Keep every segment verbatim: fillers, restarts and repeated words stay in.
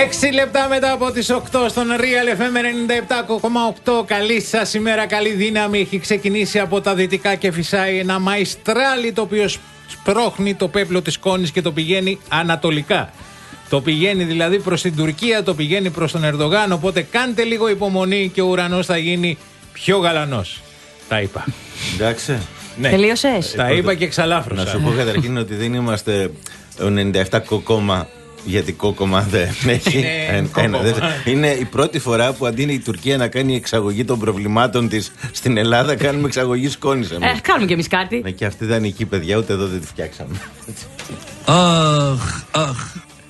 Έξι λεπτά μετά από τις οκτώ στον Real εφ εμ ενενήντα επτά κόμμα οκτώ. Καλή σας ημέρα, καλή δύναμη. Έχει ξεκινήσει από τα δυτικά και φυσάει ένα μαϊστράλι το οποίο σπρώχνει το πέπλο της Κόνης και το πηγαίνει ανατολικά. Το πηγαίνει δηλαδή προς την Τουρκία, το πηγαίνει προς τον Ερντογάν. Οπότε κάντε λίγο υπομονή και ο ουρανός θα γίνει πιο γαλανός. Τα είπα. Εντάξει. Ναι. Τελείωσες. Τα είπα και εξαλάφρωσα. Να σου πω καταρχήν ότι δεν είμαστε ενενήντα επτά κόμμα. Γιατί κόκομα δεν έχει. Είναι, ένα, δεν, είναι η πρώτη φορά που αντί η Τουρκία να κάνει εξαγωγή των προβλημάτων της στην Ελλάδα, κάνουμε εξαγωγή σκόνης. Ε, κάνουμε κι εμείς κάτι. Ναι, και αυτή ιδανική παιδιά, ούτε εδώ δεν τη φτιάξαμε. Αχ, αχ.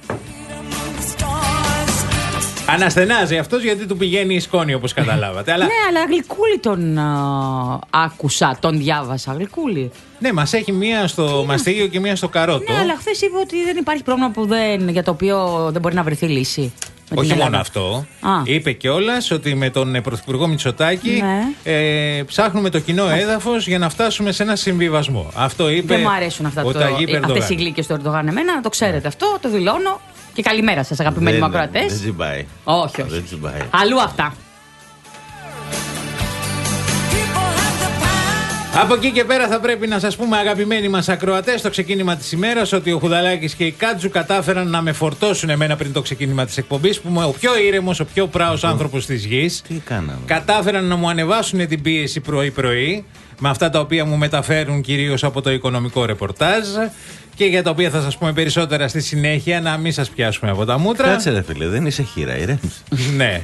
Αναστενάζει αυτός γιατί του πηγαίνει η σκόνη, όπως καταλάβατε. Αλλά... Ναι, αλλά γλυκούλη τον α, άκουσα, τον διάβασα. Γλυκούλη. Ναι, μας έχει μία στο μαστίγιο και μία στο καρότο. Ναι, αλλά χθες είπε ότι δεν υπάρχει πρόβλημα που δεν, για το οποίο δεν μπορεί να βρεθεί λύση. Όχι μόνο αυτό. Α. Είπε κιόλας ότι με τον Πρωθυπουργό Μητσοτάκη Ναι. ε, ψάχνουμε το κοινό έδαφος για να φτάσουμε σε ένα συμβιβασμό. Αυτό είπε. Δεν μου αρέσουν αυτά ο το, Ταγίπ Ερντογάν. αυτές οι γλύκες του Ερντογάν. Εμένα να το ξέρετε αυτό, το δηλώνω. Και καλημέρα σας, αγαπημένοι μου ακροατές. Δεν τσιμπάει. Όχι, όχι. Δεν τσιμπάει. Αλλού αυτά. Από εκεί και πέρα θα πρέπει να σας πούμε, αγαπημένοι μας ακροατές, στο ξεκίνημα της ημέρας, ότι ο Χουδαλάκης και η Κάτζου κατάφεραν να με φορτώσουν εμένα πριν το ξεκίνημα της εκπομπής, που είμαι ο πιο ήρεμος, ο πιο πράος άνθρωπος της γης. Τι κάναμε. Κατάφεραν να μου ανεβάσουν την πίεση πρωί-πρωί, με αυτά τα οποία μου μεταφέρουν κυρίως από το οικονομικό ρεπορτάζ και για τα οποία θα σας πούμε περισσότερα στη συνέχεια, να μην σας πιάσουμε από τα μούτρα. Κάτσε ρε φίλε, δεν είσαι χείρα, ηρέμησε. Ναι.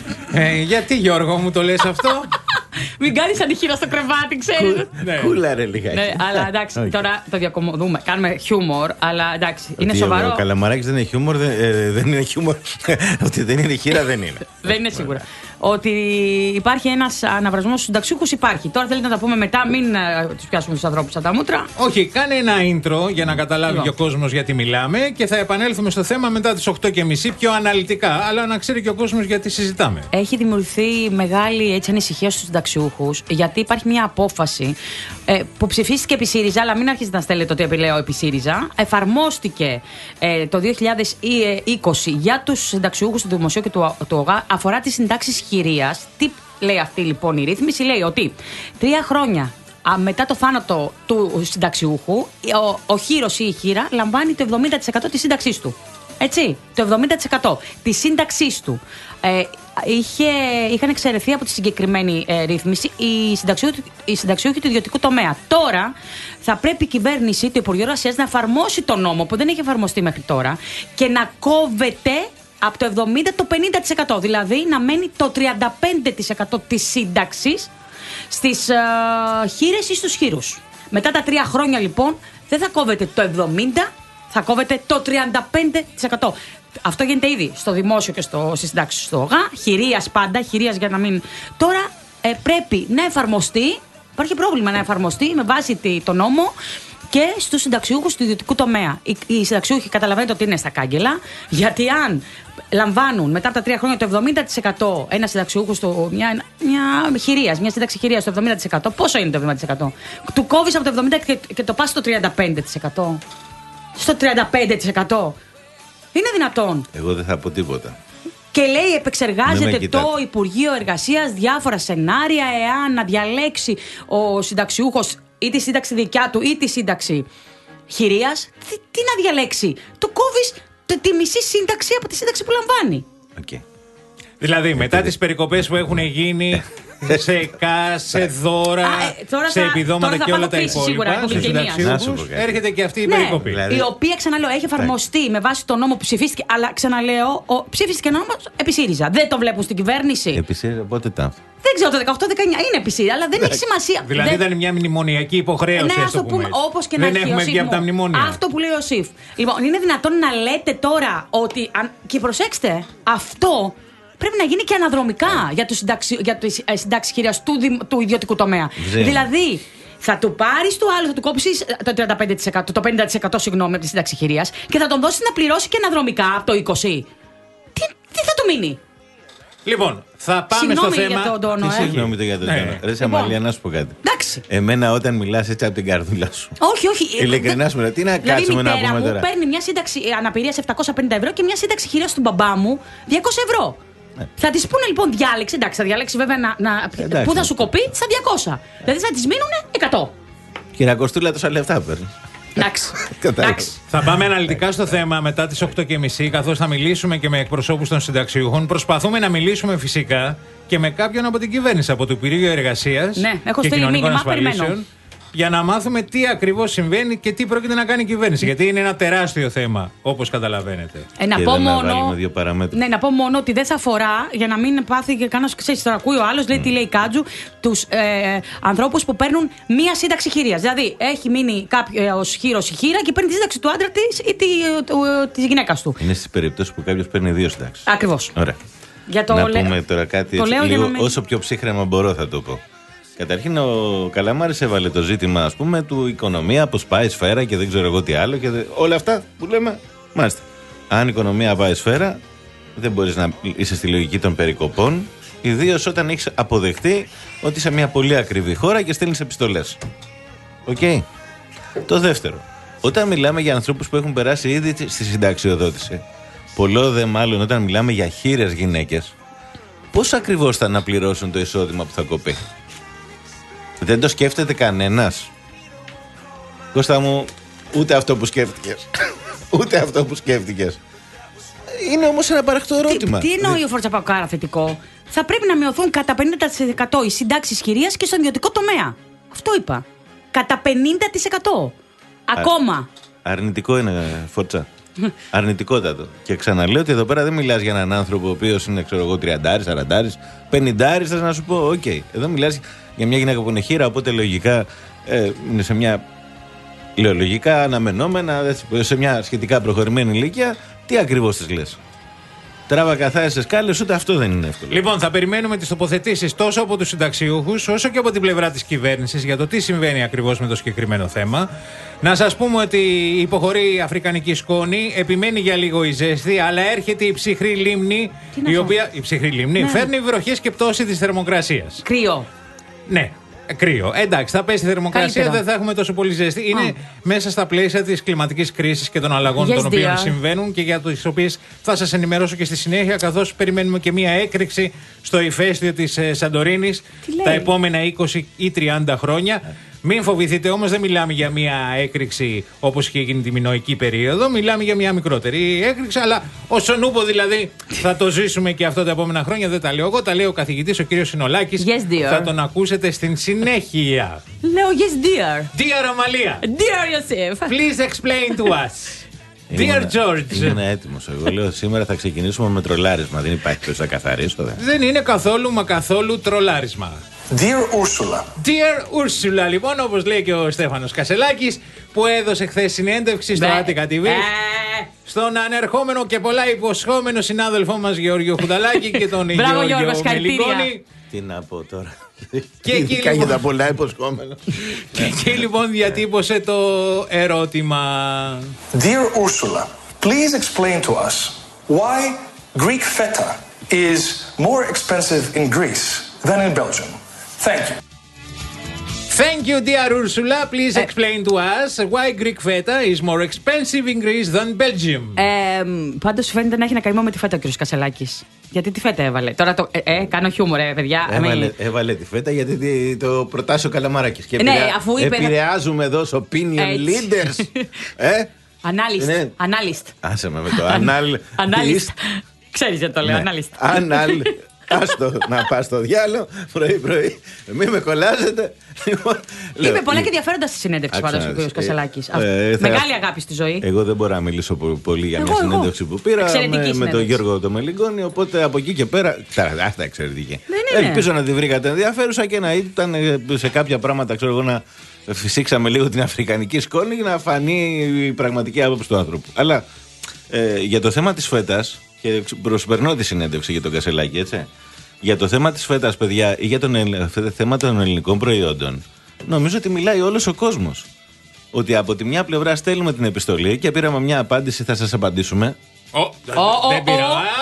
ε, γιατί Γιώργο μου το λες αυτό? Μην κάνεις αντιχείρα στο κρεβάτι, ξέρετε. Ναι. Κούλα ρε λιγάκι. Ναι, αλλά εντάξει, Όχι. τώρα το διακομωδούμε. Κάνουμε χιούμορ, αλλά εντάξει, είναι Ότι σοβαρό. Ο Καλαμαράκης δεν είναι χιούμορ, δεν, ε, δεν είναι χιούμορ. Ότι δεν είναι χείρα, δεν είναι. Δεν είναι σίγουρα. Ότι υπάρχει ένας αναβρασμός στους συνταξιούχους, υπάρχει. Τώρα θέλετε να τα πούμε μετά, μην uh, τους πιάσουμε τους ανθρώπους από τα μούτρα. Όχι, κάνε ένα intro για να καταλάβει Λοιπόν. και ο κόσμος γιατί μιλάμε και θα επανέλθουμε στο θέμα μετά τις οκτώ και μισή πιο αναλυτικά, αλλά να ξέρει και ο κόσμος γιατί συζητάμε. Έχει δημιουργηθεί μεγάλη έτσι, ανησυχία στους συνταξιούχους, γιατί υπάρχει μια απόφαση ε, που ψηφίστηκε επί ΣΥΡΙΖΑ, αλλά μην αρχίσετε να στέλνετε ότι επιλέω επί ΣΥΡΙΖΑ. Εφαρμόστηκε ε, το δύο χιλιάδες είκοσι για τους συνταξιούχους του Δημοσίου και του, του ΟΓΑ, αφορά τις συντάξεις χειρίας. Τι λέει αυτή λοιπόν η ρύθμιση? Λέει ότι τρία χρόνια α, μετά το θάνατο του συνταξιούχου, ο, ο χείρος ή η χείρα λαμβάνει το εβδομήντα τοις εκατό της σύνταξής του. Έτσι, το εβδομήντα τοις εκατό της σύνταξής του. Ε, είχε, είχαν εξαιρεθεί από τη συγκεκριμένη ε, ρύθμιση οι συνταξιούχοι, οι συνταξιούχοι του ιδιωτικού τομέα. Τώρα θα πρέπει η κυβέρνηση, το Υπουργείο Εργασίας, να εφαρμόσει τον νόμο που δεν έχει εφαρμοστεί μέχρι τώρα και να κόβεται από το εβδομήντα το πενήντα τοις εκατό. Δηλαδή να μένει το τριάντα πέντε τοις εκατό της σύνταξης στις ε, χείρες ή στους χείρους. Μετά τα τρία χρόνια λοιπόν δεν θα κόβεται το εβδομήντα τοις εκατό, θα κόβεται το τριάντα πέντε τοις εκατό. Αυτό γίνεται ήδη στο δημόσιο και στο, στις συντάξεις στο ΟΓΑ. Χειρίας πάντα, χειρίας για να μην. Τώρα ε, πρέπει να εφαρμοστεί. Υπάρχει πρόβλημα να εφαρμοστεί με βάση τη, το νόμο και στους συνταξιούχους του ιδιωτικού τομέα. Οι, οι συνταξιούχοι καταλαβαίνετε ότι είναι στα κάγκελα, γιατί αν λαμβάνουν μετά από τα τρία χρόνια το εβδομήντα τοις εκατό ένα συνταξιούχο, μια, μια χειρίας, μια σύνταξη χειρίας στο εβδομήντα τοις εκατό, πόσο είναι το εβδομήντα τοις εκατό? Του κόβεις από το εβδομήντα τοις εκατό και, και το πας στο τριάντα πέντε τοις εκατό. Στο τριάντα πέντε τοις εκατό. Είναι δυνατόν? Εγώ δεν θα πω τίποτα. Και λέει, επεξεργάζεται Ναι, το Υπουργείο Εργασίας διάφορα σενάρια εάν να διαλέξει ο συνταξιούχος ή τη σύνταξη δικιά του ή τη σύνταξη χειρίας. Τι, τι να διαλέξει? Το κόβεις τη, τη μισή σύνταξη από τη σύνταξη που λαμβάνει. Okay. Δηλαδή, μετά τις περικοπές που έχουν γίνει σε ΕΚΑ, σε δώρα, Α, ε, τώρα σε θα- επιδόματα τώρα θα και όλα πάνω τα πίσω, σίγουρα, υπόλοιπα, στους υπογλυκαιμίας. Να σου συνταξιούχους, πω κάτι. έρχεται και αυτή η Ναι, περικοπή. δηλαδή- η οποία, ξαναλέω, έχει εφαρμοστεί με βάση τον νόμο που ψηφίστηκε. Αλλά ξαναλέω, ο, ψήφιστηκε νόμος επί ΣΥΡΙΖΑ. Δεν το βλέπουν στην κυβέρνηση. Επισύρει, πότε τα. Δεν ξέρω, το δεκαοκτώ δεκαεννιά είναι επί ΣΥΡΙΖΑ, αλλά δεν έχει σημασία. Δηλαδή δεν... ήταν μια μνημονιακή υποχρέωση. Ναι, ας ας το πούμε έτσι. όπως και να Δεν έχει. έχουμε ο βγει Σιφ από τα μου. μνημόνια. Αυτό που λέει ο Σιφ. Λοιπόν, είναι δυνατόν να λέτε τώρα ότι. Αν... Και προσέξτε, αυτό πρέπει να γίνει και αναδρομικά για, τους συνταξι... για τις ε, συντάξεις χειρίας του, δη... του ιδιωτικού τομέα. Ζε. Δηλαδή, θα του πάρει του άλλου, θα του κόψει το τριάντα πέντε τοις εκατό, το πενήντα τοις εκατό συγγνώμη, από τη σύνταξη χειρίας και θα τον δώσει να πληρώσει και αναδρομικά από το είκοσι τοις εκατό. Τι, τι θα του μείνει? Λοιπόν, θα πάμε Συγγνώμη στο για θέμα. τον τόνο, Τι ε. συγγνώμη το για το Ναι. θέμα. Ρε Λοιπόν. Σαμαλία, να σου πω κάτι. Εντάξει. σύνταξη. Εμένα όταν μιλάς έτσι από την καρδούλα σου. Όχι, όχι. Ειλικρινά σου λέω, τι να κάτσουμε να πούμε μου τώρα. Παίρνει μια σύνταξη αναπηρίας επτακόσια πενήντα ευρώ και μια σύνταξη χειρίας του μπαμπά μου διακόσια ευρώ. Ναι. Θα τη πούνε λοιπόν διάλεξη, εντάξει, θα διαλέξει βέβαια να, να, πού θα σου κοπεί στα διακόσια. Δηλαδή θα τη μείνουν εκατό. Κυρία Κοστούλα, τόσα λεφτά παίρνει. Εντάξει. Θα πάμε αναλυτικά στο θέμα μετά τις οκτώ και μισή, καθώς θα μιλήσουμε και με εκπροσώπους των συνταξιούχων. Προσπαθούμε να μιλήσουμε φυσικά και με κάποιον από την κυβέρνηση, από το Υπουργείο Εργασίας ναι, έχω και Κοινωνικών μήνυμα, Ασφαλίσεων. περιμένω. Για να μάθουμε τι ακριβώς συμβαίνει και τι πρόκειται να κάνει η κυβέρνηση. Γιατί είναι ένα τεράστιο θέμα, όπως καταλαβαίνετε. Ε, να, και πω μόνο, να βάλουμε δύο παραμέτρους. Ναι, να πω μόνο ότι δεν θα αφορά, για να μην πάθει και κανένα, ξέρει, τώρα ακούει ο άλλο, λέει mm. τι λέει Κάτζου, τους ε, ανθρώπους που παίρνουν μία σύνταξη χειρίας. Δηλαδή, έχει μείνει κάποιος χείρος ή χείρα και παίρνει τη σύνταξη του άντρα της ή τη γυναίκας του. Είναι στις περιπτώσεις που κάποιος παίρνει δύο συντάξεις. Ακριβώς. Ωραία. Για το να λέ... πούμε τώρα κάτι έτσι, λίγο, μην... όσο πιο ψύχρεμα μπορώ θα το πω. Καταρχήν ο Καλαμάρης έβαλε το ζήτημα, ας πούμε, του οικονομία, πως πάει σφαίρα και δεν ξέρω εγώ τι άλλο και δε... όλα αυτά που λέμε, μάλιστα. Αν η οικονομία πάει σφαίρα, δεν μπορείς να είσαι στη λογική των περικοπών, ιδίως όταν έχεις αποδεχτεί ότι είσαι μια πολύ ακριβή χώρα και στέλνεις επιστολές. Οκ. Okay. Το δεύτερο, όταν μιλάμε για ανθρώπους που έχουν περάσει ήδη στη συνταξιοδότηση, πολλό δε μάλλον όταν μιλάμε για χείρες γυναίκες, πώς ακριβώς θα αναπληρώσουν το εισόδημα που θα κοπεί? Δεν το σκέφτεται κανένας. Κώστα μου, ούτε αυτό που σκέφτηκες. Ούτε αυτό που σκέφτηκες. Είναι όμως ένα παραχτό ερώτημα. Τι, τι εννοεί ο Φόρτσα Πακάρα θετικό? Θα πρέπει να μειωθούν κατά πενήντα τοις εκατό οι συντάξεις χειρίας και στον ιδιωτικό τομέα. Αυτό είπα. Κατά πενήντα τοις εκατό. Ακόμα. Α, αρνητικό είναι, Φόρτσα. Αρνητικότατο. Και ξαναλέω ότι εδώ πέρα δεν μιλάς για έναν άνθρωπο ο οποίος είναι, ξέρω εγώ, τριάντα, σαράντα, πενήντα, θες να σου πω, οκ. Okay. Εδώ μιλάς για μια γυναίκα που είναι χείρα, οπότε λογικά ε, είναι σε μια. Λέω λογικά αναμενόμενα, σε μια σχετικά προχωρημένη ηλικία. Τι ακριβώς της λες? Τράβα καθάρισες σκάλες, ούτε αυτό δεν είναι εύκολο. Λοιπόν, θα περιμένουμε τις τοποθετήσεις τόσο από τους συνταξιούχους όσο και από την πλευρά της κυβέρνησης για το τι συμβαίνει ακριβώς με το συγκεκριμένο θέμα. Να σας πούμε ότι υποχωρεί η αφρικανική σκόνη, επιμένει για λίγο η ζέστη, αλλά έρχεται η ψυχρή λίμνη, η οποία. Η ψυχρή λίμνη ναι. φέρνει βροχές και πτώση της θερμοκρασίας. Κρύο. Ναι. Κρύο. Εντάξει, θα πέσει η θερμοκρασία, καλύτερα. Δεν θα έχουμε τόσο πολύ ζέστη. Είναι oh. μέσα στα πλαίσια της κλιματικής κρίσης και των αλλαγών yes, των οποίων dear. συμβαίνουν και για τις οποίες θα σας ενημερώσω και στη συνέχεια, καθώς περιμένουμε και μία έκρηξη στο ηφαίστειο της ε, Σαντορίνης τα επόμενα είκοσι ή τριάντα χρόνια. Yeah. Μην φοβηθείτε όμως, δεν μιλάμε για μια έκρηξη όπως είχε γίνει τη μινωική περίοδο. Μιλάμε για μια μικρότερη έκρηξη, αλλά όσον ούπο δηλαδή θα το ζήσουμε και αυτό τα επόμενα χρόνια. Δεν τα λέω εγώ, τα λέει ο καθηγητής, ο κύριος Συνολάκης. Yes, θα τον ακούσετε στην συνέχεια. Λέω yes dear. Dear Amalia. Dear Yosef. Please explain to us. Dear George. Είμαι έτοιμος. Εγώ λέω σήμερα θα ξεκινήσουμε με τρολάρισμα. Δεν υπάρχει τόσο να καθαρίσω. Δε. Δεν είναι καθόλου μα καθόλου τρολάρισμα. Dear Ursula. Dear Ursula, λοιπόν, όπως λέει και ο Στέφανος Κασελάκης, που έδωσε χθες συνέντευξη στο Attica τι βι, στον ανερχόμενο και πολλά υποσχόμενο συνάδελφό μας Γεώργιο Χουνταλάκη και τον Γιώργο Μελιγόνη. Τι να πω τώρα. Και εκεί λοιπόν, λοιπόν, τα πολλά υποσχόμενο. Και εκεί λοιπόν διατύπωσε το ερώτημα. Dear Ursula, please explain to us why Greek feta is more expensive in Greece than in Belgium. Thank you. Thank you, dear Ursula. Please explain to us why Greek feta is more expensive in Greece than Belgium. Ε, πάντως φαίνεται να έχει ένα καημό με τη φέτα ο κ. Κασελάκης. Γιατί τη φέτα έβαλε. Τώρα το. Ε, ε, κάνω χιούμορ, ε, παιδιά. Έβαλε, έβαλε τη φέτα γιατί το προτάσει ο Καλαμαράκης. Και ναι, επηρεά, αφού είπε. Επηρεάζουμε εδώ ως opinion leaders. ε? Analyst. Ναι. Analyst. Άσε με με το analyst. Analyst. Ξέρεις γιατί το λέω. Analyst. Ανάλ. Άστο να πας στο διάλογο πρωί-πρωί. Μην με κολλάζετε. Είπε πολλά και ενδιαφέροντα στη συνέντευξη πάντως ο κ. Κασελάκης. Μεγάλη αγάπη στη ζωή. Εγώ δεν μπορώ να μιλήσω πολύ για μια συνέντευξη που πήρα με τον Γιώργο το Μελιγόνη. Οπότε από εκεί και πέρα. Αυτά εξαιρετική. Ελπίζω να τη βρήκατε ενδιαφέρουσα και να ήταν σε κάποια πράγματα, ξέρω εγώ, να φυσήξαμε λίγο την αφρικανική σκόνη για να φανεί η πραγματική άποψη του άνθρωπου. Αλλά για το θέμα της φέτας. Και προσπερνώ τη συνέντευξη για τον Κασελάκη, έτσι. Για το θέμα της φέτας, παιδιά, ή για το θέμα των ελληνικών προϊόντων, νομίζω ότι μιλάει όλος ο κόσμος. Ότι από τη μια πλευρά στέλνουμε την επιστολή και πήραμε μια απάντηση, θα σας απαντήσουμε. Oh, oh, oh, δεν πήρα.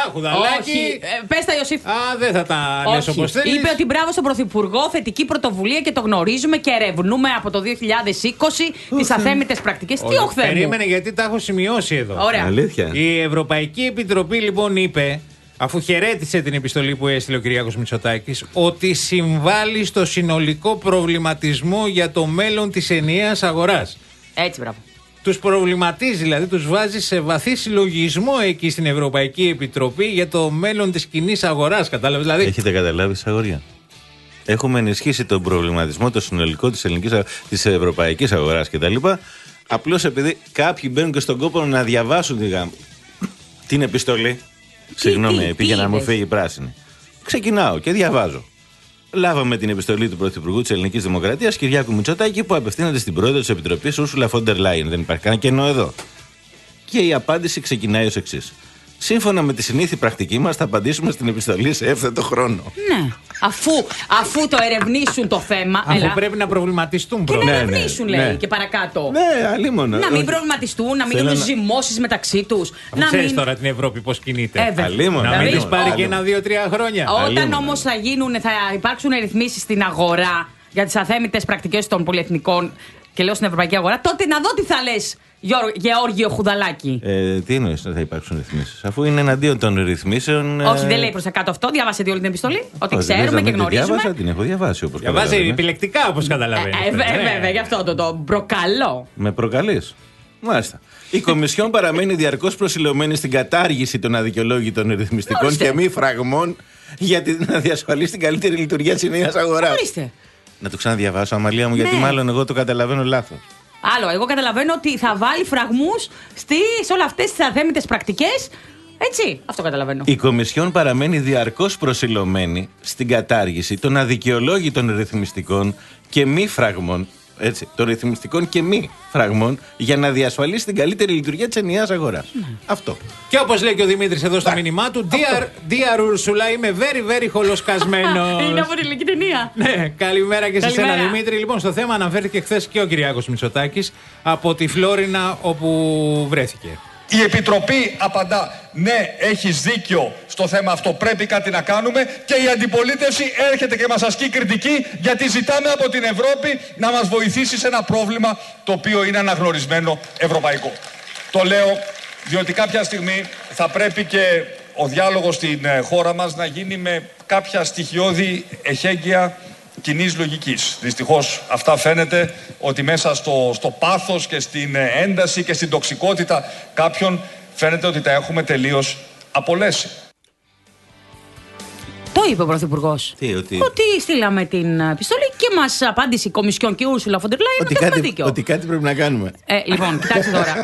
σωστά, Χουδαλάκη. Ε, πες τα, Ιωσήφ. Α, δεν θα τα λες όπως θέλεις. Είπε ότι μπράβο στον Πρωθυπουργό, θετική πρωτοβουλία και το γνωρίζουμε και ερευνούμε από το δύο χιλιάδες είκοσι τις αθέμητες πρακτικές. Τι όχθε μου. Περίμενε, γιατί τα έχω σημειώσει εδώ. Ωραία. Αλήθεια. Η Ευρωπαϊκή Επιτροπή λοιπόν είπε, αφού χαιρέτησε την επιστολή που έστειλε ο Κυριάκος Μητσοτάκης, ότι συμβάλλει στο συνολικό προβληματισμό για το μέλλον της ενιαίας αγοράς. Έτσι, μπράβο. Τους προβληματίζει, δηλαδή τους βάζει σε βαθύ συλλογισμό εκεί στην Ευρωπαϊκή Επιτροπή για το μέλλον της κοινής αγοράς. Κατάλαβες δηλαδή. Έχετε καταλάβει, Σαγόρια. Έχουμε ενισχύσει τον προβληματισμό, το συνολικό της, ελληνικής, της ευρωπαϊκής αγοράς κτλ. Απλώς επειδή κάποιοι μπαίνουν και στον κόπο να διαβάσουν τη γάμ... την επιστολή. Συγγνώμη, πήγε να μου φύγει η πράσινη. Ξεκινάω και διαβάζω. Λάβαμε την επιστολή του Πρωθυπουργού της Ελληνικής Δημοκρατίας, Κυριάκου Μητσοτάκη, που απευθύνεται στην πρόεδρο της Επιτροπής, Ursula von der Leyen. Δεν υπάρχει κανένα κενό εδώ. Και η απάντηση ξεκινάει ως εξής. Σύμφωνα με τη συνήθη πρακτική μας, θα απαντήσουμε στην επιστολή σε εύθετο χρόνο. Ναι. Αφού, αφού το ερευνήσουν το θέμα. Αφού έλα. πρέπει να προβληματιστούν πρώτα. Και να Ναι, ναι, ερευνήσουν, ναι. λέει, και παρακάτω. Ναι, αλίμονο. Να μην προβληματιστούν, να μην Θέλω δουν να- ζυμώσεις μεταξύ τους. Να ξέρεις μην... τώρα την Ευρώπη πώς κινείται. Ε, βέβαια. Αλίμονο. Να μην Δηλαδή, της πάρει Αλίμονο. και ένα, δύο, τρία χρόνια. Όταν Αλίμονο. όμως θα, γίνουν, θα υπάρξουν ρυθμίσεις στην αγορά για τις αθέμητες πρακτικές των πολυεθνικών και λέω στην ευρωπαϊκή αγορά, τότε να δω τι θα λες, Γιώργο- Γεώργιο Χουδαλάκη. Ε, τι εννοείς θα υπάρξουν ρυθμίσεις, αφού είναι εναντίον των ρυθμίσεων. ε, Όχι, δεν λέει προς τα κάτω αυτό. Διαβάσετε όλη την επιστολή. Ότι όχι, δεν ξέρουμε λες και να μην τη γνωρίζουμε. Διάβασα, την έχω διαβάσει όπως Διαβάζει καταλαβαίνω. επιλεκτικά όπως καταλαβαίνεις. Ε, ε, βε- Ναι. βέβαια, γι' αυτό το, το προκαλώ. Με προκαλείς. Μάλιστα. Η Κομισιόν παραμένει διαρκώς προσιλωμένη στην κατάργηση των αδικαιολόγητων ρυθμιστικών Ορίστε. και μη φραγμών για την- να διασφαλίσει την καλύτερη λειτουργία της ενιαίας αγοράς. Ορίστε. Να το ξαναδιαβάσω, Αμαλία μου, γιατί Ναι. μάλλον εγώ το καταλαβαίνω λάθος. Άλλο, εγώ καταλαβαίνω ότι θα βάλει φραγμούς σε όλες αυτές τις αθέμητες πρακτικές. Έτσι, αυτό καταλαβαίνω. Η Κομισιόν παραμένει διαρκώς προσιλωμένη στην κατάργηση των αδικαιολόγητων ρυθμιστικών και μη φραγμών. Έτσι, των ρυθμιστικών και μη φραγμών για να διασφαλίσει την καλύτερη λειτουργία της ενιαίας αγοράς. Αυτό. Και όπως λέει και ο Δημήτρης εδώ στο μήνυμά του, Dear, dear Ursula, είμαι very very χολοσκασμένος. Είναι από την ελληνική ταινία. Ναι, καλημέρα και σε σένα Καλημέρα. Δημήτρη. Λοιπόν, στο θέμα αναφέρθηκε χθες και ο Κυριάκος Μητσοτάκης από τη Φλόρινα όπου βρέθηκε. Η Επιτροπή απαντά, ναι, έχεις δίκιο στο θέμα αυτό, πρέπει κάτι να κάνουμε, και η αντιπολίτευση έρχεται και μας ασκεί κριτική γιατί ζητάμε από την Ευρώπη να μας βοηθήσει σε ένα πρόβλημα το οποίο είναι αναγνωρισμένο ευρωπαϊκό. Το λέω διότι κάποια στιγμή θα πρέπει και ο διάλογος στην ε, χώρα μας να γίνει με κάποια στοιχειώδη εχέγγυα κοινής λογικής. Δυστυχώς αυτά φαίνεται ότι μέσα στο, στο πάθος και στην ε, ένταση και στην τοξικότητα κάποιων φαίνεται ότι τα έχουμε τελείως απολέσει. Το είπε ο Πρωθυπουργός. Τι, ότι- Ότι στείλαμε την επιστολή και μας απάντησε η Κομισιόν και η Ursula von der Leyen Ότι ότι έχουμε κάτι, δίκιο. ότι κάτι πρέπει να κάνουμε. Ε, λοιπόν, κοιτάξτε τώρα.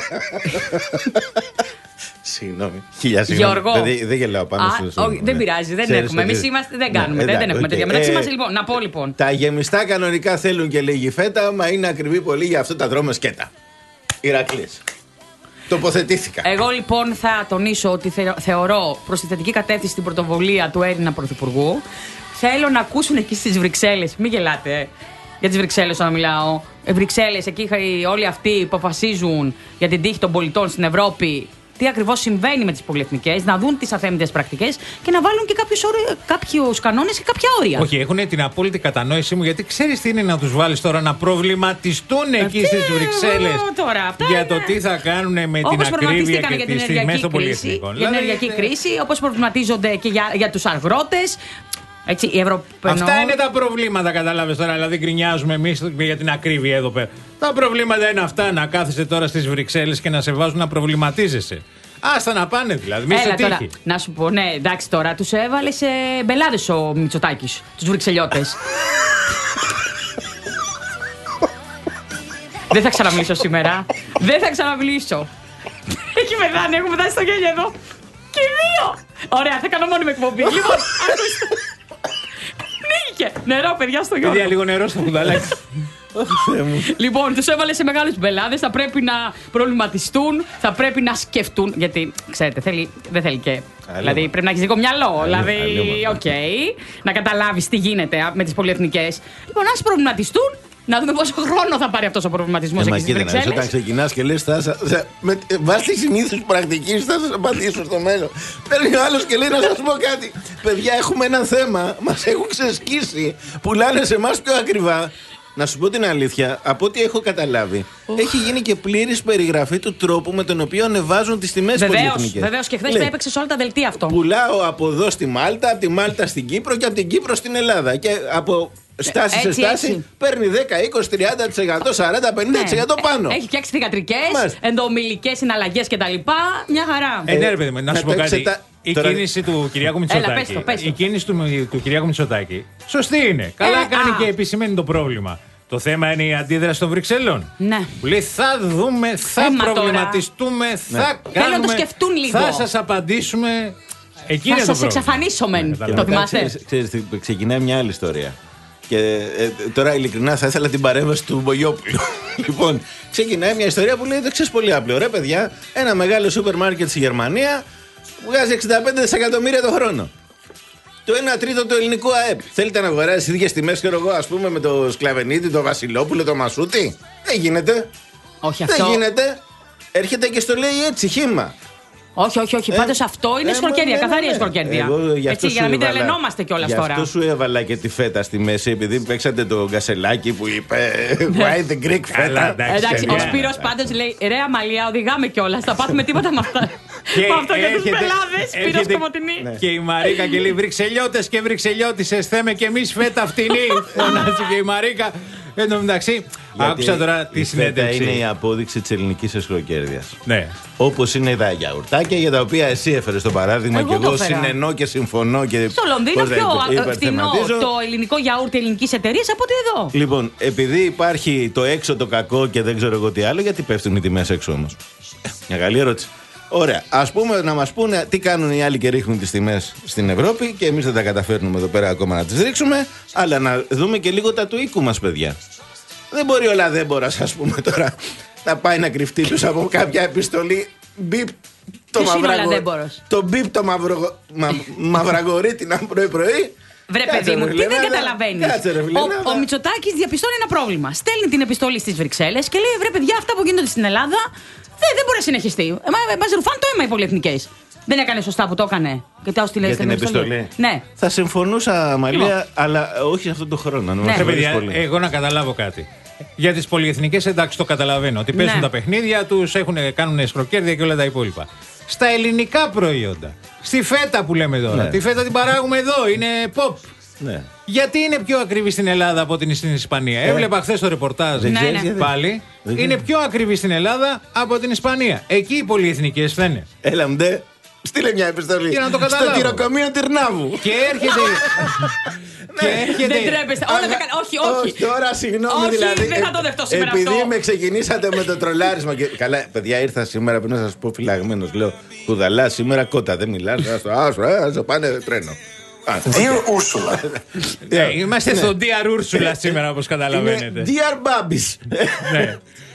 Συγγνώμη. Χίλια συγγνώμη. Γιώργο. Δεν, δεν γελάω πάνω Α, στο όχι, σώμα. δεν πειράζει, δεν Ξέρεις έχουμε. ότι- Εμείς είμαστε, δεν Ναι, κάνουμε. δεν, εντάξει, δεν έχουμε οκ. τέτοια. Μεταξύ Ε, μας, λοιπόν, να πω λοιπόν. Τα γεμιστά κανονικά θέλουν και λίγη φέτα, μα είναι ακριβή πολύ για αυτό τα δρόμο σκέτα. Ηρακλής. Τοποθετήθηκα. Εγώ λοιπόν θα τονίσω ότι θε, θεωρώ προς τη θετική κατεύθυνση την πρωτοβουλία του Έλληνα Πρωθυπουργού. Θέλω να ακούσουν εκεί στις Βρυξέλλες. Μην γελάτε. ε, Για τις Βρυξέλλες όταν μιλάω. Ε, Βρυξέλλες, εκεί είχα- όλοι αυτοί που αποφασίζουν για την τύχη των πολιτών στην Ευρώπη. Τι ακριβώς συμβαίνει με τις πολυεθνικές, να δουν τις αθέμητες πρακτικές και να βάλουν και κάποιους, όρι- κάποιους κανόνες και κάποια όρια. Όχι, έχουν την απόλυτη κατανόηση μου, γιατί ξέρεις τι είναι να τους βάλεις τώρα να προβληματιστούν εκεί Αυτή, στις Βρυξέλλες ε, τώρα, αυτά για είναι. το τι θα κάνουν με την Όπως ακρίβεια προβληματίστηκαν και για την τις τιμές ενεργειακή των κρίση, πολυεθνικών. για την Δηλαδή, ενεργειακή ε, κρίση, όπως προβληματίζονται και για, για τους αγρότες. Έτσι, η Ευρωπαϊκή. Αυτά είναι τα προβλήματα, κατάλαβες τώρα. Δηλαδή, γκρινιάζουμε εμείς για την ακρίβεια εδώ πέρα. Τα προβλήματα είναι αυτά, να κάθεσαι τώρα στις Βρυξέλλες και να σε βάζουν να προβληματίζεσαι. Άστα να πάνε δηλαδή, μη σου Έλα τώρα, τύχει. να σου πω, ναι, εντάξει τώρα, τους έβαλε σε μπελάδες ο Μητσοτάκης, τους Βρυξελιώτες. Δεν θα ξαναμιλήσω σήμερα. Δεν θα ξαναμιλήσω. Έχει πεθάνει, έχουμε φτάσει στο γέλιο εδώ. Και οι δύο. Ωραία, θα κάνω μόνιμη εκπομπή. Λοιπόν, ακούστε. Πνίγηκε. Νερό, παιδιά, στο Παιδιά, γέλιο. λίγο νερό στο κουνταλάκι. Λοιπόν, τους έβαλε σε μεγάλες μπελάδες. Θα πρέπει να προβληματιστούν, θα πρέπει να σκεφτούν. Γιατί, ξέρετε, θέλει, δεν θέλει και. Δηλαδή, πρέπει να έχει δικό μυαλό. Δηλαδή, οκ. Okay, να καταλάβεις τι γίνεται με τις πολυεθνικές. Λοιπόν, ας προβληματιστούν, Να δούμε πόσο χρόνο θα πάρει αυτός ο προβληματισμός εκεί στις Βρυξέλλες. Όταν ξεκινάς και λες, βάσει τη συνήθους πρακτική, θα σας απαντήσω στο μέλλον. Παίρνει ο άλλος και λέει να σας πω κάτι. Παιδιά, έχουμε ένα θέμα. Μας έχουν ξεσκίσει. Πουλάνε σε εμάς πιο ακριβά. Να σου πω την αλήθεια, από ό,τι έχω καταλάβει, oh. έχει γίνει και πλήρης περιγραφή του τρόπου με τον οποίο ανεβάζουν τις τιμές πολυεθνικές. Βεβαίως, και χθες το έπαιξε σε όλα τα δελτία αυτό. Πουλάω από εδώ στη Μάλτα, από τη Μάλτα στην Κύπρο και από την Κύπρο στην Ελλάδα. Και από στάση έτσι, σε στάση έτσι. Παίρνει δέκα, είκοσι, τριάντα τοις εκατό, σαράντα, πενήντα τοις εκατό ναι. πάνω. Έχει φτιάξει θυγατρικές, ενδομιλικές συναλλαγές κτλ. Μια χαρά. Ε, ναι, ρε παιδί μου, να σου πω κάτι. Η Τώρα... κίνηση του Κυριάκου Μητσοτάκη. Έλα, πες το, πες το. Η κίνηση του, του Κυριάκου Μητσοτάκη. Σωστή είναι. Καλά ε, κάνει α. και επισημαίνει το πρόβλημα. Το θέμα είναι η αντίδραση των Βρυξέλλων. Ναι. Που λέει θα δούμε, θα Έμα προβληματιστούμε, τώρα. θα ναι. κάνουμε. Θέλω να το σκεφτούν λίγο. Θα σας απαντήσουμε. Εκεί θα σας εξαφανίσουμε. Το θυμάστε. Ξέρεις, ξεκινάει μια άλλη ιστορία. Και ε, τώρα ειλικρινά θα ήθελα την παρέμβαση του Μπογιόπουλου. Λοιπόν, ξεκινάει μια ιστορία που λέει το ξέρεις πολύ απλό. Ρε παιδιά, ένα μεγάλο σούπερ μάρκετ στη Γερμανία βγάζει εξήντα πέντε δισεκατομμύρια το χρόνο. Το ένα τρίτο του ελληνικού ΑΕΠ. Θέλετε να αγοράσει ίδιες τιμές, ξέρω εγώ, ας πούμε, με το Σκλαβενίτη, το Βασιλόπουλο, το Μασούτη. Δεν γίνεται. Όχι αυτό. Δεν γίνεται. Έρχεται και στο λέει έτσι, χύμα. Όχι, όχι, όχι. Ε, Πάντως αυτό είναι ε, σκορκέρδια, ναι, καθαρή ναι, ναι. σκορκέρδια. Έτσι, για να μην τρελαινόμαστε κιόλας τώρα. Γι' αυτό σου έβαλα και τη φέτα στη μέση, επειδή παίξατε το γκασελάκι που είπε Why the Greek φέτα. Εντάξει, ο Σπύρος πάντως λέει ρε Αμαλία, οδηγάμε κιόλας. Θα πάθουμε τίποτα με αυτά. Με αυτό για τους πελάδες, Σπύρος Κομωτινή. Και η Μαρίκα και λέει Βρυξελιώτες και Βρυξελιώτισσες, θέμε κι εμείς φέτα φτηνή. Φωνάζει και η Μαρίκα. Εν τω μεταξύ, άκουσα τώρα τη συνέντευξη. Είναι η απόδειξη της ελληνικής εσχροκέρδειας. Ναι. Όπως είναι τα γιαουρτάκια για τα οποία εσύ έφερες το παράδειγμα εγώ και εγώ συνενώ και συμφωνώ. Και στο Λονδίνο πιο φθηνό το ελληνικό γιαούρτι ελληνικής εταιρείας από ότι εδώ. Λοιπόν, επειδή υπάρχει το έξω το κακό και δεν ξέρω εγώ τι άλλο, γιατί πέφτουν οι τιμές έξω όμως. Μια καλή ερώτηση. Ωραία. Ας πούμε να μας πούνε τι κάνουν οι άλλοι και ρίχνουν τις τιμές στην Ευρώπη και εμείς δεν τα καταφέρνουμε εδώ πέρα ακόμα να τις ρίξουμε, αλλά να δούμε και λίγο τα του οίκου μας, παιδιά. Δεν μπορεί ο Λαδέμπορας, ας πούμε τώρα, να πάει να κρυφτεί τους από κάποια επιστολή. Μπιπ το μαυραγο... Το μπιπ το μαυρο... μα... μαυραγορίτη να πρωί-πρωί. Βρε παιδί μου, τι δεν καταλαβαίνεις. Ο, ο Μητσοτάκης διαπιστώνει ένα πρόβλημα. Στέλνει την επιστολή στις Βρυξέλλες και λέει: βρε παιδιά, αυτά που γίνονται στην Ελλάδα δεν, δεν μπορεί να συνεχιστεί. Μας ρουφάνε το αίμα οι πολυεθνικές. Δεν έκανε σωστά που το έκανε. Και τα για την επιστολή. επιστολή. Ναι. Θα συμφωνούσα, Μαλία, αλλά όχι αυτόν τον χρόνο. Ναι. Ναι, παιδιά, εγώ να καταλάβω κάτι. Για τις πολυεθνικές, εντάξει, το καταλαβαίνω. Ότι παίζουν ναι. τα παιχνίδια τους, κάνουν εσχροκέρδια και όλα τα υπόλοιπα. Στα ελληνικά προϊόντα, στη φέτα που λέμε τώρα. Ναι. Τη φέτα την παράγουμε εδώ, είναι pop. Ναι. Γιατί είναι πιο ακριβή στην Ελλάδα από την στην Ισπανία. Ε. Έβλεπα χθες το ρεπορτάζ. Ναι, ναι. Πάλι. Δεν είναι πιο ακριβή στην Ελλάδα από την Ισπανία. Εκεί οι πολυεθνικές φαίνε. Έλα μντε. Στείλε μια επιστολή. Για να το καταλάβω. Στο κυροκομείο Τυρνάβου. Και έρχεται. Και έρχεται. Δεν τρέπεστε. Όλα τα κάνετε. Όχι, όχι. όχι. Τώρα, συγγνώμη, όχι, δηλαδή. Δεν θα το δεχτώ σήμερα επειδή αυτό. με ξεκινήσατε με το τρολάρισμα. Και... Καλά, παιδιά, ήρθα σήμερα πριν να σας πω φυλαγμένος. Λέω, κουδαλά σήμερα κότα. Δεν μιλάς. Άσο, άσο, πάνε τρένο. Dear Ursula. Είμαστε στο Dear Ursula σήμερα, όπως καταλαβαίνετε. Dear Babis. Ναι.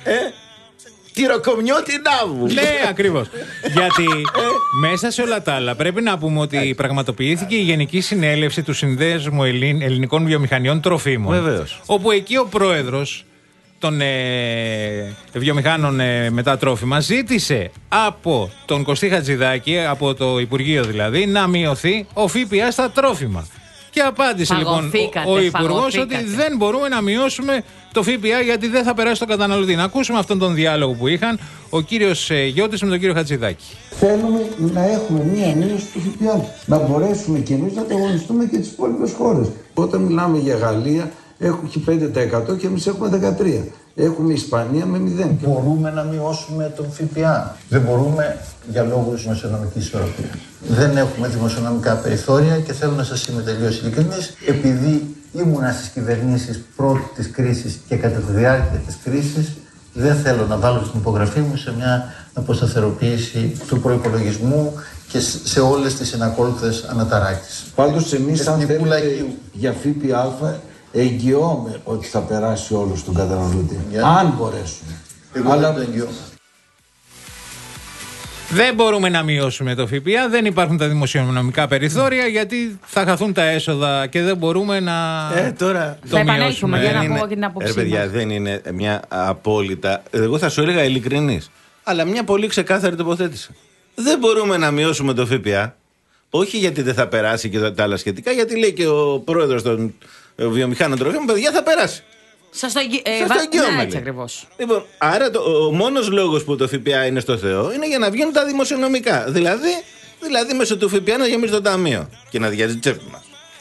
Τυροκομιό Τυρνάβου. Ναι, ακριβώς. Γιατί μέσα σε όλα τα άλλα πρέπει να πούμε ότι πραγματοποιήθηκε η Γενική Συνέλευση του Συνδέσμου Ελληνικών Βιομηχανιών Τροφίμων. Βεβαίως. Όπου εκεί ο πρόεδρος των ε, βιομηχάνων ε, με τα τρόφιμα ζήτησε από τον Κωστή Χατζηδάκη, από το Υπουργείο δηλαδή, να μειωθεί ο ΦΠΑ στα τρόφιμα. Και απάντησε λοιπόν ο, ο Υπουργός ότι δεν μπορούμε να μειώσουμε το ΦΠΑ γιατί δεν θα περάσει τον καταναλωτή. Να ακούσουμε αυτόν τον διάλογο που είχαν ο κύριος ε, Γιώτης με τον κύριο Χατζηδάκη. Θέλουμε να έχουμε μία μείωση του ΦΠΑ. Να μπορέσουμε κι εμείς να ανταγωνιστούμε και τις υπόλοιπες χώρες. Όταν μιλάμε για Γαλλία, έχει πέντε τοις εκατό και εμείς έχουμε δεκατρία τοις εκατό. Έχουμε Ισπανία με μηδέν. Μπορούμε να μειώσουμε τον ΦΠΑ. Δεν μπορούμε για λόγους δημοσιονομικής ισορροπίας. Δεν έχουμε δημοσιονομικά περιθώρια και θέλω να σας είμαι τελείως ειλικρινής. Επειδή ήμουνα στις κυβερνήσεις πρώτη της κρίσης και κατά τη διάρκεια της κρίσης, δεν θέλω να βάλω την υπογραφή μου σε μια αποσταθεροποίηση του προϋπολογισμού και σε όλες τις συνακόλουθες αναταράξεις. Πάντως εμείς αν θέλουμε για ΦΠΑ εγγυώμαι ότι θα περάσει όλο στον καταναλωτή. Yeah. Αν μπορέσουμε. Εγώ αλλά... δεν το εγγυώμαι. Δεν μπορούμε να μειώσουμε το ΦΠΑ, δεν υπάρχουν τα δημοσιονομικά περιθώρια γιατί θα χαθούν τα έσοδα και δεν μπορούμε να. Ε, τώρα θα επανέλθουμε για να είναι... πω και την άποψή μας. Παιδιά, δεν είναι μια απόλυτα. Εγώ θα σου έλεγα ειλικρινής, αλλά μια πολύ ξεκάθαρη τοποθέτηση. Δεν μπορούμε να μειώσουμε το ΦΠΑ. Όχι γιατί δεν θα περάσει και τα άλλα σχετικά, γιατί λέει και ο πρόεδρος των βιομηχάνων τροφίμων, παιδιά, θα περάσει. Σας το εγγυώμαι. Έτσι ακριβώς. Λοιπόν, άρα το, ο μόνος λόγος που το ΦΠΑ είναι στο Θεό είναι για να βγαίνουν τα δημοσιονομικά. Δηλαδή, δηλαδή μέσω του ΦΠΑ να γεμίζει το ταμείο και να διάζει τσέπη μας.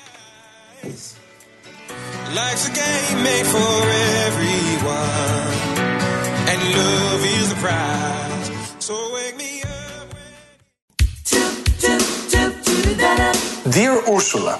Life's a game made for everyone, and love is the prize. So wake me up. Dear Ursula,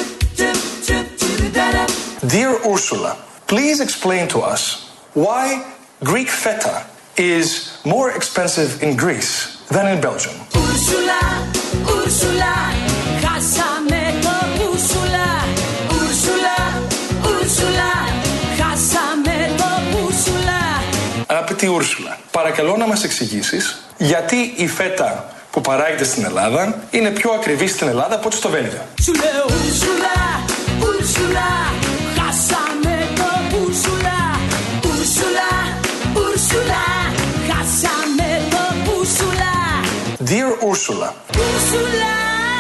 Dear Ursula, please explain to us why Greek feta is more expensive in Greece than in Belgium. Ursula, Ursula, χάσαμε το Ursula. Ursula, Ursula, χάσαμε το Ursula. Αγαπητή Ursula, παρακαλώ να μας εξηγήσεις γιατί η φέτα που παράγεται στην Ελλάδα είναι πιο ακριβή στην Ελλάδα από ό,τι στο Βέλγιο. Σου λέω Ursula, Ursula, χάσαμε το Ursula. Ursula, Ursula, χάσαμε το Ursula. Dear Ursula, Ursula.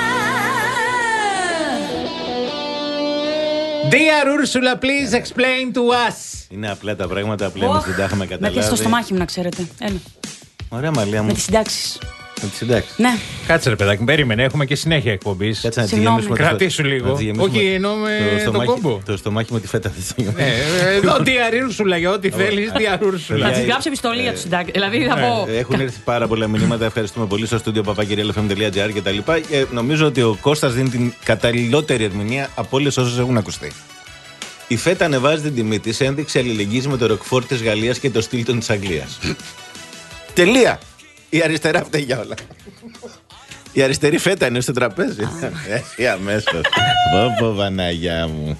Dear Ursula, please explain to us. Είναι απλά τα πράγματα, απλά εμείς δεν τα έχουμε καταλάβει. Με πιάσει το στομάχι μου, να ξέρετε. Έλα. Ωραία, Μαλία μου. Με τις συντάξεις. Με τις συντάξεις. Ναι. Κάτσε ρε παιδάκι, περίμενε, έχουμε και συνέχεια εκπομπής. Κάτσε να τη γεμίσουμε. Κρατήσου λίγο. Όχι, εννοώ με το, το κόμπο. Το στομάχι με τη φέτα θες. Ναι, εδώ Dear Ursula, για ό,τι θέλεις, Dear Ursula. Θα της γράψω επιστολή για τους συντάξεις. Δηλαδή θα πω. Έχουν έρθει πάρα πολλά μηνύματα. Ευχαριστούμε πολύ στο στούντιο παπάκυριαλ εφ εμ τελεία τζι άρ και τα λοιπά. Νομίζω ότι ο Κώστας δίνει την καταλληλότερη ερμηνεία από όλες όσες έχουν ακουστεί. Η φέτα ανεβάζει την τιμή της, ένδειξη αλληλεγγύης με το ροκφόρ της Γαλλίας και το Στίλτον της Αγγλίας. Τελεία! Η αριστερά φταίει για όλα. Η αριστερή φέτα είναι στο τραπέζι. Έχει αμέσως. Πω Βαναγιά μου.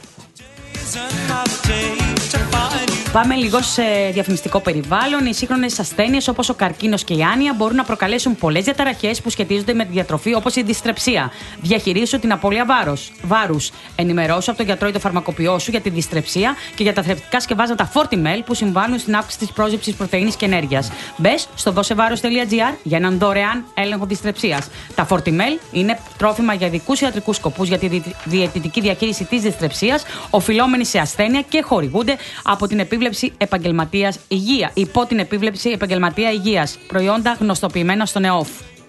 Πάμε λίγο σε διαφημιστικό περιβάλλον. Οι σύγχρονες ασθένειες όπως ο καρκίνος και η άνοια μπορούν να προκαλέσουν πολλές διαταραχές που σχετίζονται με τη διατροφή, όπως η δυστρεψία. Διαχειρίσου την απώλεια βάρους. Ενημερώσου από τον γιατρό ή το φαρμακοποιό σου για τη δυστρεψία και για τα θρεπτικά σκευάσματα Fortimel που συμβάλλουν στην αύξηση της πρόσληψης πρωτεΐνης και ενέργειας. Μπες στο δώσεβάρος τελεία τζι άρ για έναν δωρεάν έλεγχο δυστρεψίας. Τα Fortimel είναι τρόφιμα για ειδικούς ιατρικούς σκοπούς για τη διαιτητική διαχείριση της δυστρεψίας, οφειλόμενη σε ασθένεια και χορηγούνται από την επίβλεψη επαγγελματίας υγεία, υπό την επίβλεψη επαγγελματία υγείας. Προϊόντα γνωστοποιημένα στον ΕΟΦ.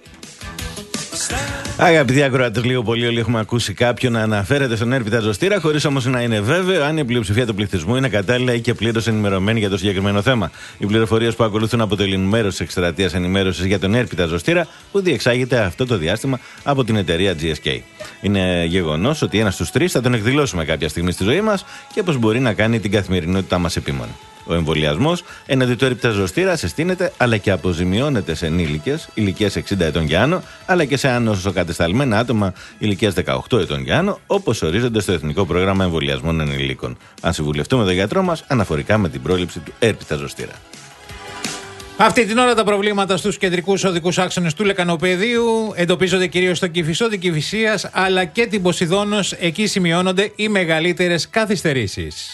Αγαπητοί ακροατές, λίγο πολύ όλοι έχουμε ακούσει κάποιον να αναφέρεται στον έρπιτα ζωστήρα, χωρίς όμως να είναι βέβαιο αν η πλειοψηφία του πληθυσμού είναι κατάλληλα ή και πλήρως ενημερωμένη για το συγκεκριμένο θέμα. Οι πληροφορίες που ακολουθούν αποτελούν μέρος της εκστρατείας ενημέρωσης για τον έρπιτα ζωστήρα που διεξάγεται αυτό το διάστημα από την εταιρεία τζι ες κέι. Είναι γεγονός ότι ένας στους τρεις θα τον εκδηλώσουμε κάποια στιγμή στη ζωή μας και πως μπορεί να κάνει την καθημερινότητά μας επίμονη. Ο εμβολιασμός έναντι του έρπιτα ζωστήρα συστήνεται αλλά και αποζημιώνεται σε ενήλικες ηλικίας εξήντα ετών και άνω, αλλά και σε ανοσοκατεσταλμένα άτομα ηλικίας δεκαοκτώ ετών και άνω, όπως ορίζονται στο Εθνικό Πρόγραμμα Εμβολιασμών Ενηλίκων. Αν συμβουλευτούμε τον γιατρό μας αναφορικά με την πρόληψη του έρπιτα ζωστήρα. Αυτή την ώρα τα προβλήματα στους κεντρικούς οδικούς άξονες του Λεκανοπεδίου εντοπίζονται κυρίως στο Κηφισό την Κηφισίας αλλά και την Ποσειδώνος. Εκεί σημειώνονται οι μεγαλύτερες καθυστερήσεις.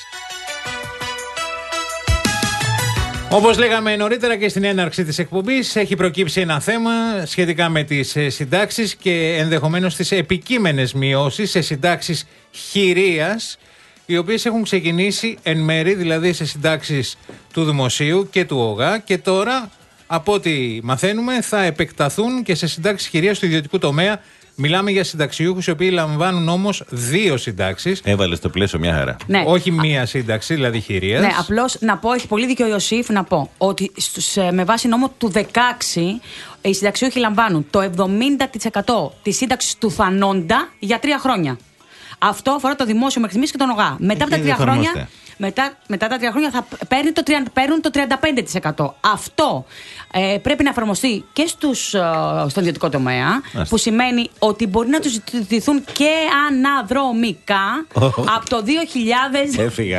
Όπως λέγαμε νωρίτερα και στην έναρξη της εκπομπής, έχει προκύψει ένα θέμα σχετικά με τις συντάξεις και ενδεχομένως τις επικείμενες μειώσεις σε συντάξεις χειρίας, οι οποίες έχουν ξεκινήσει εν μέρη, δηλαδή σε συντάξεις του Δημοσίου και του ΟΓΑ, και τώρα, από ό,τι μαθαίνουμε, θα επεκταθούν και σε συντάξεις χειρίας του ιδιωτικού τομέα. Μιλάμε για συνταξιούχους οι οποίοι λαμβάνουν όμως δύο συντάξεις. Έβαλε στο πλαίσιο μια χαρά. Ναι. Όχι μία σύνταξη, δηλαδή χειρίας. Ναι, απλώς να πω, έχει πολύ δίκιο ο Ιωσήφ, να πω ότι στους, με βάση νόμο του δεκαέξι οι συνταξιούχοι λαμβάνουν το εβδομήντα τοις εκατό της σύνταξης του θανόντα για τρία χρόνια. Αυτό αφορά το δημόσιο μέχρι στιγμής και τον ΟΓΑ. Μετά από τα τρία χρόνια. μετά, μετά τα τρία χρόνια θα παίρνει το, παίρνουν το τριάντα πέντε τοις εκατό. Αυτό ε, πρέπει να εφαρμοστεί και στους, ε, στον ιδιωτικό τομέα, Άστε. που σημαίνει ότι μπορεί να τους ζητηθούν και αναδρομικά oh. από το δύο χιλιάδες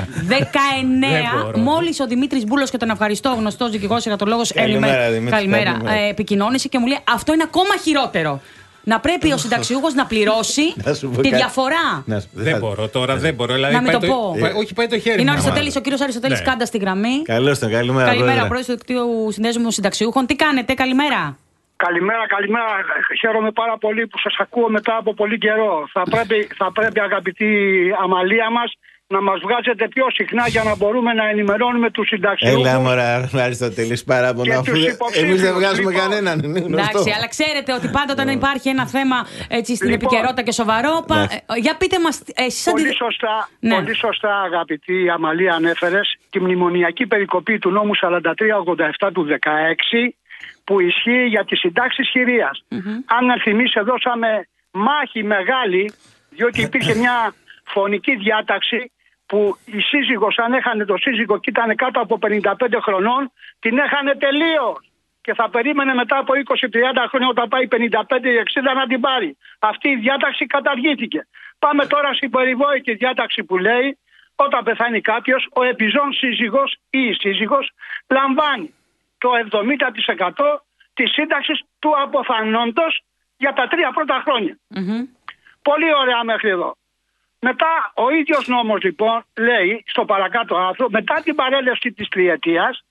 δεκαεννέα. Μόλις ο Δημήτρης Μπούλος, και τον ευχαριστώ, γνωστός δικηγόρος εργατολόγος, καλημέρα, ε, επικοινώνησε και μου λέει αυτό είναι ακόμα χειρότερο. Να πρέπει ο συνταξιούχος να πληρώσει τη διαφορά. Δεν μπορώ τώρα, δεν μπορώ. Να μην το πω. Όχι, πάει το χέρι. Είναι ο Αριστοτέλης, ο κύριος Αριστοτέλης Κάντα στη γραμμή. Καλώς τον, καλημέρα. Καλημέρα, πρόεδρος του Δικτύου Συνδέσμου Συνταξιούχων. Τι κάνετε, καλημέρα. Καλημέρα, καλημέρα. Χαίρομαι πάρα πολύ που σας ακούω μετά από πολύ καιρό. Θα πρέπει, θα πρέπει αγαπητή Αμαλία μας, να μας βγάζετε πιο συχνά για να μπορούμε να ενημερώνουμε τους συνταξιούχους. Έλα μωρά, Αριστοτέλης, παράπονο. Εμείς δεν βγάζουμε λοιπόν κανέναν. Εντάξει, αλλά ξέρετε ότι πάντα όταν υπάρχει ένα θέμα έτσι, στην λοιπόν, επικαιρότητα και σοβαρό. Πα, για πείτε μας, εσείς πολύ, αντι... σωστά, ναι. πολύ σωστά, αγαπητή Αμαλία, ανέφερες τη μνημονιακή περικοπή του νόμου σαράντα τρία ογδόντα επτά του δεκαέξι που ισχύει για τις συντάξεις χειρίας. Mm-hmm. Αν θυμίσαι, δώσαμε μάχη μεγάλη, διότι υπήρχε μια φωνική διάταξη που η σύζυγος, αν έχανε το σύζυγο και ήταν κάτω από πενήντα πέντε χρονών, την έχανε τελείως. Και θα περίμενε μετά από είκοσι τριάντα χρόνια, όταν πάει πενήντα πέντε εξήντα, να την πάρει. Αυτή η διάταξη καταργήθηκε. Πάμε τώρα στην περιβόητη διάταξη που λέει, όταν πεθάνει κάποιος, ο επιζών σύζυγος ή η σύζυγος λαμβάνει το εβδομήντα τοις εκατό της σύνταξης του αποθανόντος για τα τρία πρώτα χρόνια. Mm-hmm. Πολύ ωραία μέχρι εδώ. Μετά ο ίδιος νόμος λοιπόν λέει στο παρακάτω άρθρο, μετά την παρέλευση της τριετίας,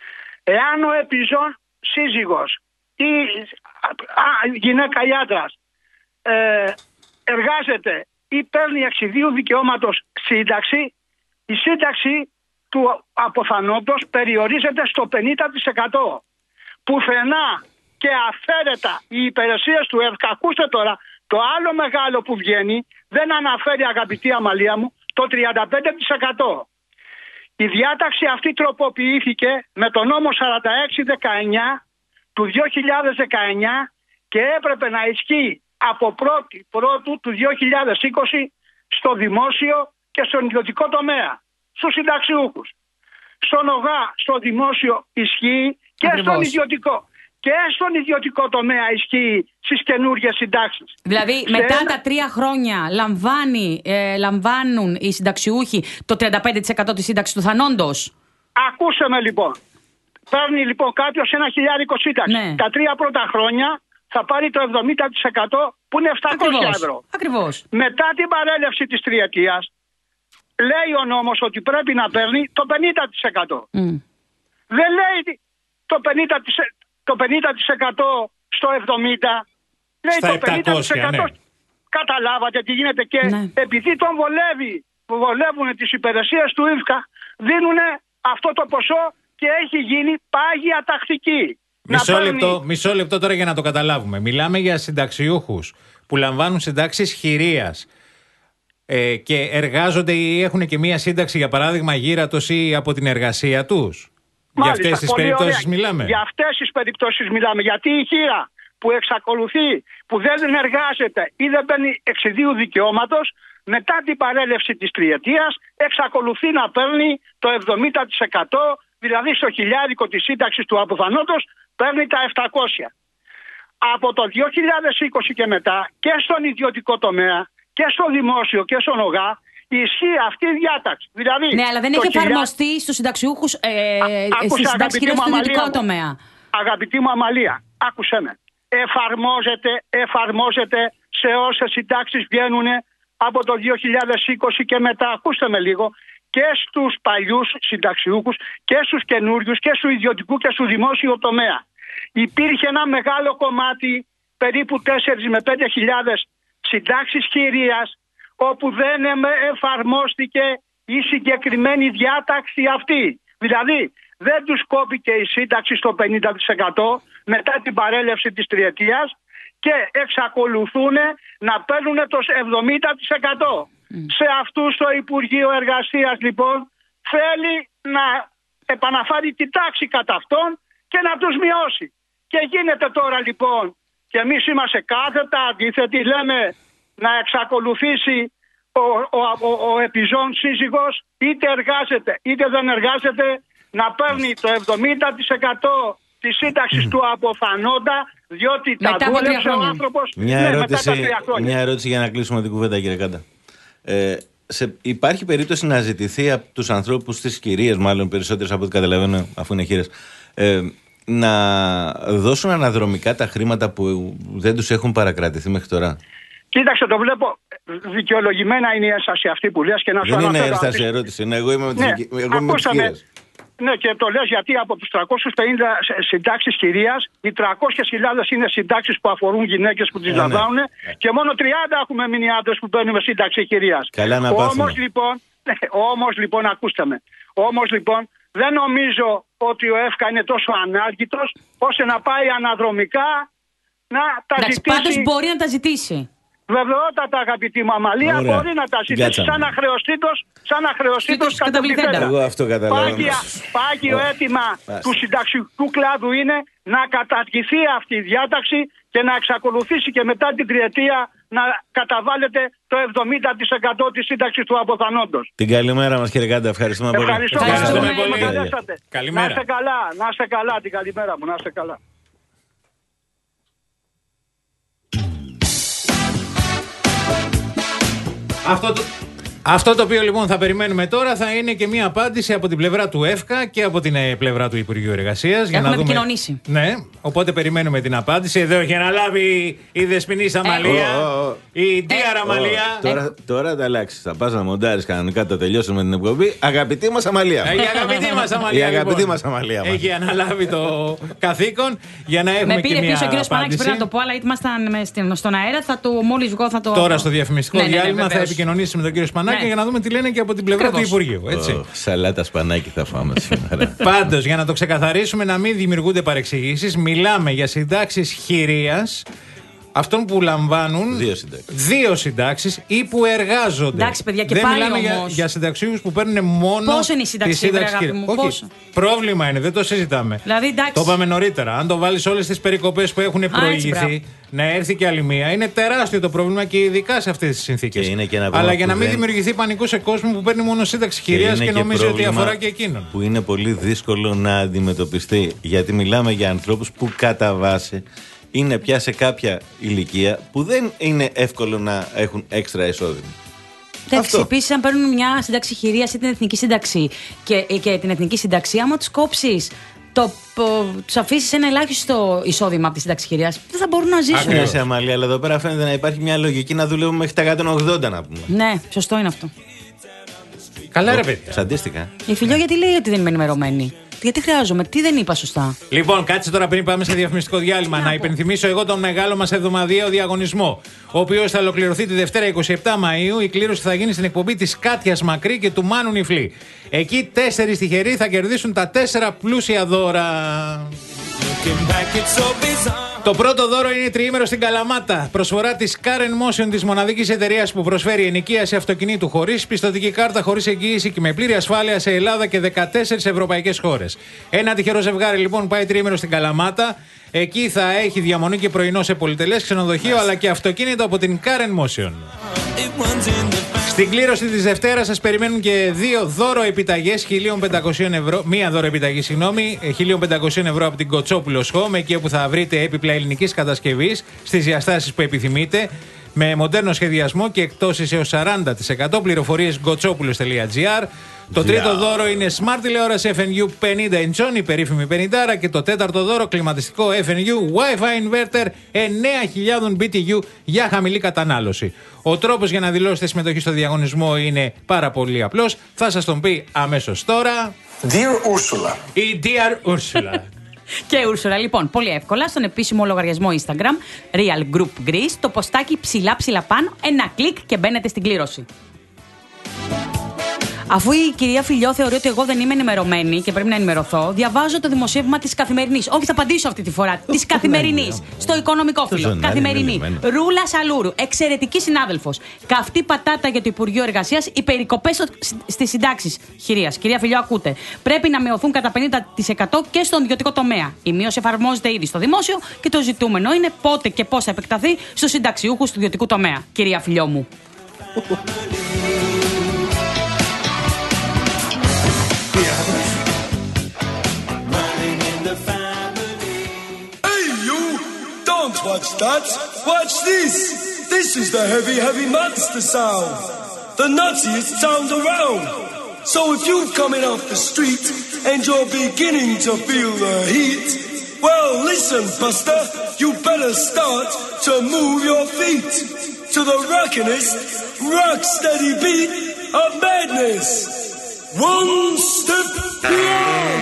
εάν ο επιζών σύζυγος ή α, γυναίκα ή άντρας ε, εργάζεται ή παίρνει εξιδίου δικαιώματος σύνταξη, η σύνταξη του αποθανόντος περιορίζεται στο πενήντα τοις εκατό. Πουθενά και αφαίρετα οι υπηρεσίες του ΕΦΚ, ακούστε τώρα, το άλλο μεγάλο που βγαίνει δεν αναφέρει, αγαπητή Αμαλία μου, το τριάντα πέντε τοις εκατό. Η διάταξη αυτή τροποποιήθηκε με το νόμο σαράντα έξι δεκαεννιά του δύο χιλιάδες δεκαεννιά και έπρεπε να ισχύει από πρώτη πρώτου του δύο χιλιάδες είκοσι στο δημόσιο και στον ιδιωτικό τομέα, στους συνταξιούχους. Στον ΟΓΑ, στο δημόσιο ισχύει και Ακριβώς. στον ιδιωτικό. Και στον ιδιωτικό τομέα ισχύει στις καινούργιες συντάξεις. Δηλαδή, σε μετά ένα... τα τρία χρόνια λαμβάνει, ε, λαμβάνουν οι συνταξιούχοι το τριάντα πέντε τοις εκατό της σύνταξης του θανόντος. Ακούσε με λοιπόν. Παίρνει λοιπόν κάποιος ένα χιλιάρικο σύνταξη. Ναι. Τα τρία πρώτα χρόνια θα πάρει το εβδομήντα τοις εκατό που είναι επτακόσια Ακριβώς. ευρώ. Ακριβώς. Μετά την παρέλευση της τριετίας, λέει ο νόμος ότι πρέπει να παίρνει το πενήντα τοις εκατό. Mm. Δεν λέει το πενήντα τοις εκατό. Το πενήντα τοις εκατό στο εβδομήντα τοις εκατό. Λέει στα το πενήντα τοις εκατό. Ναι. Καταλάβατε τι γίνεται και ναι. επειδή τον βολεύει, βολεύουν τις υπηρεσίες του ΙΦΚΑ, δίνουν αυτό το ποσό και έχει γίνει πάγια τακτική. Μισό, παίρνει... λεπτό, μισό λεπτό τώρα για να το καταλάβουμε. Μιλάμε για συνταξιούχους που λαμβάνουν συντάξεις χειρίας ε, και εργάζονται ή έχουν και μία σύνταξη, για παράδειγμα γύρατος ή από την εργασία τους. Μάλιστα, για αυτές τις περιπτώσεις ωραία. μιλάμε. Για αυτές τις περιπτώσεις μιλάμε. Γιατί η χείρα που εξακολουθεί, που δεν εργάζεται ή δεν παίρνει εξιδίου δικαιώματος, μετά την παρέλευση της τριετίας εξακολουθεί να παίρνει το εβδομήντα τοις εκατό, δηλαδή στο χιλιάρικο της σύνταξης του αποθανόντος παίρνει τα επτακόσια. Από το δύο χιλιάδες είκοσι και μετά και στον ιδιωτικό τομέα και στο δημόσιο και στον ΟΓΑ ισχύει αυτή η διάταξη. Δηλαδή, ναι, αλλά δεν έχει εφαρμοστεί χιλιά... στους συνταξιούχους ε, στις συντάξεις κυρίως στον ιδιωτικό τομέα. Αγαπητή μου Αμαλία, άκουσέ με. Εφαρμόζεται, εφαρμόζεται σε όσες συντάξεις βγαίνουν από το δύο χιλιάδες είκοσι και μετά. Ακούστε με λίγο. Και στους παλιούς συνταξιούχους και στους καινούριους και στου ιδιωτικού και στου δημόσιου τομέα. Υπήρχε ένα μεγάλο κομμάτι, περίπου τέσσερις με πέντε χιλιάδες συντάξεις χειρίας, όπου δεν εφαρμόστηκε η συγκεκριμένη διάταξη αυτή. Δηλαδή, δεν τους κόπηκε η σύνταξη στο πενήντα τοις εκατό μετά την παρέλευση της τριετίας και εξακολουθούν να παίρνουν το εβδομήντα τοις εκατό. Mm. Σε αυτούς το Υπουργείο Εργασίας λοιπόν θέλει να επαναφέρει την τάξη κατά αυτόν και να τους μειώσει. Και γίνεται τώρα λοιπόν, και εμείς είμαστε κάθετα αντίθετοι, λέμε να εξακολουθήσει ο, ο, ο, ο επιζών σύζυγος είτε εργάζεται είτε δεν εργάζεται να παίρνει το εβδομήντα τοις εκατό της σύνταξης mm. του αποθανόντα, διότι μετά τα δούλεψε ο άνθρωπος. Μια, ναι, ερώτηση, μετά τα μια ερώτηση για να κλείσουμε την κουβέντα, κύριε Κάντα. Ε, σε, υπάρχει περίπτωση να ζητηθεί από τους ανθρώπους, τις κυρίες μάλλον περισσότερες από ό,τι καταλαβαίνω, αφού είναι χείρες, ε, να δώσουν αναδρομικά τα χρήματα που δεν τους έχουν παρακρατηθεί μέχρι τώρα? Κοίταξε, το βλέπω. Δικαιολογημένα είναι η ένσταση αυτή που λες και να σου αναφέρω. Δεν είναι αναφέρω, ένσταση, ερώτηση. Ναι, εγώ είμαι με τις, ναι, εγώ είμαι με τις χείρες. Ναι, και το λες γιατί από τους τριακόσιες πενήντα συντάξεις χειρίας, οι τριακόσιες χιλιάδες είναι συντάξεις που αφορούν γυναίκες που τις ναι, λαμβάνουν ναι. και μόνο τριάντα έχουμε μείνει άντρες που παίρνουμε σύνταξη χειρίας. Καλά να πάθουμε. Όμως λοιπόν, όμως λοιπόν, ακούστε με, όμως λοιπόν δεν νομίζω ότι ο ΕΦΚΑ είναι τόσο ανάγκητος ώστε να πάει αναδρομικά να τα Εντάξει, ζητήσει. πάντως μπορεί να τα ζητήσει. Βεβαιότατα, αγαπητή μου Αμαλία, Ωραία. μπορεί να τα ζητήσει σαν αχρεωστήτως, σαν αχρεωστήτως κατευθυντικά. Εγώ αυτό καταλαβαίνω. Πάγιο αίτημα του συνταξικού κλάδου είναι να καταργηθεί αυτή η διάταξη και να εξακολουθήσει και μετά την τριετία να καταβάλλεται το εβδομήντα τοις εκατό της σύνταξης του αποθανόντος. Την καλημέρα μας, κύριε Κάντα, ευχαριστούμε πολύ. Ευχαριστώ Ευχαριστούμε πολύ. πολύ. Να είστε καλά, να είστε καλά, την καλημέρα μου, να είστε καλά. Αυτό το, αυτό το οποίο λοιπόν θα περιμένουμε τώρα θα είναι και μια απάντηση από την πλευρά του ΕΦΚΑ και από την ε, πλευρά του Υπουργείου Εργασίας. Έχουμε επικοινωνήσει. Ναι, οπότε περιμένουμε την απάντηση. Εδώ έχει αναλάβει η Δεσποινής Αμαλία, oh, oh, oh. η Ντίαρα Αμαλία. Oh, τώρα, τώρα τα αλλάξεις. Θα πας να μοντάρεις κανονικά, το τελειώσουμε την εκπομπή. Αγαπητή μας Αμαλία. Η αγαπητή μας Αμαλία. Η αγαπητή λοιπόν, μας Αμαλία. Έχει αναλάβει το καθήκον για να έχουμε με και πήρε μια πίσω ο κύριος απάντηση. Πανάκης, πρέπει να το πω, αλλά ήμασταν στον αέρα. Θα το, μόλις βγω θα το. Τώρα στο διαφημιστικό ναι, ναι, ναι, διάλειμμα θα βεβαίως. επικοινωνήσει με τον κύριο Σπανάκη Ναι. για να δούμε τι λένε και από την πλευρά Ακριβώς. του Υπουργείου. Έτσι. Oh, σαλάτα σπανάκι θα φάμε σήμερα. Πάντως, για να το ξεκαθαρίσουμε, να μην δημιουργούνται παρεξηγήσεις, μιλάμε για συντάξεις χειρίας αυτών που λαμβάνουν Δύο συντάξεις. δύο συντάξεις ή που εργάζονται. Εντάξει, παιδιά, και Δεν πάλι μιλάμε για, όμως. για συνταξιούχους που παίρνουν μόνο. Πόσο είναι η σύνταξη τη σύνταξη σήμερα, χειρίας. αγάπη μου, Όχι, πόσο? πρόβλημα είναι, δεν το συζητάμε. Δηλαδή, εντάξει. Το είπαμε νωρίτερα. Αν το βάλεις όλες τις περικοπές που έχουν προηγηθεί, μπράβο. να έρθει και άλλη μία, είναι τεράστιο το πρόβλημα και ειδικά σε αυτές τις συνθήκες. Και είναι και ένα πρόβλημα Αλλά για να που μην δεν- δημιουργηθεί πανικού σε κόσμο που παίρνει μόνο σύνταξη χειρίας και, είναι νομίζει ότι πρόβλημα αφορά και εκείνον. που είναι πολύ δύσκολο να αντιμετωπιστεί. Γιατί μιλάμε για ανθρώπους που κατά βάση είναι πια σε κάποια ηλικία που δεν είναι εύκολο να έχουν έξτρα εισόδημα. Εντάξει, επίσης, αν παίρνουν μια σύνταξη χειρίας ή την εθνική σύνταξη και, και την εθνική σύνταξη, άμα τους κόψεις, το, τους αφήσεις ένα ελάχιστο εισόδημα από τη σύνταξη χειρίας, δεν θα μπορούν να ζήσουν. Ακριβώς, Αμαλία, αλλά εδώ πέρα φαίνεται να υπάρχει μια λογική να δουλεύουμε μέχρι τα εκατόν ογδόντα, να πούμε. Ναι, σωστό είναι αυτό. Καλά, ρε παιδιά. Σαντίστηκα. Η Φιλιό γιατί λέει ότι δεν είμαι ενημερωμένη? Γιατί χρειάζομαι, τι δεν είπα σωστά? Λοιπόν, κάτσε τώρα πριν πάμε σε διαφημιστικό διάλειμμα να υπενθυμίσω εγώ τον μεγάλο μας εβδομαδιαίο διαγωνισμό, ο οποίος θα ολοκληρωθεί τη Δευτέρα εικοστή εβδόμη Μαΐου. Η κλήρωση θα γίνει στην εκπομπή της Κάτιας Μακρύ και του Μάνου Νιφλή. Εκεί τέσσερις τυχεροί θα κερδίσουν τα τέσσερα πλούσια δώρα. Το πρώτο δώρο είναι τριήμερο στην Καλαμάτα. Προσφορά της Car and Motion, της μοναδικής εταιρείας που προσφέρει ενοικίαση αυτοκινήτου χωρίς πιστωτική κάρτα, χωρίς εγγύηση και με πλήρη ασφάλεια σε Ελλάδα και δεκατέσσερις ευρωπαϊκές χώρες. Ένα τυχερό ζευγάρι λοιπόν πάει τριήμερο στην Καλαμάτα. Εκεί θα έχει διαμονή και πρωινό σε πολυτελές ξενοδοχείο αλλά και αυτοκίνητο από την Car and Motion. Στην κλήρωση της Δευτέρας σας περιμένουν και δύο δώρο επιταγές χίλια πεντακόσια ευρώ. Μία δώρο επιταγή, συγγνώμη, χίλια πεντακόσια ευρώ από την Κοτσόπουλος Home, εκεί όπου θα βρείτε έπιπλα ελληνικής κατασκευής στις διαστάσεις που επιθυμείτε, με μοντέρνο σχεδιασμό και εκτόσεις έως σαράντα τοις εκατό. Πληροφορίες γκοτσόπουλος τελεία τζι άρ. Το τρίτο δώρο είναι Smart τηλεόραση εφ εν γιου πενήντα inch, η περίφημη πενήντα, και το τέταρτο δώρο κλιματιστικό εφ εν γιου Wi-Fi Inverter εννέα χιλιάδες μπι τι γιου για χαμηλή κατανάλωση. Ο τρόπος για να δηλώσετε συμμετοχή στο διαγωνισμό είναι πάρα πολύ απλός. Θα σας τον πει αμέσως τώρα. Dear Ursula. Η Dear Ursula. Και Ούρσουλα, λοιπόν, πολύ εύκολα στον επίσημο λογαριασμό Instagram Real Group Greece, το ποστάκι ψηλά ψηλά πάνω, ένα κλικ και μπαίνετε στην κλήρωση. Αφού η κυρία Φιλιό θεωρεί ότι εγώ δεν είμαι ενημερωμένη και πρέπει να ενημερωθώ, διαβάζω το δημοσίευμα της Καθημερινής. Όχι, θα απαντήσω αυτή τη φορά. Της Καθημερινής. Στο οικονομικό φύλλο. Καθημερινή. Ρούλα Σαλούρου. Εξαιρετική συνάδελφος. Καυτή πατάτα για το Υπουργείο Εργασίας. Οι περικοπές στις συντάξεις. Χειρίας. Κυρία Φιλιό, ακούτε. Πρέπει να μειωθούν κατά πενήντα τοις εκατό και στον ιδιωτικό τομέα. Η μείωση εφαρμόζεται ήδη στο δημόσιο και το ζητούμενο είναι πότε και πώς θα επεκταθεί στους συνταξιούχους του ιδιωτικού τομέα. Κυρία Φιλιό μου. Watch that, watch this. This is the heavy, heavy monster sound. The nuttiest sound around. So if you're coming off the street and you're beginning to feel the heat, well, listen, Buster, you better start to move your feet to the rockinest, rock steady beat of madness. One step beyond.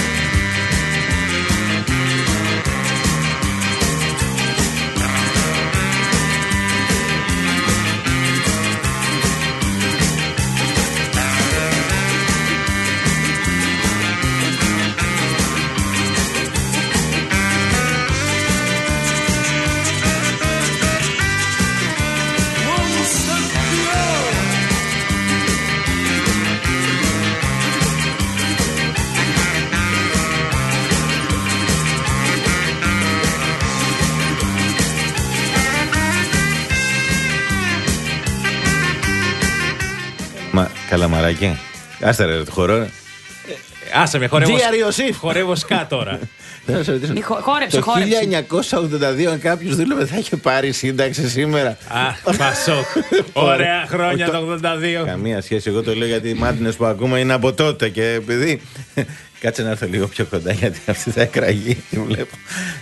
Μα καλαμαράκι. Άστε ρε, χορό. Άσε με, χορεύω. Διαριοσύφ. Χορεύω σκά τώρα. Χόρεψε, το χόρεψε. χίλια εννιακόσια ογδόντα δύο, αν κάποιος δούλευε, θα είχε πάρει σύνταξη σήμερα. Α, Πασόκ. Ωραία χρόνια το ογδόντα δύο. Καμία σχέση. Εγώ το λέω γιατί οι μάτινες που ακούμε είναι από τότε. Και επειδή. Κάτσε να έρθω λίγο πιο κοντά, γιατί αυτή θα εκραγεί. Τη βλέπω.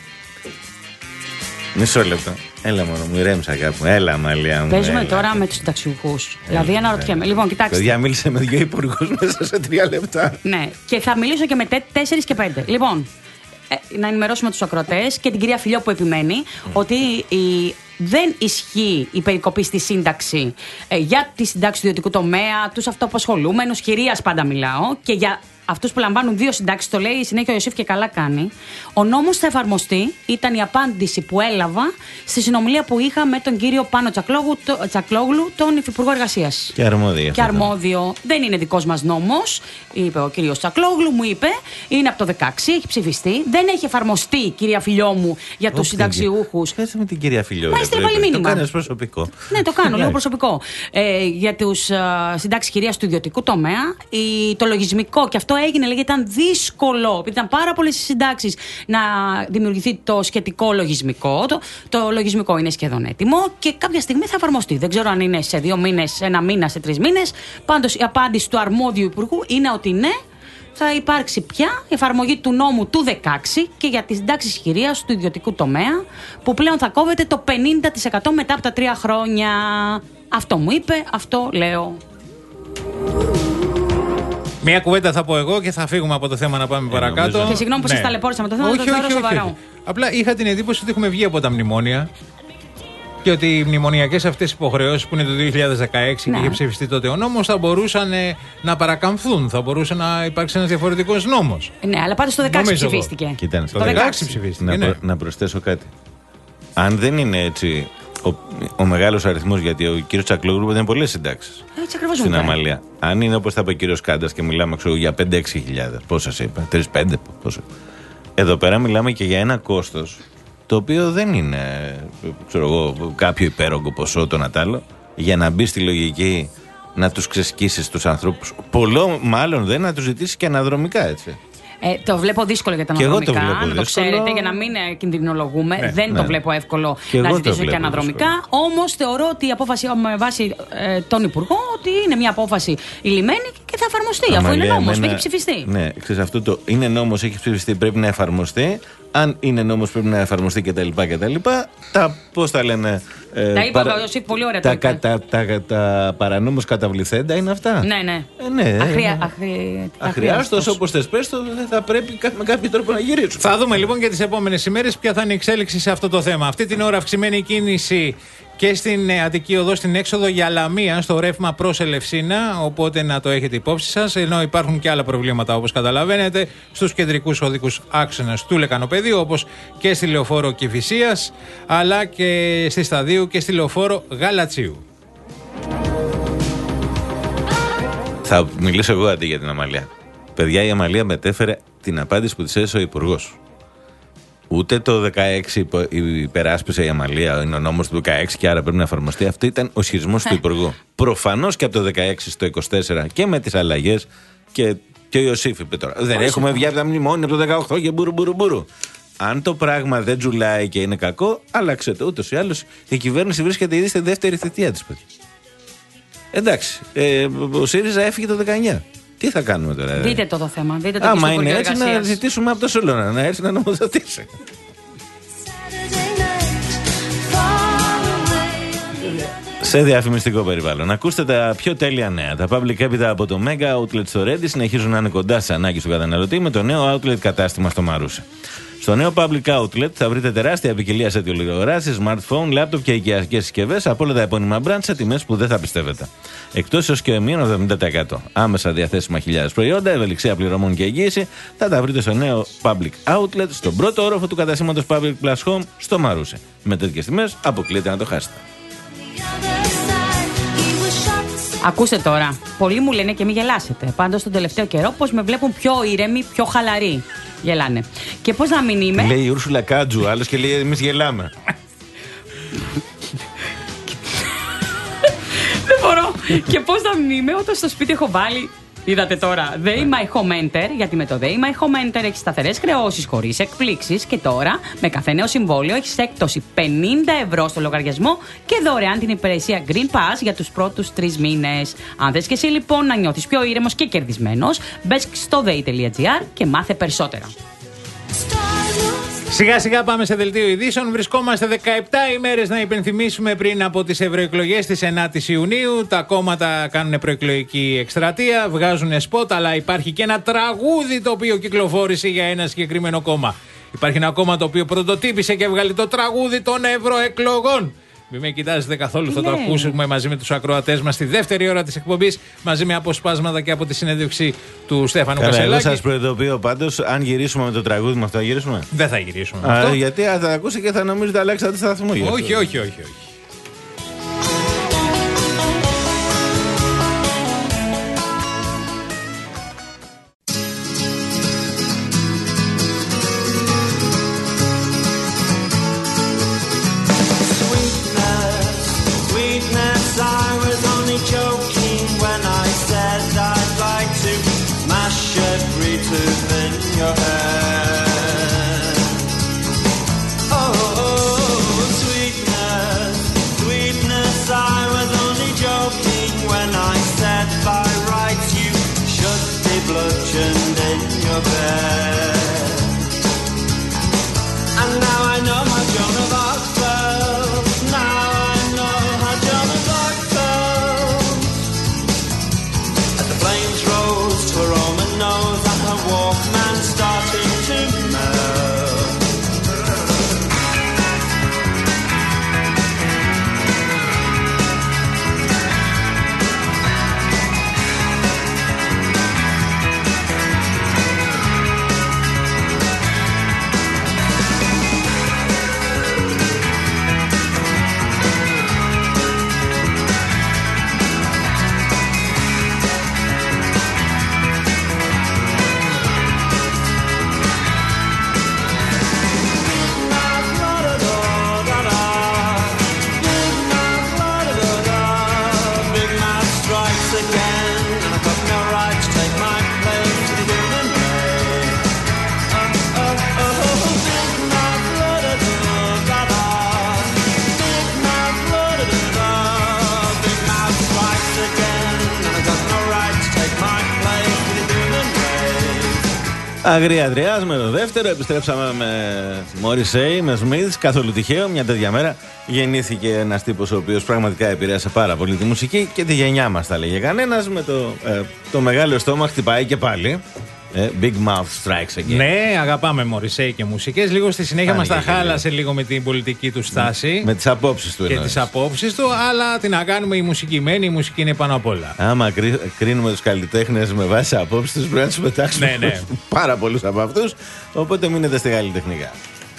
Μισό λεπτό. Έλα μόνο, μου ηρέμησα κάπου. Έλα, μαλλιά μου. Παίζουμε έλα. τώρα με τους συνταξιούχους. Δηλαδή, αναρωτιέμαι. Λοιπόν, κοιτάξτε. Παιδιά, μίλησε με δύο υπουργούς μέσα σε τρία λεπτά. Ναι, και θα μιλήσω και με τέσσερις και πέντε. Λοιπόν, ε, να ενημερώσουμε τους ακροατές και την κυρία Φιλιό που επιμένει mm. ότι η, δεν ισχύει η περικοπή στη σύνταξη ε, για τη συντάξη του ιδιωτικού τομέα, τους αυτοαπασχολούμενους, κυρίας πάντα μιλάω, και για αυτούς που λαμβάνουν δύο συντάξεις, το λέει συνέχεια ο Ιωσήφ και καλά κάνει. Ο νόμος θα εφαρμοστεί, ήταν η απάντηση που έλαβα στη συνομιλία που είχα με τον κύριο Πάνο Τσακλόγλου, το, Τσακλόγλου τον Υφυπουργό Εργασίας. Και αρμόδιο. Και αρμόδιο. Δεν είναι δικός μας νόμος, είπε ο κύριος Τσακλόγλου, μου είπε. Είναι από το δεκαέξι, έχει ψηφιστεί. Δεν έχει εφαρμοστεί, κυρία Φιλιό μου, για τους συνταξιούχους. Κάτσε με την κυρία Φιλιό. Μα έστειλε πάλι μήνυμα. Το κάνεις προσωπικό. Ναι, το κάνω, λίγο προσωπικό. Ε, για τους συντάξεις κυρίας του ιδιωτικού τομέα, η, το λογισμικό, και αυτό έγινε, λέγεται, ήταν δύσκολο, επειδή ήταν πάρα πολλές συντάξεις, να δημιουργηθεί το σχετικό λογισμικό. Το, το λογισμικό είναι σχεδόν έτοιμο και κάποια στιγμή θα εφαρμοστεί. Δεν ξέρω αν είναι σε δύο μήνες, σε ένα μήνα, σε τρεις μήνες. Πάντως η απάντηση του αρμόδιου υπουργού είναι ότι ναι, θα υπάρξει πια εφαρμογή του νόμου του δεκαέξι και για τις συντάξεις χειρίας του ιδιωτικού τομέα, που πλέον θα κόβεται το πενήντα τοις εκατό μετά από τα τρία χρόνια. Αυτό μου είπε, αυτό λέω. Μία κουβέντα θα πω εγώ και θα φύγουμε από το θέμα να πάμε ε, παρακάτω. Νομίζω. Και συγγνώμη που ναι. σας ταλαιπώρησα με το θέμα, όχι, το όχι, όχι, όχι. Απλά είχα την εντύπωση ότι έχουμε βγει από τα μνημόνια και ότι οι μνημονιακές αυτές υποχρεώσεις που είναι το δύο χιλιάδες δεκαέξι ναι. και είχε ψηφιστεί τότε ο νόμος θα μπορούσαν ε, να παρακαμφθούν, θα μπορούσε να υπάρξει ένας διαφορετικός νόμος. Ναι, αλλά πάντως το δεκαέξι ψηφίστηκε. Κοιτάξτε, το δεκαέξι ψηφίστηκε. Να, ναι. προ, να προσθέσω κάτι. Αν δεν είναι έτσι ο, ο μεγάλος αριθμός, γιατί ο κύριος Τσακλόγλου ήταν πολλές συντάξεις στην Αμαλία. Αν είναι όπως θα είπε ο κύριος Κάντας και μιλάμε ξέρω, για πέντε έξι χιλιάδες, πόσα σε είπα, τρία πέντε, πόσο. Εδώ πέρα μιλάμε και για ένα κόστος το οποίο δεν είναι ξέρω εγώ, κάποιο υπέρογκο ποσό το νατάλο, για να μπει στη λογική να τους ξεσκίσεις τους ανθρώπους. Πολλό μάλλον δεν να τους ζητήσεις και αναδρομικά, έτσι. Ε, το βλέπω δύσκολο για τα αναδρομικά, το να το ξέρετε, για να μην κινδυνολογούμε. Ναι, δεν ναι. το βλέπω εύκολο και να ζητήσω και αναδρομικά. Όμως θεωρώ ότι η απόφαση με βάση ε, τον Υπουργό ότι είναι μια απόφαση ηλυμένη και θα εφαρμοστεί, Αμαλία, αφού είναι νόμος, εμένα, έχει ψηφιστεί. Ναι, ξέρεις, αυτό το είναι νόμος, έχει ψηφιστεί, πρέπει να εφαρμοστεί. Αν είναι νόμος, πρέπει να εφαρμοστεί κτλ. Τα πώς τα λένε. Ε, τα είπα, παρα... πολύ ωραία τα, τα, τα, τα, τα παρανόμως καταβληθέντα είναι αυτά. Ναι, ναι. Ε, ναι Αχρία, αχρι... Αχριάστος, όπως θες πες το, θα πρέπει με κάποιο τρόπο να γυρίσουν. Θα δούμε λοιπόν και τις επόμενες ημέρες ποια θα είναι η εξέλιξη σε αυτό το θέμα. Αυτή την ώρα αυξημένη κίνηση και στην Αττική Οδό, στην έξοδο για Λαμία, στο ρεύμα προς Ελευσίνα. Οπότε να το έχετε υπόψη σας. Ενώ υπάρχουν και άλλα προβλήματα, όπως καταλαβαίνετε, στους κεντρικούς οδικούς άξονες του Λεκανοπεδίου, όπως και στη λεωφόρο Κηφισίας, αλλά και στη Σταδίου και στη λεωφόρο Γαλατσίου. Θα μιλήσω εγώ αντί για την Αμαλία. Παιδιά, η Αμαλία μετέφερε την απάντηση που της έδωσε ο Υπουργός. Ούτε το δεκαέξι υπεράσπισε η Αμαλία, είναι ο νόμος του δεκαέξι και άρα πρέπει να εφαρμοστεί. Αυτό ήταν ο ισχυρισμός του Υπουργού. Προφανώς και από το δεκαέξι στο είκοσι τέσσερα και με τις αλλαγές και, και ο Ιωσήφ είπε τώρα. Δεν Όχι έχουμε βγει από τα μνημόνια από το δεκαοκτώ και μπουρου μπουρου μπουρου. Αν το πράγμα δεν τζουλάει και είναι κακό, άλλαξε το. Ούτως ή άλλως η κυβέρνηση βρίσκεται ήδη στη δεύτερη θητεία της. Εντάξει, ε, ο ΣΥΡΙΖΑ έφυγε το δεκαεννιά. Τι θα κάνουμε τώρα. Δείτε το το θέμα. Δείτε το Άμα είναι έτσι, εργασίας. Να ζητήσουμε από το Σολώνα να έρθει να νομοθετήσει. Σε διαφημιστικό περιβάλλον. Ακούστε τα πιο τέλεια νέα. Τα public έπειτα από το Mega Outlet στο Ρέντι συνεχίζουν να είναι κοντά στις ανάγκες του καταναλωτή με το νέο Outlet κατάστημα στο Μαρούσι. Στο νέο Public Outlet θα βρείτε τεράστια ποικιλία σε τηλεοράσεις, smartphone, laptop και οικιακές συσκευές από όλα τα επώνυμα brand σε τιμές που δεν θα πιστεύετε. Εκτός έως και μείον εβδομήντα τοις εκατό. Άμεσα διαθέσιμα χιλιάδες προϊόντα, ευελιξία πληρωμών και εγγύηση θα τα βρείτε στο νέο Public Outlet, στον πρώτο όροφο του καταστήματος Public Plus Home στο Μαρούσι. Με τέτοιες τιμές αποκλείεται να το χάσετε. Ακούστε τώρα. Πολλοί μου λένε και μην γελάσετε. Πάντως τον τελευταίο καιρό πως με βλέπουν πιο ήρεμη, πιο χαλαρή. Γελάνε. Και πώς να μην είμαι. Λέει η Ούρσουλα Κάτζου, άλλος και λέει εμείς γελάμε. Δεν μπορώ. Και πώς να μην είμαι όταν στο σπίτι έχω βάλει. Είδατε τώρα, They My Home Enter, γιατί με το They My Home Enter έχεις σταθερές χρεώσεις χωρίς εκπλήξεις και τώρα με κάθε νέο συμβόλαιο έχεις έκπτωση πενήντα ευρώ στο λογαριασμό και δωρεάν την υπηρεσία Green Pass για τους πρώτους τρεις μήνες. Αν θες και εσύ λοιπόν να νιώθεις πιο ήρεμος και κερδισμένος, μπες στο they τελεία gr και μάθε περισσότερα. Σιγά σιγά πάμε σε δελτίο ειδήσεων. Βρισκόμαστε δεκαεπτά ημέρες να υπενθυμίσουμε πριν από τις ευρωεκλογές της ενάτης Ιουνίου. Τα κόμματα κάνουν προεκλογική εκστρατεία, βγάζουν σποτ, αλλά υπάρχει και ένα τραγούδι το οποίο κυκλοφόρησε για ένα συγκεκριμένο κόμμα. Υπάρχει ένα κόμμα το οποίο πρωτοτύπησε και έβγαλε το τραγούδι των ευρωεκλογών. Μην με κοιτάζετε καθόλου, θα το ακούσουμε μαζί με τους ακροατές μας στη δεύτερη ώρα της εκπομπής, μαζί με αποσπάσματα και από τη συνέντευξη του Στέφανου Καλά, Κασελάκη. Εγώ σας προειδοποιώ πάντως, αν γυρίσουμε με το τραγούδι με αυτό, θα γυρίσουμε. Δεν θα γυρίσουμε. Α, αυτό. Γιατί θα τα ακούσει και θα νομίζετε αλλάξατε σταθμό. Όχι, όχι, όχι, όχι. Αγρία Αντρεάς με το δεύτερο. Επιστρέψαμε με Μόρισεϊ, με Σμιθ. Καθόλου τυχαίο, μια τέτοια μέρα γεννήθηκε ένας τύπος ο οποίος πραγματικά επηρέασε πάρα πολύ τη μουσική και τη γενιά μας, θα λέγε κανένας. Με το, ε, το μεγάλο στόμα χτυπάει και πάλι. Ε, Big Mouth Strikes Again. Ναι, αγαπάμε Μόρισεϊ και μουσικές. Λίγο στη συνέχεια μας τα χάλασε λίγο με την πολιτική του στάση. Με τις απόψεις του και τις απόψεις του, αλλά τι να κάνουμε, η μουσική μένει, η μουσική είναι πάνω απ' όλα. Άμα κρίνουμε τους καλλιτέχνες με βάση απόψεις τους, πρέπει να τους πετάξουμε ναι, ναι. πάρα πολλούς από αυτούς. Οπότε μείνετε στη καλλιτεχνικά.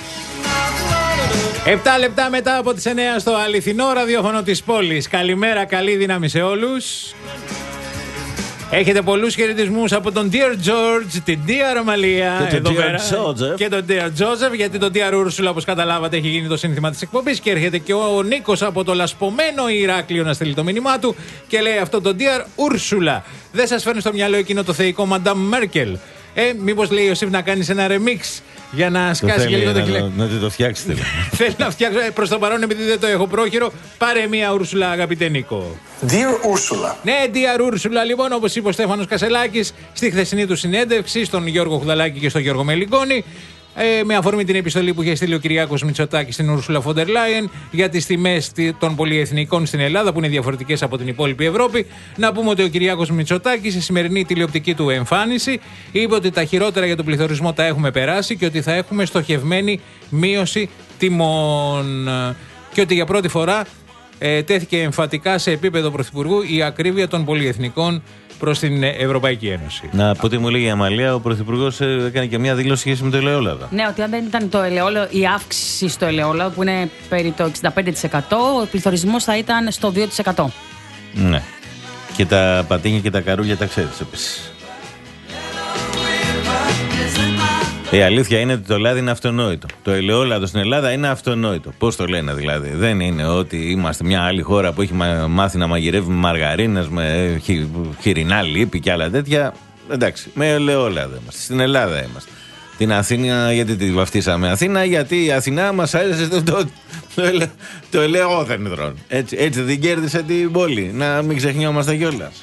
Επτά λεπτά μετά από τις εννιά στο αληθινό ραδιόφωνο της πόλης. Καλημέρα, καλή δύναμη σε όλους. Έχετε πολλούς χαιρετισμούς από τον Dear George, την Dear Αμαλία και τον Dear Joseph. Και τον Dear Joseph, γιατί τον Dear Ursula, όπως καταλάβατε, έχει γίνει το σύνθημα της εκπομπής. Και έρχεται και ο Νίκος από το λασπωμένο Ηράκλειο να στείλει το μήνυμά του και λέει αυτό το Dear Ursula. Δεν σας φέρνει στο μυαλό εκείνο το θεϊκό Madame Merkel? Ε, μήπως λέει ο Ιωσήφ να κάνεις ένα remix για να σκάσει και λίγο το χιλέ. Να το φτιάξετε. Θέλει να φτιάξω. Ε, προς το παρόν, επειδή δεν το έχω πρόχειρο, πάρε μία Ούρσουλα, αγαπητέ Νίκο. Dear Ursula. Ναι, Dear Ursula, λοιπόν, όπως είπε ο Στέφανος Κασελάκης στη χθεσινή του συνέντευξη στον Γιώργο Χουδαλάκη και στον Γιώργο Μελικόνη. Ε, με αφορμή την επιστολή που είχε στείλει ο Κυριάκος Μητσοτάκης στην Ursula von der Leyen για τις τιμές των πολυεθνικών στην Ελλάδα, που είναι διαφορετικές από την υπόλοιπη Ευρώπη. Να πούμε ότι ο Κυριάκος Μητσοτάκης, στη σημερινή τηλεοπτική του εμφάνιση, είπε ότι τα χειρότερα για τον πληθωρισμό τα έχουμε περάσει και ότι θα έχουμε στοχευμένη μείωση τιμών. Και ότι για πρώτη φορά ε, τέθηκε εμφατικά σε επίπεδο Πρωθυπουργού η ακρίβεια των πολυεθνικών προς την Ευρωπαϊκή Ένωση. Να, από ό,τι μου λέει η Αμαλία, ο Πρωθυπουργός έκανε και μια δήλωση σχέση με το ελαιόλαδο. Ναι, ότι αν δεν ήταν το ελαιόλαδο, η αύξηση στο ελαιόλαδο που είναι περί το εξήντα πέντε τοις εκατό, ο πληθωρισμός θα ήταν στο δύο τοις εκατό. Ναι. Και τα πατίνια και τα καρούλια τα ξέρεις επίσης. Η αλήθεια είναι ότι το λάδι είναι αυτονόητο. Το ελαιόλαδο στην Ελλάδα είναι αυτονόητο. Πώς το λένε δηλαδή? Δεν είναι ότι είμαστε μια άλλη χώρα που έχει μάθει να μαγειρεύουμε μαργαρίνες με χοιρινά λίπη και άλλα τέτοια. Εντάξει, με ελαιόλαδο είμαστε. Στην Ελλάδα είμαστε. Την Αθήνα, γιατί τη βαφτίσαμε Αθήνα? Γιατί η Αθηνά μας άρεσε το, το, το, ελε, το ελαιόδεντρο. Έτσι, έτσι δεν κέρδισε την πόλη. Να μην ξεχνιόμαστε κιόλας.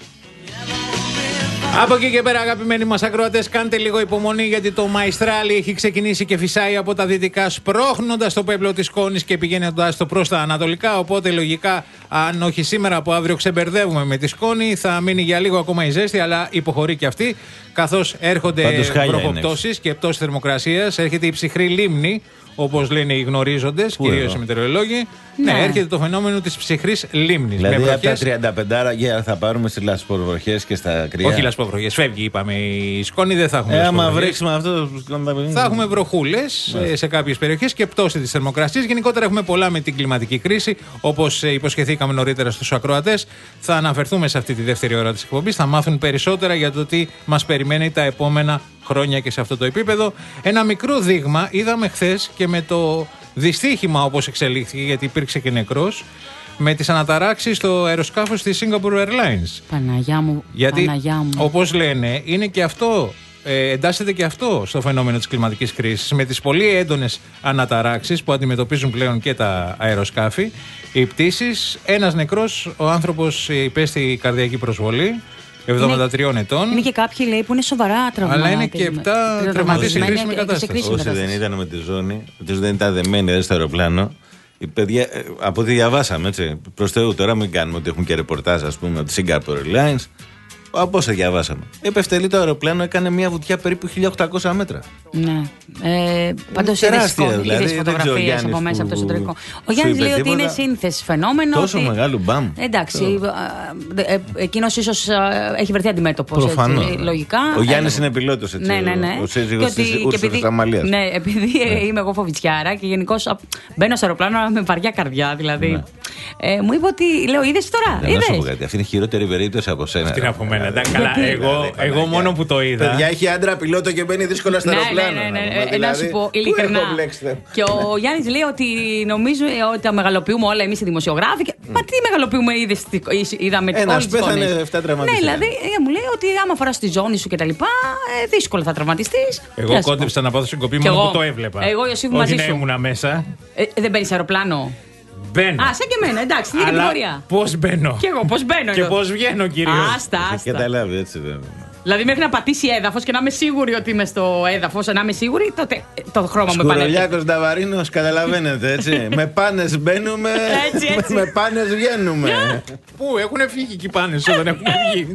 Από εκεί και πέρα, αγαπημένοι μας ακροατές, κάντε λίγο υπομονή, γιατί το Μαϊστράλι έχει ξεκινήσει και φυσάει από τα δυτικά, σπρώχνοντας το πέπλο της Σκόνης και πηγαίνοντας το προς τα ανατολικά. Οπότε λογικά, αν όχι σήμερα, από αύριο ξεμπερδεύουμε με τη Σκόνη. Θα μείνει για λίγο ακόμα η ζέστη, αλλά υποχωρεί και αυτή, καθώς έρχονται βροχοπτώσεις και πτώσεις θερμοκρασίας. Έρχεται η ψυχρή λίμνη, όπως λένε οι γνωρίζοντες, κυρίως οι μετεωρολόγοι. Ναι. ναι, έρχεται το φαινόμενο της ψυχρής λίμνης. Δηλαδή, με από τα τριάντα πέντε θα πάρουμε στις λασποβροχές και στα κρύα. Όχι λασποβροχές, φεύγει, είπαμε. Η Σκόνη δεν θα έχουμε. Ε, άμα βρέξουμε αυτό. Θα έχουμε βροχούλες ναι. σε κάποιες περιοχές και πτώση της θερμοκρασίας. Γενικότερα έχουμε πολλά με την κλιματική κρίση. Όπως υποσχεθήκαμε νωρίτερα στους ακροατές, θα αναφερθούμε σε αυτή τη δεύτερη ώρα της εκπομπής. Θα μάθουν περισσότερα για το τι μας περιμένει τα επόμενα χρόνια και σε αυτό το επίπεδο. Ένα μικρό δείγμα είδαμε χθες και με το δυστύχημα, όπως εξελίχθηκε, γιατί υπήρξε και νεκρός, με τις αναταράξεις στο αεροσκάφος της Singapore Airlines. Παναγιά μου, γιατί, Παναγιά μου. όπως λένε, είναι και αυτό, ε, εντάσσεται και αυτό στο φαινόμενο της κλιματικής κρίσης, με τις πολύ έντονες αναταράξεις που αντιμετωπίζουν πλέον και τα αεροσκάφη, οι πτήσεις. Ένας νεκρός, ο άνθρωπος υπέστη καρδιακή προσβολή, εβδομήντα τριών ετών. Είναι και κάποιοι, λέει, που είναι σοβαρά τραυματίες. Αλλά είναι και επτά τραυματίες σε κρίσιμη κατάσταση. Όσοι δεν ήταν με τη ζώνη, ότι δεν ήταν δεμένοι στο αεροπλάνο, οι παιδιά, από ό,τι διαβάσαμε, έτσι, προς Θεού, τώρα μην κάνουμε ότι έχουν και ρεπορτάζ, ας πούμε, από τη Singapore Airlines. Από όσα διαβάσαμε. Έπεφτε το αεροπλάνο, έκανε μια βουτιά περίπου χίλια οκτακόσια μέτρα. Ναι. Ε, Πάντως είδες δηλαδή, φωτογραφίες από μέσα από το εσωτερικό. Ο Γιάννης λέει ότι είναι σύνθεση φαινόμενο. Τόσο ότι... μεγάλο μπαμ. Εντάξει. Ε, ε, εκείνος ίσως έχει βρεθεί αντιμέτωπος. Προφανώς. Λογικά. Ο Γιάννης είναι πιλότος, έτσι. Ναι, ναι, ναι. Ο σύζυγος της Ούρσουλας Αμαλίας. Ναι, επειδή είμαι εγώ φοβητσιάρα και γενικώς μπαίνω στο αεροπλάνο με βαριά καρδιά. Δηλαδή. Ε, μου είπε ότι. Λέω, είδες τώρα. Δεν σου πω κάτι. Αυτή είναι χειρότερη περίπτωση από σένα. Αυτή είναι από μένα. Καλά, εγώ, εγώ μόνο που το είδα. Παιδιά, έχει άντρα πιλότο και μπαίνει δύσκολα στο αεροπλάνο. Ναι, ναι, ναι, ναι. Να σου πω ειλικρινά. Και ο Γιάννης λέει ότι νομίζω ότι τα μεγαλοποιούμε όλα εμείς οι δημοσιογράφοι. Μα τι μεγαλοποιούμε, είδαμε τις Ένας πέθανε, εφτά τραυματίστηκαν. Ναι, δηλαδή μου λέει ότι άμα φοράς τη ζώνη σου και τα λοιπά, δύσκολα θα τραυματιστείς. Εγώ κόντεψα να πάω συγκοπή μόνο που το έβλεπα. Εγώ Ιωσήφ μαζί σου. Όχι, ήμουνα μέσα. Δεν μπαίνεις αεροπλάνο? Μπαίνω. Α, σαν και εμένα, εντάξει, την κατηγορία. Πώς μπαίνω. Και εγώ πώς μπαίνω. Και πώς βγαίνω, κυρίως. Άστα, άστα. Καταλάβει, έτσι δεν. Δηλαδή, μέχρι να πατήσει έδαφος και να είμαι σίγουρη ότι είμαι στο έδαφος, να είμαι σίγουρη, τότε το χρώμα με πανέφερε. Σκουρολιάκος Νταβαρίνος, καταλαβαίνετε, έτσι. Με πάνες μπαίνουμε, έτσι, έτσι. με πάνες βγαίνουμε. Πού, έχουνε φύγει και οι πάνες όταν έχουνε βγει.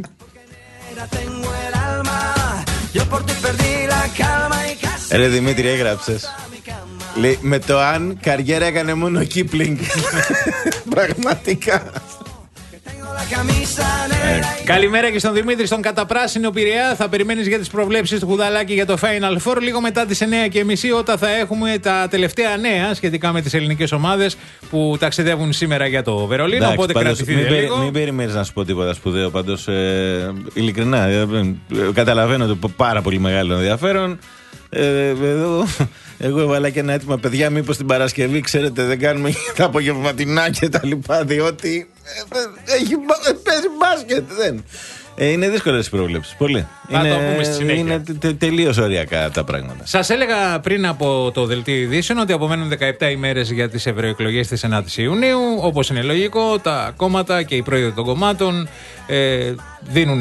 Ρε Δημήτρη, έγραψες. Λέει, με το αν καριέρα έκανε μόνο Κίπλινγκ. Πραγματικά. Ναι. Καλημέρα και στον Δημήτρη, στον Καταπράσινο Πειραιά. Θα περιμένεις για τις προβλέψεις του Χουδαλάκη για το Final Four λίγο μετά τις εννιά και μισή, όταν θα έχουμε τα τελευταία νέα σχετικά με τις ελληνικές ομάδες που ταξιδεύουν σήμερα για το Βερολίνο. Εντάξει, οπότε πάντως, κρατηθείτε μην, λίγο. Μην περιμένεις να σου πω τίποτα σπουδαίο. Πάντως, ε, ειλικρινά, ε, ε, καταλαβαίνω το πάρα πολύ μεγάλο ενδιαφέρον. Ε, εδώ, εγώ έβαλα και ένα έτοιμα, παιδιά, μήπως την Παρασκευή, ξέρετε, δεν κάνουμε τα απογευματινά και τα λοιπά, διότι ε, έχει, παίζει μπάσκετ, δεν. Ε, είναι δύσκολες οι προβλέψεις, πολύ. Θα είναι, το πούμε στη συνέχεια. Είναι τε, τε, τελείως ωριακά τα πράγματα. Σας έλεγα πριν από το δελτίο ειδήσεων ότι απομένουν δεκαεπτά ημέρες για τις ευρωεκλογές της ενάτης Ιουνίου. Όπως είναι λογικό, τα κόμματα και οι πρόεδροι των κομμάτων ε, δίνουν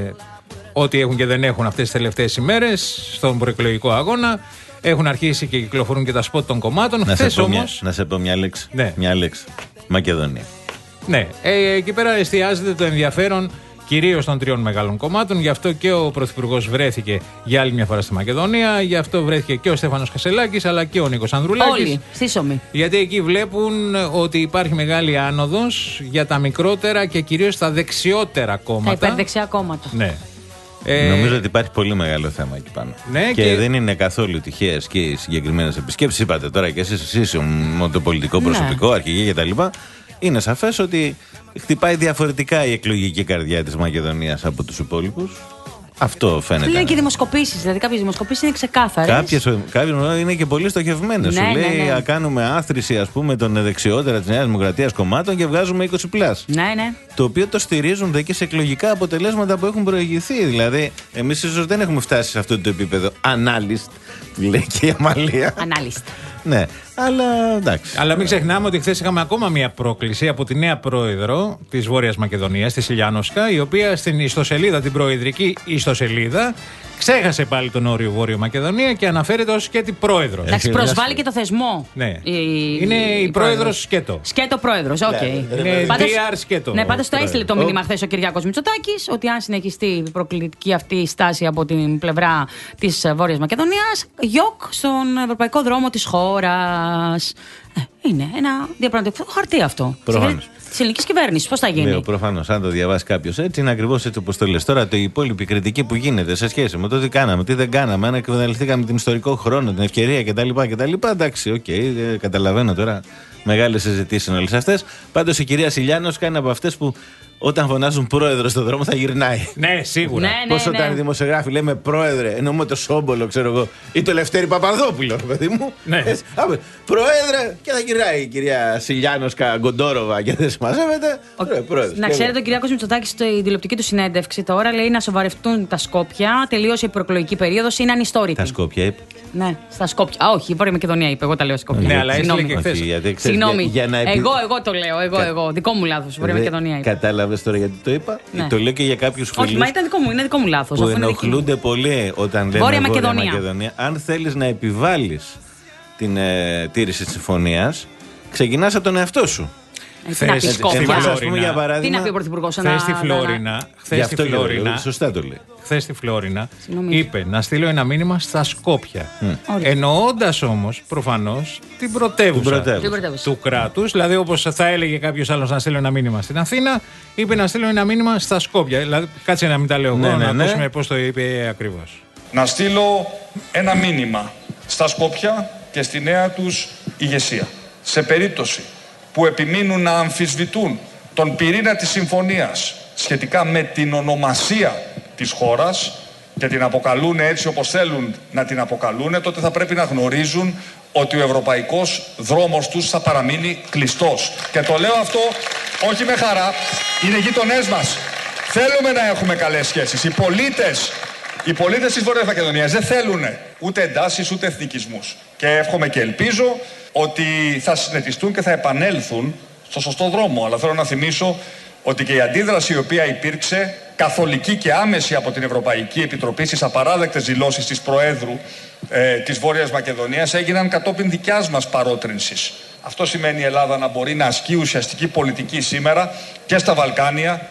ό,τι έχουν και δεν έχουν αυτές τις τελευταίες ημέρες στον προεκλογικό αγώνα. Έχουν αρχίσει και κυκλοφορούν και τα σποτ των κομμάτων. Να, Χθες σε, πω όμως, μια, να σε πω μια λέξη. Ναι. Μια λέξη. Μακεδονία. Ναι, ε, εκεί πέρα εστιάζεται το ενδιαφέρον κυρίως των τριών μεγάλων κομμάτων. Γι' αυτό και ο Πρωθυπουργός βρέθηκε για άλλη μια φορά στη Μακεδονία. Γι' αυτό βρέθηκε και ο Στέφανος Κασελάκης αλλά και ο Νίκος Ανδρουλάκης. Όλοι, σύσσωμοι. Γιατί εκεί βλέπουν ότι υπάρχει μεγάλη άνοδος για τα μικρότερα και κυρίως τα δεξιότερα κόμματα. Τα υπερδεξιά κόμματα. Ναι. Ε, Νομίζω ότι υπάρχει πολύ μεγάλο θέμα εκεί πάνω. Ναι, και, και δεν είναι καθόλου τυχαίες και οι συγκεκριμένες επισκέψεις. Είπατε τώρα και εσείς, εσείς με το πολιτικό προσωπικό, ναι, αρχηγοί κτλ. Είναι σαφές ότι χτυπάει διαφορετικά η εκλογική καρδιά της Μακεδονίας από τους υπόλοιπους. Αυτό φαίνεται. Λένε και δημοσκοπήσεις. Δηλαδή, κάποιες δημοσκοπήσεις είναι ξεκάθαρες. Κάποιες, κάποιες είναι και πολύ στοχευμένες. Ναι, Σου λέει, ναι, ναι. κάνουμε άθροιση, ας πούμε, των δεξιότερα της Νέας Δημοκρατίας κομμάτων και βγάζουμε είκοσι πλάς. Ναι, ναι. Το οποίο το στηρίζουν δε και σε εκλογικά αποτελέσματα που έχουν προηγηθεί. Δηλαδή, εμείς ίσως δεν έχουμε φτάσει σε αυτό το επίπεδο analyst, που λέει και η Αμαλία. Analyst. Ναι, αλλά εντάξει. Αλλά μην ξεχνάμε ότι χθες είχαμε ακόμα μια πρόκληση από τη νέα πρόεδρο της Βόρειας Μακεδονίας, τη Σιλιάνοσκα, η οποία στην ιστοσελίδα, την προεδρική ιστοσελίδα, ξέχασε πάλι τον όριο Βόρειο Μακεδονία και αναφέρεται ως σκέτη πρόεδρος. Εντάξει, προσβάλλει και το θεσμό. Ναι. Η, είναι η, η πρόεδρος σκέτο. Σκέτο πρόεδρος, οκ. Okay. Είναι πάντως, ντι αρ σκέτο. Ναι, πάντως το έστειλε το μήνυμα χθες ο Κυριάκος Μητσοτάκης ότι αν συνεχιστεί η προκλητική αυτή στάση από την πλευρά της Βόρειας Μακεδονίας, γιοκ στον ευρωπαϊκό δρόμο της χώρας. Είναι ένα διαπραγματευτικό χαρτί αυτό. Προφανώς. Τη ελληνική κυβέρνηση, πώς θα γίνει. Ναι, προφανώς, αν το διαβάσει κάποιος έτσι, είναι ακριβώς έτσι όπως το λες. Τώρα, το υπόλοιπη κριτική που γίνεται σε σχέση με το τι κάναμε, τι δεν κάναμε, αν εκμεταλλευτήκαμε την ιστορικό χρόνο, την ευκαιρία κτλ. κτλ εντάξει, οκ, okay, καταλαβαίνω τώρα. Μεγάλες συζητήσεις είναι όλες αυτές. Πάντως η κυρία Σιλιάνος κάνει από αυτές που όταν φωνάζουν πρόεδρο στον δρόμο θα γυρνάει. Ναι, σίγουρα. Ναι, Πώς ναι, όταν ναι. οι δημοσιογράφοι λέμε πρόεδρε, εννοούμε το Σόμπολο, ξέρω εγώ, ή το Λευτέρη Παπαδόπουλο, παιδί μου. Ναι. Έτσι, άμε, πρόεδρε, και θα γυρνάει η κυρία Σιλιάνοσκα Γκοντόροβα και δεν συμμαζεύεται. Πρόεδρος. Να ξέρετε, ο Κυριάκος Μητσοτάκης στην τηλεοπτική του συνέντευξη τώρα λέει να σοβαρευτούν τα Σκόπια. Τελείωσε η προεκλογική περίοδος, είναι ανιστόρητη. Τα Σκόπια είπε. Ναι, στα Σκόπια. Α, όχι, η Βόρεια Μακεδονία είπε. Εγώ τα λέω Σκόπια. Ναι, αλλά Συγγνώμη. έστειλε και χθες. Όχι, γιατί, ξέρεις, Συγγνώμη. για- για να επι- Εγώ, εγώ το λέω. Εγώ, Κα- εγώ. Δικό μου λάθος. Βόρεια Δε- Μακεδονία είπε. Κατάλαβες τώρα γιατί το είπα. Ναι. Το λέω και για κάποιους φίλους Όχι, μα ήταν δικό μου, είναι δικό μου λάθος. που αφού είναι δική μου. ενοχλούνται πολύ όταν λένε Βόρεια Βόρεια Μακεδονία. Μακεδονία. Αν θέλεις να επιβάλλεις την ε, τήρηση της συμφωνίας, ξεκινάς από τον εαυτό σου. Ε, Τι να πει Θες- Σκόπια. στη Εμάς, ας Φλόρινα. πούμε, για Τι να παράδειγμα. πει ο Πρωθυπουργός. Χθες στη Φλόρινα, Γι' χθες στη αυτό λέω, Φλόρινα, σωστά το λέει. χθες στη Φλόρινα Συγγνώμη. είπε να στείλω ένα μήνυμα στα Σκόπια. Ωραία. Εννοώντας όμως προφανώς την πρωτεύουσα, Την πρωτεύουσα. Την πρωτεύουσα. του κράτους. Δηλαδή, όπως θα έλεγε κάποιος άλλος να στείλω ένα μήνυμα στην Αθήνα, είπε να στείλω ένα μήνυμα στα Σκόπια. Δηλαδή, κάτσε να μην τα λέω Ναι, εγώ, ναι, να ναι. ακούσουμε πώς το είπε ακριβώς. Να στείλω ένα μήνυμα στα Σκόπια και στη νέα τους ηγεσία. Σε περίπτωση που επιμείνουν να αμφισβητούν τον πυρήνα της συμφωνίας σχετικά με την ονομασία της χώρας και την αποκαλούν έτσι όπως θέλουν να την αποκαλούν, τότε θα πρέπει να γνωρίζουν ότι ο ευρωπαϊκός δρόμος τους θα παραμείνει κλειστός. Και το λέω αυτό όχι με χαρά, είναι γείτονές μας. Θέλουμε να έχουμε καλές σχέσεις. Οι πολίτες, οι πολίτες της Βόρειας Μακεδονίας δεν θέλουν ούτε εντάσεις ούτε εθνικισμούς. Και εύχομαι και ελπίζω ότι θα συνετιστούν και θα επανέλθουν στο σωστό δρόμο. Αλλά θέλω να θυμίσω ότι και η αντίδραση η οποία υπήρξε καθολική και άμεση από την Ευρωπαϊκή Επιτροπή στις απαράδεκτες δηλώσεις της Προέδρου ε, της Βόρειας Μακεδονίας έγιναν κατόπιν δικιάς μας παρότρινσης. Αυτό σημαίνει η Ελλάδα να μπορεί να ασκεί ουσιαστική πολιτική σήμερα και στα Βαλκάνια.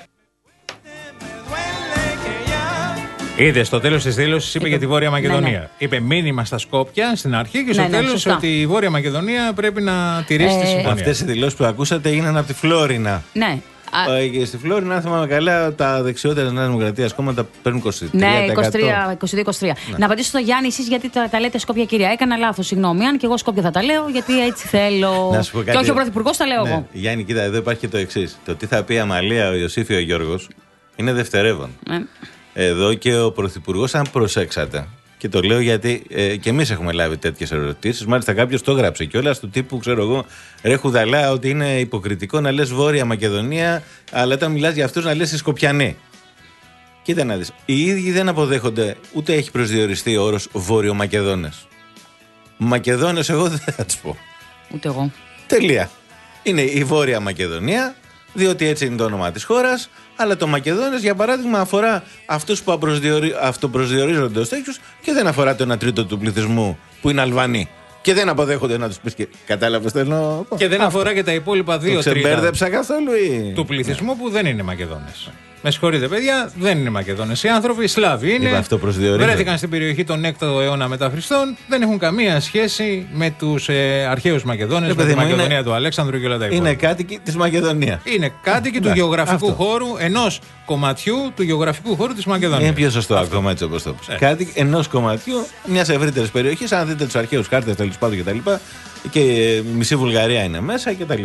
Είδε στο τέλος της δήλωσης είπε Είπε- για τη Βόρεια Μακεδονία. ναι, ναι. Είπε μήνυμα στα Σκόπια στην αρχή και στο Ναι, ναι, τέλος σωστά. ότι η Βόρεια Μακεδονία πρέπει να τηρήσει τη Ε, συμφωνία. Αυτές οι δηλώσεις που ακούσατε έγιναν από τη Φλόρινα. Ναι. Ε, και στη Φλόρινα, αν θυμάμαι καλά, τα δεξιότερα της Νέας Δημοκρατίας κόμματα παίρνουν είκοσι τρία τοις εκατό. Ναι, είκοσι τρία είκοσι δύο είκοσι τρία. Ναι. Να απαντήσω στο Γιάννη, εσείς γιατί τα, τα λέτε Σκόπια κυρία. Έκανα λάθος, συγγνώμη. Αν και εγώ Σκόπια θα τα λέω, γιατί έτσι θέλω. Να σου πω κάτι. Και όχι ο Πρωθυπουργός, τα λέω ναι. εγώ. Γιάννη, κοίτα, εδώ υπάρχει και το εξής. Το τι θα πει η Αμαλία, ο Ιωσήφ ή ο Γιώργος είναι δευτερεύον. Ναι. Εδώ και ο Πρωθυπουργός, αν προσέξατε. Και το λέω γιατί ε, και εμείς έχουμε λάβει τέτοιες ερωτήσεις. Μάλιστα, κάποιος το έγραψε κιόλας του τύπου, ξέρω εγώ, ρε Χουδαλά, ότι είναι υποκριτικό να λες Βόρεια Μακεδονία, αλλά όταν μιλάς για αυτούς να λες Σκοπιανοί. Κοίτα να δεις. Οι ίδιοι δεν αποδέχονται, ούτε έχει προσδιοριστεί ο όρος Βόρειο Μακεδόνες. Μακεδόνες, εγώ δεν θα τους πω. Ούτε εγώ. Τελεία. Είναι η Βόρεια Μακεδονία, διότι έτσι είναι το όνομα της χώρας. Αλλά το Μακεδόνες, για παράδειγμα, αφορά αυτούς που αυτοπροσδιορίζονται ως τέτοιους και δεν αφορά το ένα τρίτο του πληθυσμού που είναι Αλβανοί. Και δεν αποδέχονται να τους πεις και κατάλαβες θέλω. Και δεν αφορά και τα υπόλοιπα δύο τρίτα. Ξεμπέρδεψα καθόλου ή... του πληθυσμού που δεν είναι Μακεδόνες. Με συγχωρείτε, παιδιά, δεν είναι Μακεδόνες. Οι άνθρωποι, οι Σλάβοι είναι. Βρέθηκαν στην περιοχή τον έκτο αιώνα μετά Χριστόν. Δεν έχουν καμία σχέση με τους ε, αρχαίους Μακεδόνες, με τη Μακεδονία είναι, του Αλέξανδρου και όλα τα υπόλοιπα. Είναι κάτοικοι της Μακεδονίας. Είναι κάτοικοι του γεωγραφικού αυτό. χώρου, ενός κομματιού του γεωγραφικού χώρου της Μακεδονίας. Είναι πιο σωστό ακόμα έτσι όπως το πες. Ε. Κάτοικοι ενός κομματιού μιας ευρύτερης περιοχής. Αν δείτε τους αρχαίους χάρτες τέλος πάντων κτλ. Και, και μισή Βουλγαρία είναι μέσα κτλ.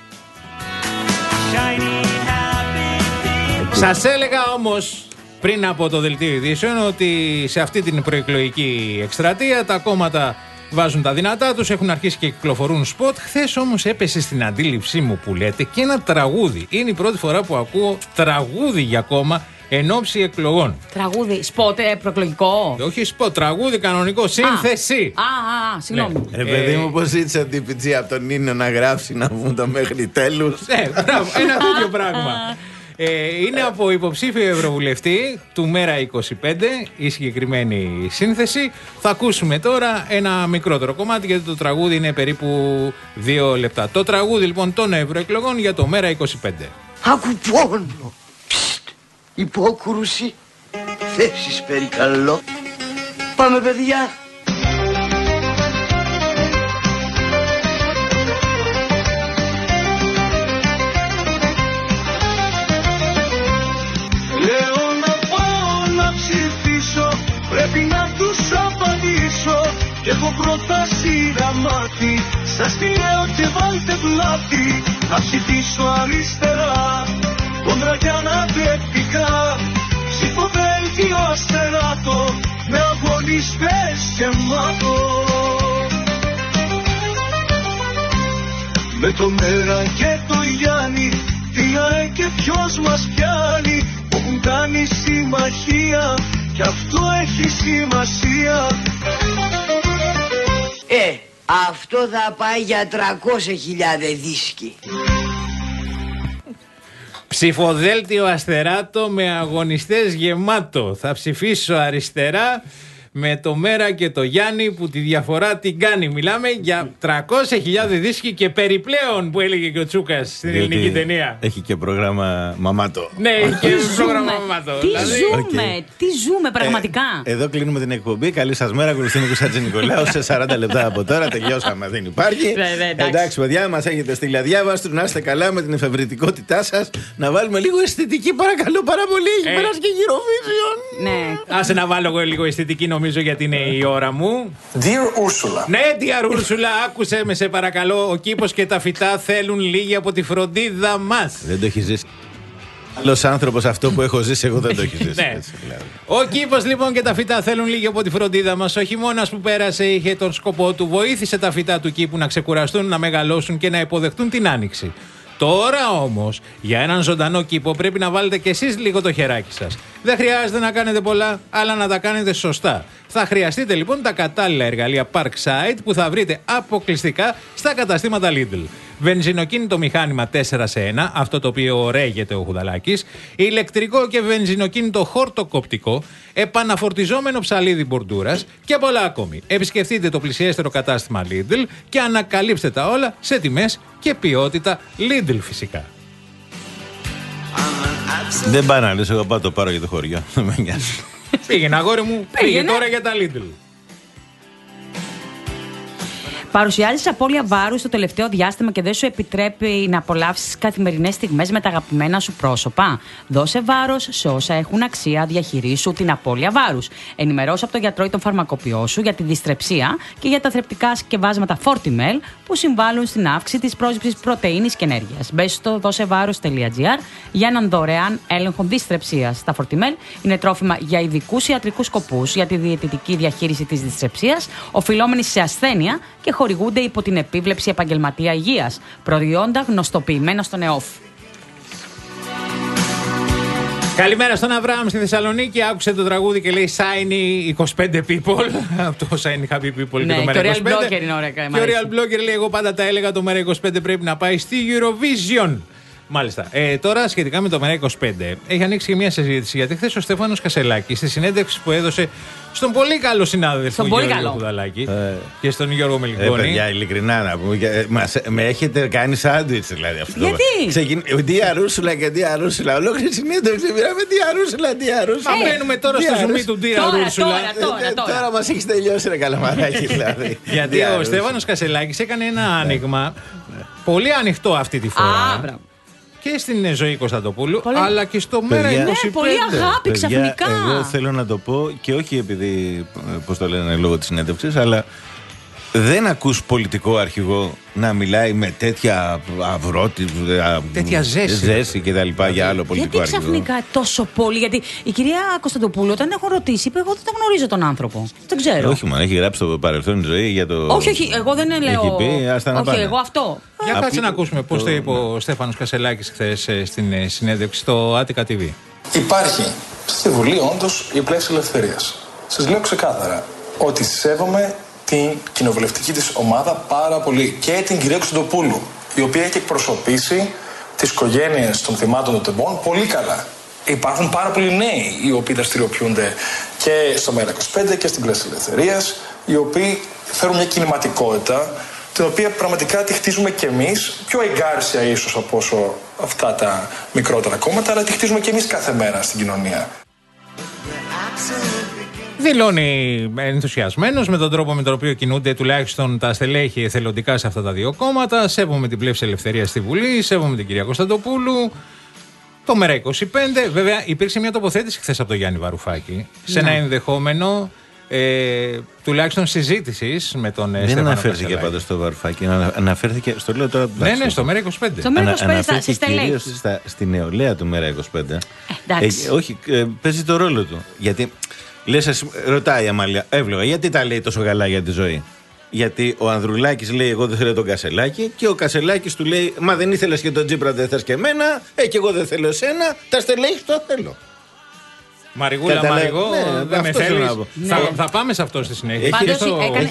Σας έλεγα όμως πριν από το δελτίο ειδήσεων ότι σε αυτή την προεκλογική εκστρατεία τα κόμματα βάζουν τα δυνατά τους, έχουν αρχίσει και κυκλοφορούν σποτ. Χθες όμως έπεσε στην αντίληψή μου που λέτε και ένα τραγούδι. Είναι η πρώτη φορά που ακούω τραγούδι για κόμμα εν ώψη εκλογών. Τραγούδι, σποτ, ε, προεκλογικό. Όχι σποτ, τραγούδι κανονικό, σύνθεση. Α, α, α, συγγνώμη. Ναι. Ρε παιδί μου, πώς ζήτησε την πιτζή από τον Νίνο να γράψει να βγουν το μέχρι τέλους. Ναι, μπράβο, ένα τέτοιο πράγμα. Ε, είναι από υποψήφιο ευρωβουλευτή του Μέρα είκοσι πέντε η συγκεκριμένη σύνθεση. Θα ακούσουμε τώρα ένα μικρότερο κομμάτι γιατί το τραγούδι είναι περίπου δύο λεπτά. Το τραγούδι λοιπόν των ευρωεκλογών για το Μέρα είκοσι πέντε. Άκου πόνο, Ψτ, υπόκρουση, θέσεις περικαλώ. Πάμε παιδιά. Πρέπει να τους απαντήσω κι έχω προτάσει γραμμάτι. Σας τη λέω και βάλτε πλάτη. Να ψηφίσω αριστερά, κόντρα κι ανατρεπτικά. Ψηφοδέλτιο αστεράτο, με αγωνιστές γεμάτο. Με το Μέρα και το Γιάννη, τι ΑΕ και ποιος μας πιάνει. Που έχουν κάνει συμμαχία κι αυτό έχει σημασία. Ε, αυτό θα πάει για τριακόσιες χιλιάδες δίσκοι. Ψηφοδέλτιο αστεράτο με αγωνιστές γεμάτο. Θα ψηφίσω αριστερά με το Μέρα και το Γιάννη που τη διαφορά την κάνει. Μιλάμε για τριακόσιες χιλιάδες δίσκοι και περιπλέον που έλεγε και ο Τσούκας στην διότι ελληνική ταινία. Έχει και πρόγραμμα Μαμάτο. Ναι, έχει και πρόγραμμα Μαμάτο. Τι δηλαδή, ζούμε, okay. τι ζούμε πραγματικά. Ε, εδώ κλείνουμε την εκπομπή. Καλή σας μέρα, Κωνσταντίνο Κωνσταντζηνικολάου. Σε σαράντα λεπτά από τώρα τελειώσαμε. Δεν υπάρχει. Εντάξει, παιδιά, μας έχετε στείλει αδιάβαστο. Να είστε καλά με την εφευρετικότητά σας. Να βάλουμε λίγο αισθητική, παρακαλώ πάρα πολύ. Έχει ε. περάσει και Eurovision. Ναι. Άσε να βάλω εγώ λίγο αισθητική, νομίζω, γιατί είναι η ώρα μου. Dear Ursula. Ναι, dear Ursula, άκουσε με σε παρακαλώ. Ο κήπος και τα φυτά θέλουν λίγη από τη φροντίδα μας. Δεν το έχει ζήσει. Άλλος άνθρωπος αυτό που έχω ζήσει, εγώ δεν το έχει ζήσει. Ναι. Έτσι, δηλαδή. Ο κήπος λοιπόν και τα φυτά θέλουν λίγη από τη φροντίδα μας. Ο χειμώνας που πέρασε είχε τον σκοπό του. Βοήθησε τα φυτά του κήπου να ξεκουραστούν, να μεγαλώσουν και να υποδεχτούν την άνοιξη. Τώρα όμως, για έναν ζωντανό κήπο πρέπει να βάλετε κι εσείς λίγο το χεράκι σας. Δεν χρειάζεται να κάνετε πολλά, αλλά να τα κάνετε σωστά. Θα χρειαστείτε λοιπόν τα κατάλληλα εργαλεία Parkside που θα βρείτε αποκλειστικά στα καταστήματα Lidl. Βενζινοκίνητο μηχάνημα τέσσερα σε ένα, αυτό το οποίο ρέγεται ο Χουδαλάκης, ηλεκτρικό και βενζινοκίνητο χορτοκοπτικό, επαναφορτιζόμενο ψαλίδι μπορντούρας και πολλά ακόμη. Επισκεφτείτε το πλησιέστερο κατάστημα Lidl και ανακαλύψτε τα όλα σε τιμές και ποιότητα Lidl φυσικά. Δεν πάει να λες, εγώ πάω το πάρω για το χωριό. Δεν με νοιάζει. Πήγαινε αγόρι μου, πήγε τώρα για τα Lidl. Παρουσιάζεις απώλεια βάρους το τελευταίο διάστημα και δεν σου επιτρέπει να απολαύσεις καθημερινές στιγμές με τα αγαπημένα σου πρόσωπα. Δώσε βάρος σε όσα έχουν αξία, διαχειρίσου την απώλεια βάρους. Ενημερώσε από τον γιατρό ή τον φαρμακοποιό σου για τη δυστρεψία και για τα θρεπτικά συσκευάσματα Fortimel που συμβάλλουν στην αύξηση της πρόσληψης πρωτεΐνης και ενέργειας. Μπες στο δώσεβάρος τελεία τζι άρ για έναν δωρεάν έλεγχο δυστρεψίας. Τα Fortimel είναι τρόφιμα για ειδικούς ιατρικούς σκοπούς για τη διαιτητική διαχείριση της δυστρεψίας, οφειλόμενη σε ασθένεια και χορηγούνται υπό την επίβλεψη επαγγελματία υγείας. Προϊόντα γνωστοποιημένα στο ΝΕΟΦ. Καλημέρα στον Αβραάμ στη Θεσσαλονίκη. Άκουσε το τραγούδι και λέει Shiny είκοσι πέντε people. Από το Shiny Happy People ναι, και το Μέρα είκοσι πέντε. Και ο Real Blogger είναι ωραία. Και ο Real Blogger λέει: εγώ πάντα τα έλεγα το Μέρα είκοσι πέντε πρέπει να πάει στη Eurovision. Μάλιστα. Ε, τώρα σχετικά με το Μέρα είκοσι πέντε, έχει ανοίξει και μια συζήτηση γιατί χθες ο Στέφανος Κασελάκης στη συνέντευξη που έδωσε στον πολύ καλό συνάδελφο Γιώργο Κουδαλάκη ε, και στον Γιώργο Μελικόνη. Ε, παιδιά, ειλικρινά να πούμε, μας, με έχετε κάνει σάντουιτς δηλαδή αυτό. Γιατί? Ξεκιν... Δία Ρούσουλα και Δία Ρούσουλα. Ολόκληρη συνέντευξη πήραμε Δία Ρούσουλα, Δία Ρούσουλα. Θα μπαίνουμε τώρα στο ζουμί του Δία Ρούσουλα. Τώρα, τώρα, τώρα. Τώρα μας έχεις τελειώσει, ρε καλαμαράκι δηλαδή. Γιατί ο Στέφανος Κασελάκης έκανε ένα άνοιγμα πολύ ανοιχτό αυτή τη φορά. Και στην Ζωή Κωνσταντοπούλου, πολύ... αλλά και στο Μέρα είκοσι πέντε. Ναι, πολύ αγάπη ξαφνικά. Εγώ θέλω να το πω και όχι επειδή, πώς το λένε, λόγω της συνέντευξης, αλλά δεν ακούς πολιτικό αρχηγό να μιλάει με τέτοια αυρότη, τέτοια ζέση, ζέση και τα λοιπά για άλλο πολιτικό γιατί αρχηγό. Γιατί ξαφνικά τόσο πολύ, γιατί η κυρία Κωνσταντοπούλου όταν έχω ρωτήσει είπε εγώ δεν τον γνωρίζω τον άνθρωπο. Δεν ξέρω. Όχι μόνο, έχει γράψει το παρελθόν Ζωή για το... Όχι, όχι, εγώ δεν λέω... Έχει πει, άστα να όχι, πάνε. εγώ αυτό. Για κάτσε το... να ακούσουμε πώς το είπε ο Στέφανος Κασελάκης χθες στην συνέντευξη στο Άτικα τι βι. Υπάρχει στη Βουλή όντως η πλεύση ελευθερίας. Σας λέω ξεκάθαρα ότι σέβομαι την κοινοβουλευτική της ομάδα πάρα πολύ και την κυρία Κωνσταντοπούλου, η οποία έχει εκπροσωπήσει τις οικογένειες των θυμάτων των τεμπών πολύ καλά. Υπάρχουν πάρα πολλοί νέοι οι οποίοι δραστηριοποιούνται και στο Μέρα είκοσι πέντε και στην Πλεύση Ελευθερίας, οι οποίοι φέρουν μια κινηματικότητα την οποία πραγματικά τη χτίζουμε κι εμείς, πιο εγκάρσια ίσως από όσο αυτά τα μικρότερα κόμματα, αλλά τη χτίζουμε κι εμείς κάθε μέρα στην κοινωνία. Δηλώνει ενθουσιασμένος με τον τρόπο με τον οποίο κινούνται τουλάχιστον τα στελέχη εθελοντικά σε αυτά τα δύο κόμματα. Σέβομαι την Πλεύση Ελευθερίας στη Βουλή, σέβομαι την κυρία Κωνσταντοπούλου. Το Μέρα είκοσι πέντε, βέβαια, υπήρξε μια τοποθέτηση χθες από τον Γιάννη Βαρουφάκη σε ένα ενδεχόμενο ε, τουλάχιστον συζήτηση με τον Στέφανο. Δεν αναφέρθηκε πάντως στο Βαρουφάκη, αναφέρθηκε. Στο λέω τώρα. Ναι, ναι, στο Μέρα είκοσι πέντε. Στο Μέρα είκοσι πέντε στα στελέχη. Στη νεολαία του Μέρα είκοσι πέντε. Ε, ε, όχι, ε, παίζει το ρόλο του. Γιατί. Λες, ρωτάει η Αμάλια, εύλογα, γιατί τα λέει τόσο καλά για τη Ζωή. Γιατί ο Ανδρουλάκης λέει: εγώ δεν θέλω τον Κασελάκη, και ο Κασελάκης του λέει: μα δεν ήθελες και τον Τσίπρα, δεν θες και εμένα. Ε, και εγώ δεν θέλω εσένα. Τα στελέχη το θέλω. Μαριγούλα, Μαριγό, ναι, δεν με θέλεις. Ναι. Θα, θα πάμε σε αυτό στη συνέχεια. Πάντως,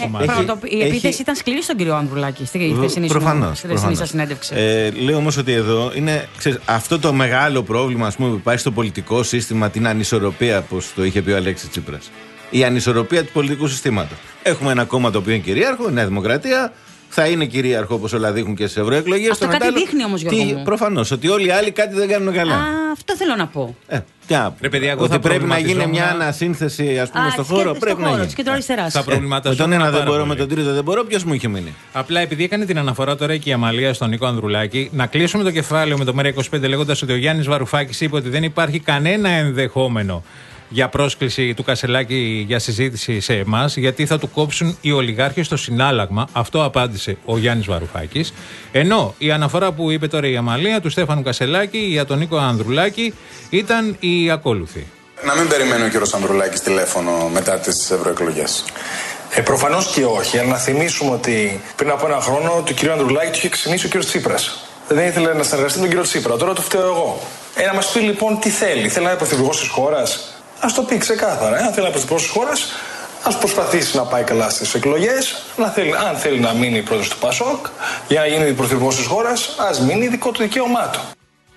η επίθεση έχει... ήταν σκληρή στον κύριο Ανδρουλάκη στη χθεσινή σας συνέντευξη. Ε, λέω όμως ότι εδώ είναι ξέρεις, αυτό το μεγάλο πρόβλημα, ας πούμε, που υπάρχει στο πολιτικό σύστημα, την ανισορροπία, όπως το είχε πει ο Αλέξης Τσίπρας. Η ανισορροπία του πολιτικού συστήματος. Έχουμε ένα κόμμα το οποίο είναι κυρίαρχο, η Νέα Δημοκρατία. Θα είναι κυρίαρχο όπως όλα δείχνουν και στις ευρωεκλογές. Αυτό κάτι μετάλλο, δείχνει όμως, Γιώργο μου. Προφανώς, ότι όλοι οι άλλοι κάτι δεν κάνουν καλά. Α, αυτό θέλω να πω. Ε, ποια, Ρε, παιδιά, ότι πρέπει να γίνει μια ανασύνθεση, ας πούμε, Α, στο χώρο. Στο πρέπει χώρο, να γίνει. Θα προβληματιζόμουν. Με τον ένα δεν μπορώ, με τον τρίτο δεν μπορώ, ποιος μου είχε μείνει. Απλά επειδή έκανε την αναφορά τώρα και η Αμαλία στον Νίκο Ανδρουλάκη, να κλείσουμε το κεφάλαιο με το Μέρα είκοσι πέντε λέγοντας ότι ο Γιάννης Βαρουφάκης είπε ότι δεν υπάρχει κανένα ενδεχόμενο για πρόσκληση του Κασελάκη για συζήτηση σε εμάς, γιατί θα του κόψουν οι ολιγάρχες στο συνάλλαγμα. Αυτό απάντησε ο Γιάννης Βαρουφάκης. Ενώ η αναφορά που είπε τώρα η Αμαλία του Στέφανου Κασελάκη για τον Νίκο Ανδρουλάκη ήταν η ακόλουθη. Να μην περιμένει ο κύριος Ανδρουλάκης τηλέφωνο μετά τις ευρωεκλογές. Ε, προφανώς και όχι. Αλλά να θυμίσουμε ότι πριν από ένα χρόνο του κύριου Ανδρουλάκη του είχε ξυνήσει ο κύριος Τσίπρας. Δεν ήθελε να συνεργαστεί με τον κύριο Τσίπρα. Τώρα το φταίω εγώ. Ε, να μας πει λοιπόν τι θέλει. Θέλει να είναι πρωθυπουργός της χώρας. Ας το πει ξεκάθαρα. Ε. Αν θέλει να πρωθυπουργός της χώρας, ας προσπαθήσει να πάει καλά στις εκλογές. Να θέλει, αν θέλει να μείνει πρόεδρος του ΠΑΣΟΚ για να γίνει πρωθυπουργός της χώρας, ας μείνει δικό του δικαίωμά του.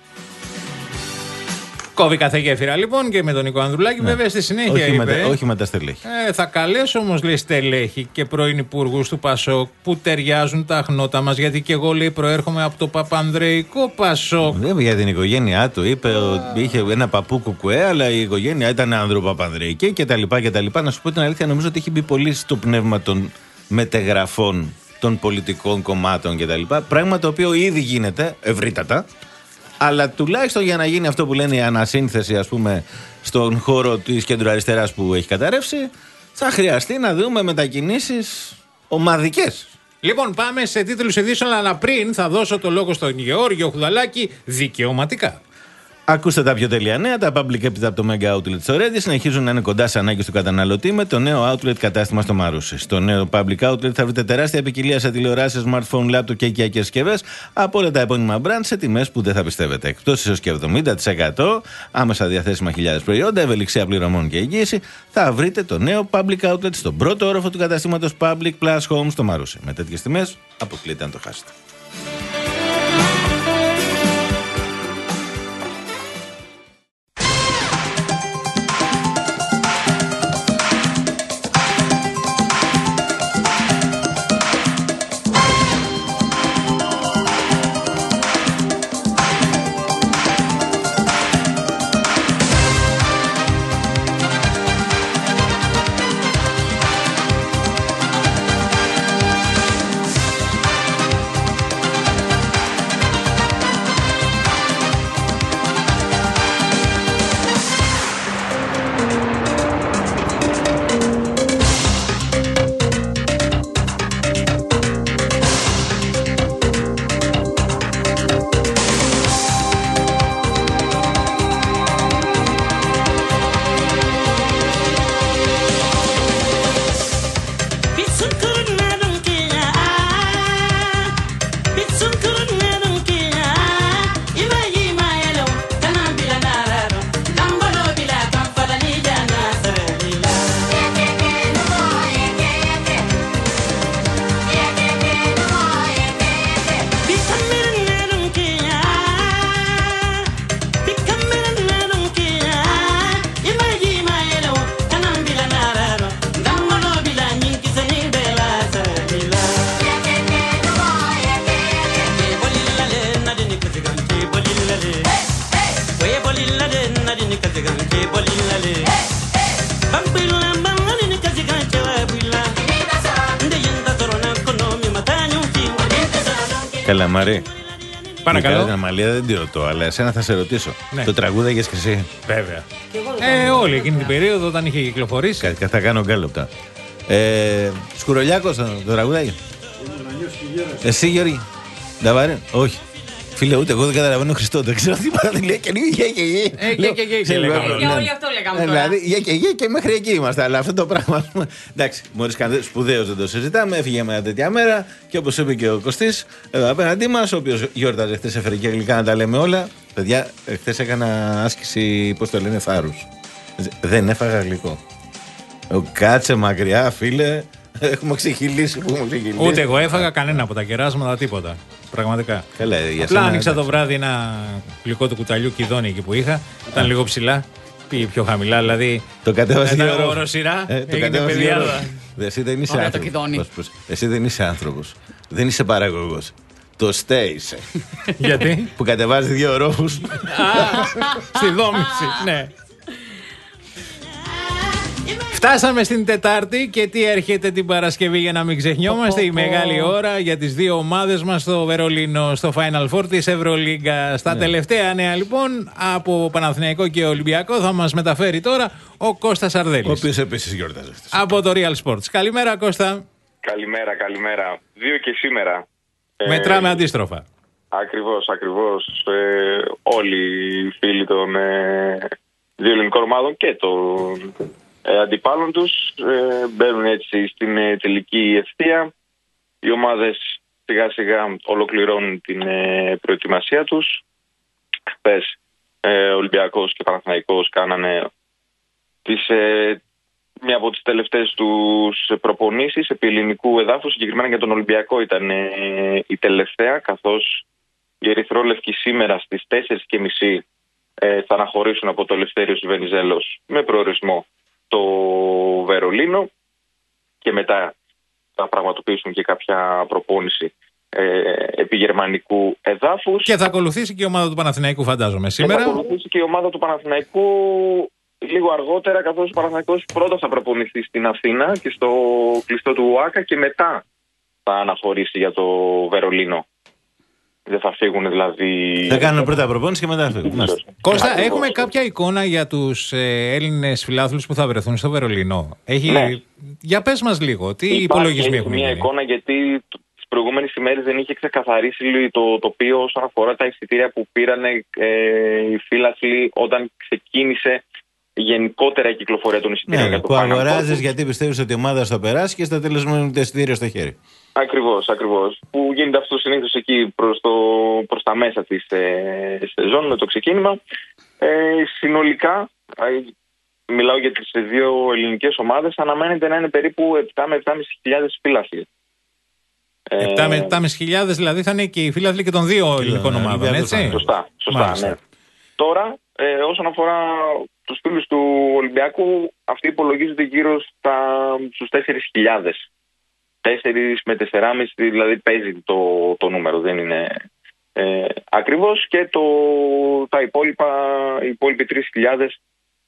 Κόβει κάθε γέφυρα λοιπόν και με τον Νίκο Ανδρουλάκη, ναι. Βέβαια στη συνέχεια όχι είπε. Με τα, όχι με τα στελέχη. Ε, θα καλέσω όμως, λέει, στελέχη και πρώην υπουργούς του ΠΑΣΟΚ που ταιριάζουν τα χνότα μας. Γιατί και εγώ, λέει, προέρχομαι από το παπανδρεϊκό ΠΑΣΟΚ. Δεν για την οικογένειά του. Είπε ότι είχε ένα παππού κουκουέ, αλλά η οικογένεια ήταν ανδροπαπανδρεϊκή κτλ. κτλ. Να σου πω την αλήθεια, νομίζω ότι έχει μπει πολύ στο πνεύμα των μετεγραφών των πολιτικών κομμάτων κτλ. Πράγμα το οποίο ήδη γίνεται ευρύτατα, αλλά τουλάχιστον για να γίνει αυτό που λένε η ανασύνθεση, ας πούμε, στον χώρο της κεντροαριστεράς που έχει καταρρεύσει, θα χρειαστεί να δούμε μετακινήσεις ομαδικές. Λοιπόν, πάμε σε τίτλους ειδήσεων, αλλά πριν θα δώσω το λόγο στον Γεώργιο Χουδαλάκη δικαιωματικά. Ακούστε τα πιο τέλεια νέα. Τα public έπειτα από το Mega Outlet στο Ρέντι συνεχίζουν να είναι κοντά στις ανάγκες του καταναλωτή με το νέο Outlet κατάστημα στο Μαρούσι. Στο νέο public Outlet θα βρείτε τεράστια ποικιλία σε τηλεοράσεις, smartphone, laptop και οικιακές συσκευές από όλα τα επώνυμα brand σε τιμές που δεν θα πιστεύετε. Εκτός έως και εβδομήντα τοις εκατό άμεσα διαθέσιμα χιλιάδες προϊόντα, ευελιξία πληρωμών και εγγύηση, θα βρείτε το νέο public outlet στον πρώτο όροφο του καταστήματος Public Plus Home στο Μαρούσι. Με τέτοιες τιμές αποκλείεται να το χάσετε. Καλαμαρί. Παρακαλώ. Την Αμαλία δεν τη ρωτώ, αλλά εσένα θα σε ρωτήσω. Ναι. Το τραγούδαγες και εσύ. Βέβαια. Ε, όλη εκείνη την περίοδο όταν είχε κυκλοφορήσει. Κα, θα κάνω γκάλωπτα. Ε, Σκουρολιάκος το, το τραγούδαγε. Εσύ Γιώργη. Νταβάρε. Όχι. Φίλε, ούτε εγώ δεν καταλαβαίνω Χριστό. Δεν ξέρω τι πάντα λέει και γε και γε. Ε, γε και γε. Όλοι αυτό λέγαμε τώρα. Δηλαδή, γε και γε και μέχρι εκεί είμαστε. Αλλά αυτό το πράγμα. Εντάξει, μόλις σπουδαίος δεν το συζητάμε. Έφυγε μια τέτοια μέρα και όπως είπε και ο Κωστής, εδώ απέναντί μας, ο οποίος γιόρταζε χθες, έφερε και γλυκά να τα λέμε όλα. Παιδιά, χθες έκανα άσκηση, πώς το λένε, θάρρους. Δεν έφαγα γλυκό. Κάτσε μακριά, φίλε. Έχουμε ξεχυλήσει που έχουμε ξεχυλήσει. Ούτε εγώ έφαγα κανένα από τα κεράσματα, τίποτα. Πραγματικά. Καλά, απλά σένα, άνοιξα το βράδυ ένα γλυκό του κουταλιού κιδόνι εκεί που είχα. Ήταν λίγο ψηλά. Πήγε πιο χαμηλά, δηλαδή. Το κατέβασε η οροσειρά. Ε, το έγινε παιδιάδα. Εσύ δεν είσαι άνθρωπος. Εσύ δεν είσαι άνθρωπος. Δεν είσαι παραγωγός. Το στέ είσαι. Γιατί? Που κατεβάζει δύο ορόφους. Στη δόμηση, ναι. Φτάσαμε στην Τετάρτη και τι έρχεται την Παρασκευή για να μην ξεχνιόμαστε. Η μεγάλη ώρα για τις δύο ομάδες μας στο Βερολίνο, στο Final Four της Ευρωλίγκα. Στα ναι. τελευταία νέα λοιπόν από Παναθηναϊκό και Ολυμπιακό θα μας μεταφέρει τώρα ο Κώστας Αρδέλης. Ο οποίος επίσης γιορτάζει. Από το Real Sports. Καλημέρα Κώστα. Καλημέρα, καλημέρα. Δύο και σήμερα. Μετράμε ε, αντίστροφα. Ακριβώς, ακριβώς. Ε, όλοι οι φίλοι των ε, δύο ελληνικών ομάδων και των ε, αντιπάλων τους ε, μπαίνουν έτσι στην ε, τελική ευθεία. Οι ομάδες σιγά σιγά ολοκληρώνουν την ε, προετοιμασία τους. Χθες ε, Ολυμπιακός και Παναθηναϊκός κάνανε τις, ε, μια από τις τελευταίες τους προπονήσεις επί ελληνικού εδάφους. Συγκεκριμένα για τον Ολυμπιακό ήταν ε, η τελευταία, καθώς οι ερυθρόλευκοι σήμερα στις τέσσερις και μισή ε, θα αναχωρήσουν από το Ελευθέριος Βενιζέλος με προορισμό το Βερολίνο και μετά θα πραγματοποιήσουν και κάποια προπόνηση ε, επί γερμανικού εδάφους. Και θα ακολουθήσει και η ομάδα του Παναθηναϊκού, φαντάζομαι, σήμερα. Και θα ακολουθήσει και η ομάδα του Παναθηναϊκού λίγο αργότερα, καθώς ο Παναθηναϊκός πρώτα θα προπονηθεί στην Αθήνα και στο κλειστό του ΟΑΚΑ και μετά θα αναχωρήσει για το Βερολίνο. Δεν θα φύγουν δηλαδή. Θα κάνουν πρώτα προπόνηση και μετά φύγουν. Κώστα, ακριβώς. Έχουμε κάποια εικόνα για τους ε, Έλληνες φιλάθλους που θα βρεθούν στο Βερολίνο. Έχει... Ναι. Για πες μας λίγο, τι Υπάρχει υπολογισμοί έχουν γίνει. Μια εικόνα, γιατί τις προηγούμενες ημέρες δεν είχε ξεκαθαρίσει το τοπίο όσον αφορά τα εισιτήρια που πήραν ε, οι φίλαθλοι όταν ξεκίνησε γενικότερα η κυκλοφορία των εισιτήριων. Ναι, για το που αγοράζεις γιατί πιστεύεις ότι η ομάδα θα περάσει και στα τέλος μένουν τα εισιτήρια στο χέρι. Ακριβώς, ακριβώς. Που γίνεται αυτό συνήθως εκεί προς, το, προς τα μέσα της ε, σεζόν με το ξεκίνημα. Ε, συνολικά, ε, μιλάω για τις δύο ελληνικές ομάδες, αναμένεται να είναι περίπου επτά με επτά χιλιάδες πεντακόσιοι φίλαθλοι. επτά με επτά χιλιάδες πεντακόσιοι δηλαδή θα είναι και οι φίλαθλοι και των δύο ελληνικών ομάδων, έτσι. Σωστά, σωστά, ναι. Τώρα, ε, όσον αφορά τους φίλους του Ολυμπιακού, αυτοί υπολογίζονται γύρω στα, στους τέσσερις χιλιάδες. τέσσερις με τεσσεράμισι, δηλαδή παίζει το, το νούμερο, δεν είναι ε, ακριβώς, και το, τα υπόλοιπα, οι υπόλοιποι τρεις χιλιάδες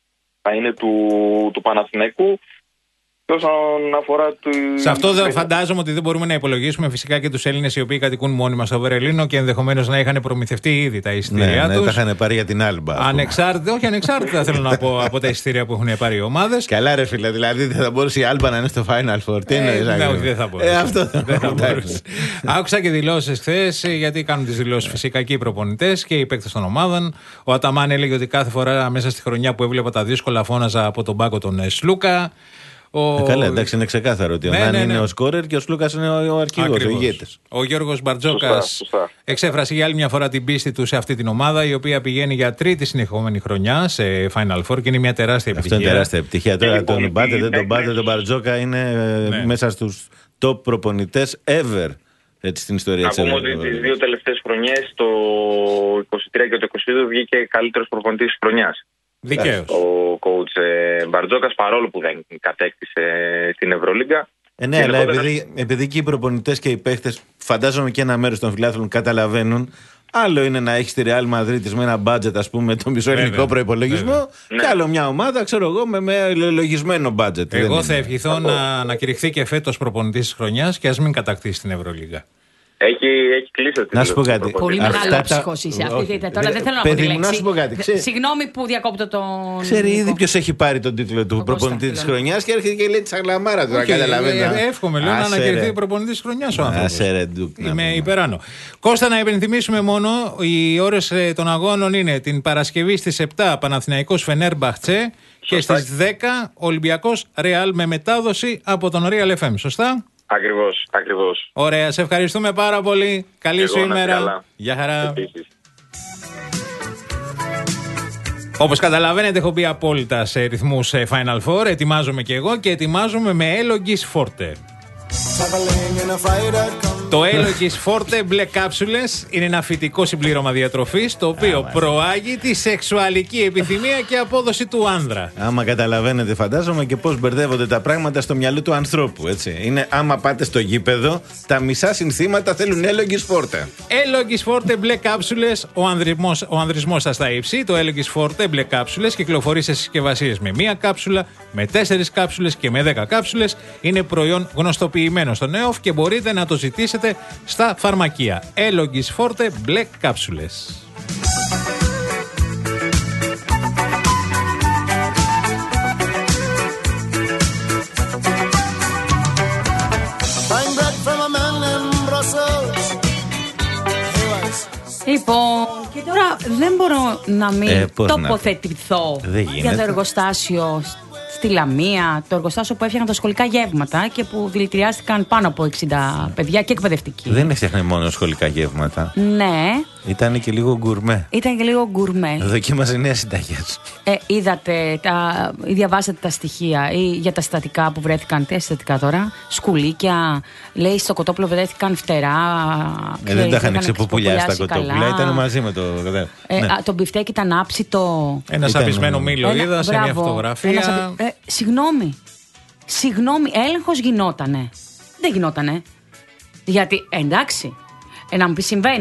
θα είναι του, του Παναθηναϊκού. Και όσον αφορά του... Σε αυτό δεν φαντάζομαι ότι δεν μπορούμε να υπολογίσουμε φυσικά και τους Έλληνες οι οποίοι κατοικούν μόνιμα στο Βερολίνο και ενδεχομένως να είχαν προμηθευτεί ήδη τα εισιτήριά ναι, τους. Ναι, τα είχαν πάρει για την Άλμπα. Ανεξάρτητα, όχι ανεξάρτητα θέλω να πω από τα εισιτήρια που έχουν πάρει οι ομάδες. Καλά, ρε φίλε, δηλαδή δεν θα μπορούσε η Άλμπα να είναι στο Final Four. Τι ε, ναι, όχι, δεν θα μπορούσε. Ε, αυτό δεν θα μπορούσε. Άκουσα και δηλώσεις χθες, γιατί κάνουν τις δηλώσεις φυσικά και οι προπονητές και οι παίκτες των ομάδων. Ο Αταμάν έλεγε ότι κάθε φορά μέσα στη χρονιά που έβλεπα τα δύσκολα φώναζα από τον πάγκο τον Σλούκα. Ο... Ε, καλά, εντάξει, είναι ξεκάθαρο ότι ναι, ο Νάν ναι, ναι. είναι ο σκόρερ και ο Σλούκας είναι ο αρχηγός, ο ηγέτης. Ο Γιώργος Μπαρτζόκας εξέφρασε για άλλη μια φορά την πίστη του σε αυτή την ομάδα, η οποία πηγαίνει για τρίτη συνεχόμενη χρονιά σε Final Four και είναι μια τεράστια επιτυχία. Αυτό είναι τεράστια επιτυχία. Τώρα τον πάτε, δεν τον πάτε, τον Μπαρτζόκα είναι ναι. μέσα στους top προπονητές ever. Έτσι, στην ιστορία της Ακόμα ότι τις δύο τελευταίες χρονιές, το είκοσι τρία και το είκοσι δύο, βγήκε καλύτερος προπονητής της χρονιάς. Δικαίως. Ο coach ε, Μπαρτζόκας, παρόλο που δεν κατέκτησε την Ευρωλίγκα. Ε, ναι, αλλά επειδή, επειδή και οι προπονητές και οι παίχτες, φαντάζομαι και ένα μέρος των φιλάθλων καταλαβαίνουν, άλλο είναι να έχει τη Real Madrid με ένα budget, ας πούμε, το μισό ελληνικό προϋπολογισμό, και ναι. άλλο μια ομάδα, ξέρω εγώ, με, με λογισμένο budget. Εγώ θα ευχηθώ να ανακηρυχθεί και φέτος προπονητής της χρονιάς και ας μην κατακτήσει την Ευρωλίγκα. Έχει, έχει κλείσει. Να σου πω κάτι. Πολύ μεγάλο ψυχός είσαι. Αυτή τώρα δεν θέλω να πω τη λέξη. Συγγνώμη που διακόπτω τον. Ξέρει ήδη ποιος έχει πάρει τον τίτλο του προπονητή της χρονιάς και έρχεται και λέει τη σαγλαμάρα του. Εύχομαι λέω να ανακηρυχθεί προπονητή της χρονιάς ο άνθρωπος. Είμαι υπεράνω. Κώστα, να υπενθυμίσουμε μόνο, οι ώρες των αγώνων είναι την Παρασκευή στις επτά Παναθηναϊκός Φενέρμπαχτσε και στις δέκα Ολυμπιακός Ρεάλ με μετάδοση από τον Real εφ εμ. Σωστά? Ακριβώς, ακριβώς. Ωραία, σε ευχαριστούμε πάρα πολύ. Καλή Εγώ σου ημέρα. Γεια χαρά. Επίσης. Όπως καταλαβαίνετε, έχω μπει απόλυτα σε ρυθμούς Final Four. Ετοιμάζομαι και εγώ και ετοιμάζομαι με Elogis Forte. Το Elogis Forte μπλε κάψουλες είναι ένα φυτικό συμπλήρωμα διατροφής, το οποίο προάγει τη σεξουαλική επιθυμία και απόδοση του άνδρα. Άμα καταλαβαίνετε, φαντάζομαι, και πώς μπερδεύονται τα πράγματα στο μυαλό του ανθρώπου, έτσι. Είναι άμα πάτε στο γήπεδο, τα μισά συνθήματα θέλουν Elogis Forte. Elogis Forte μπλε κάψουλες, ο ανδρισμός, ο ανδρισμός σας στα ύψη. Το Elogis Forte μπλε κάψουλες κυκλοφορεί σε συσκευασίες με μία κάψουλα, με τέσσερις κάψουλες και με δέκα κάψουλες. Είναι προϊόν γνωστοποιημένο στο ΝΕΟΦ και μπορείτε να το ζητήσετε στα φαρμακεία. Elogis Forte μπλε κάψουλες. Λοιπόν, και τώρα δεν μπορώ να μην ε, τοποθετηθώ για το εργοστάσιο στη Λαμία, το εργοστάσιο που έφτιαχναν τα σχολικά γεύματα και που δηλητηριάστηκαν πάνω από εξήντα παιδιά και εκπαιδευτικοί. Δεν έφτιαχνε μόνο σχολικά γεύματα. Ναι. Ήταν και λίγο γκουρμέ. Ήταν και λίγο γκουρμέ. Δοκίμαζε νέες συνταγές. Ε, είδατε, τα, ή διαβάσατε τα στοιχεία ή για τα συστατικά που βρέθηκαν. Τι συστατικά τώρα, σκουλίκια. Λέει στο κοτόπουλο βρέθηκαν φτερά. Ε, δεν τα είχαν ξεποπουλιά στα κοτόπουλα. Ήταν μαζί με το. Ε, ναι. α, το μπιφτέκι ήταν άψητο. Ένα σαπισμένο μήλο είδα σε μια φωτογραφία. Ένα σαπι... ε, συγγνώμη. Συγγνώμη, έλεγχος γινότανε. Δεν γινότανε. Γιατί εντάξει, ε, να μου πει συμβαίνει.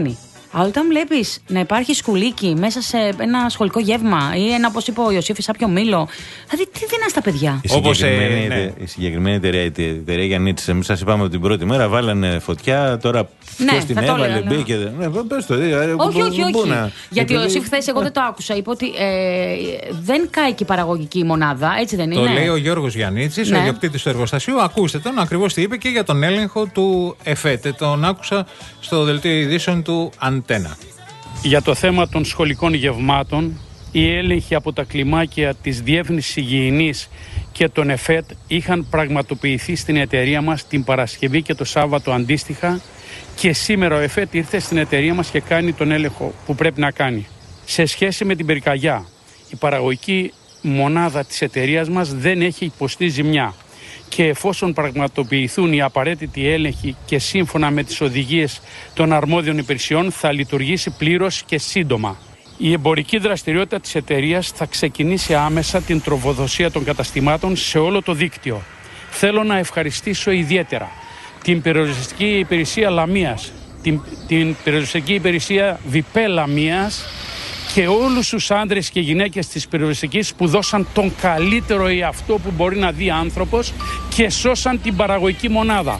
Αλλά όταν βλέπεις να υπάρχει σκουλίκι μέσα σε ένα σχολικό γεύμα ή ένα, όπως είπε ο Ιωσήφης, σάπιο μήλο. Δηλαδή, τι δίνει στα παιδιά. Η συγκεκριμένη, ε, ναι. η συγκεκριμένη εταιρεία, η εταιρεία Γιαννίτης, εμείς σας είπαμε από την πρώτη μέρα, βάλανε φωτιά. Τώρα ποιος ναι, την έβαλε, έλεγα, μπήκε. Ναι, πες το, δει, όχι, όχι, όχι. Να... Γιατί ο Ιωσήφ χθες, εγώ δεν το άκουσα. Είπε ότι ε, δεν κάει και η παραγωγική μονάδα, έτσι δεν είναι. Το λέει ο Γιώργος Γιαννίτσης, ναι. ο ιδιοκτήτης του εργοστασίου. Ακούστε τον ακριβώς τι είπε και για τον έλεγχο του ΕΦΕΤ. Τον άκουσα στο δελτίο ειδήσεων του Αντένα. Για το θέμα των σχολικών γευμάτων, οι έλεγχοι από τα κλιμάκια της Διεύθυνσης Υγιεινής και των ΕΦΕΤ είχαν πραγματοποιηθεί στην εταιρεία μας την Παρασκευή και το Σάββατο αντίστοιχα και σήμερα ο ΕΦΕΤ ήρθε στην εταιρεία μας και κάνει τον έλεγχο που πρέπει να κάνει. Σε σχέση με την πυρκαγιά, η παραγωγική μονάδα της εταιρείας μας δεν έχει υποστεί ζημιά και εφόσον πραγματοποιηθούν οι απαραίτητοι έλεγχοι και σύμφωνα με τις οδηγίες των αρμόδιων υπηρεσιών θα λειτουργήσει πλήρως και σύντομα. Η εμπορική δραστηριότητα της εταιρείας θα ξεκινήσει άμεσα την τροφοδοσία των καταστημάτων σε όλο το δίκτυο. Θέλω να ευχαριστήσω ιδιαίτερα την περιοριστική υπηρεσία Λαμίας, την, την περιοριστική υπηρεσία Βιπέ Λαμίας και όλους τους άντρες και γυναίκες της περιοριστικής που δώσαν τον καλύτερο εαυτό που μπορεί να δει άνθρωπος και σώσαν την παραγωγική μονάδα.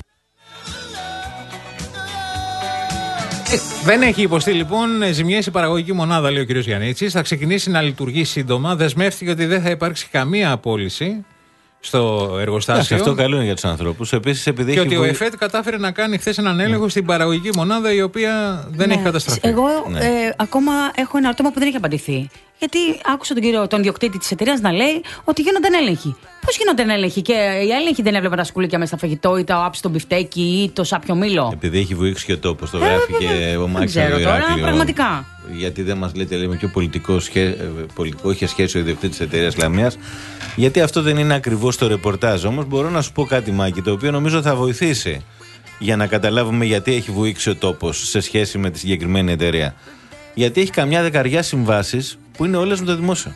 Δεν έχει υποστεί λοιπόν ζημιές η παραγωγική μονάδα, λέει ο κ. Γιαννίτσης. Θα ξεκινήσει να λειτουργεί σύντομα. Δεσμεύτηκε ότι δεν θα υπάρξει καμία απόλυση στο εργοστάσιο. Αυτό καλό είναι για τους ανθρώπους. Επίσης, επειδή και έχει ότι βοη... ο ΕΦΕΤ κατάφερε να κάνει χθες έναν έλεγχο ναι. στην παραγωγική μονάδα η οποία δεν ναι. έχει καταστραφεί. Εγώ ναι. ε, ακόμα έχω ένα ερώτημα που δεν έχει απαντηθεί. Γιατί άκουσα τον κύριο, τον διοκτήτη της εταιρείας να λέει ότι γίνονταν έλεγχοι. Πώς γίνονταν έλεγχοι και οι έλεγχοι δεν έβλεπαν τα σκουλίκια μέσα στα φαγητό ή τα άψη στο μπιφτέκι ή το σάπιο μήλο. Επειδή έχει βουήξει και ο τόπος, το γράφει ε, και ο Μάκης ο Ηράκλειο. Πραγματικά. Γιατί δεν μας λέτε, λέμε, και ο πολιτικό, σχέ... πολιτικό είχε σχέση ο ιδιοκτήτης της εταιρείας Λαμίας. Γιατί αυτό δεν είναι ακριβώς το ρεπορτάζ. Όμως μπορώ να σου πω κάτι, Μάκη, το οποίο νομίζω θα βοηθήσει για να καταλάβουμε γιατί έχει βουήξει ο τόπος σε σχέση με τη συγκεκριμένη εταιρεία. Γιατί έχει καμιά δεκαριά συμβάσεις που είναι όλες με το δημόσιο.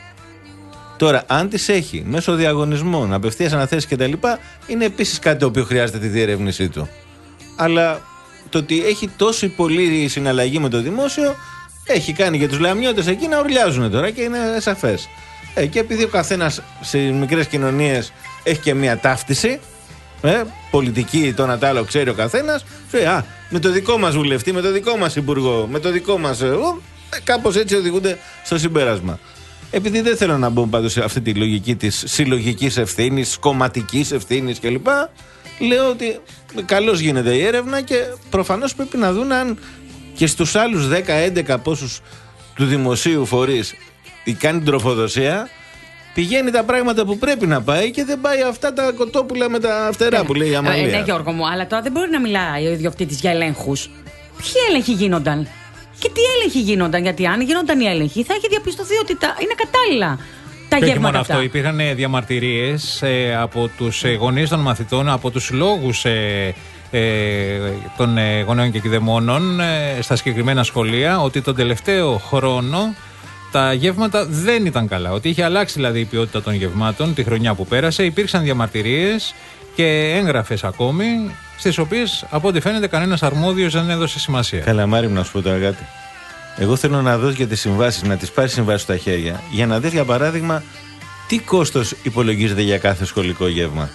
Τώρα, αν τις έχει μέσω διαγωνισμών, απευθείας αναθέσεις κτλ., είναι επίσης κάτι το οποίο χρειάζεται τη διερεύνησή του. Αλλά το ότι έχει τόση πολλή συναλλαγή με το δημόσιο έχει κάνει και τους λαμιώτες εκεί να ουρλιάζουν τώρα και είναι σαφές. Ε, και επειδή ο καθένας σε μικρές κοινωνίες έχει και μια ταύτιση, ε, πολιτική, το ένα τ' άλλο ξέρει ο καθένας, λέει, α, με το δικό μας βουλευτή, με το δικό μας υπουργό, με το δικό μας. Ε, κάπως έτσι οδηγούνται στο συμπέρασμα. Επειδή δεν θέλω να μπω πάντως σε αυτή τη λογική της συλλογικής ευθύνης, κομματικής ευθύνης κλπ., λέω ότι καλώς γίνεται η έρευνα και προφανώς πρέπει να δουν αν και στους άλλους δέκα έντεκα πόσους του δημοσίου φορείς κάνει την τροφοδοσία, πηγαίνει τα πράγματα που πρέπει να πάει και δεν πάει αυτά τα κοτόπουλα με τα φτερά που λέει η Αμαλία. Ε, ναι, Γιώργο μου, αλλά τώρα δεν μπορεί να μιλάει ο ιδιοκτήτης για ελέγχους. Ποιοι έλεγχοι γίνονταν και τι έλεγχοι γίνονταν, γιατί αν γίνονταν οι έλεγχοι θα έχει διαπιστωθεί ότι τα, είναι κατάλληλα τα και γεύματα μόνο αυτά. Αυτό, υπήρχαν διαμαρτυρίες ε, από τους ε, γονείς των μαθητών, από τους συλλόγους ε, ε, των ε, γονέων και κηδεμόνων ε, στα συγκεκριμένα σχολεία, ότι τον τελευταίο χρόνο τα γεύματα δεν ήταν καλά. Ότι είχε αλλάξει δηλαδή η ποιότητα των γευμάτων τη χρονιά που πέρασε. Υπήρξαν διαμαρτυρίες και έγγραφες ακόμη, στις οποίες από ό,τι φαίνεται κανένας αρμόδιος δεν έδωσε σημασία. Καλαμάρι, να σου πω τώρα κάτι. Εγώ θέλω να δω για τις συμβάσεις, να τις πάρει συμβάσεις στα χέρια, για να δεις για παράδειγμα τι κόστος υπολογίζεται για κάθε σχολικό γεύμα.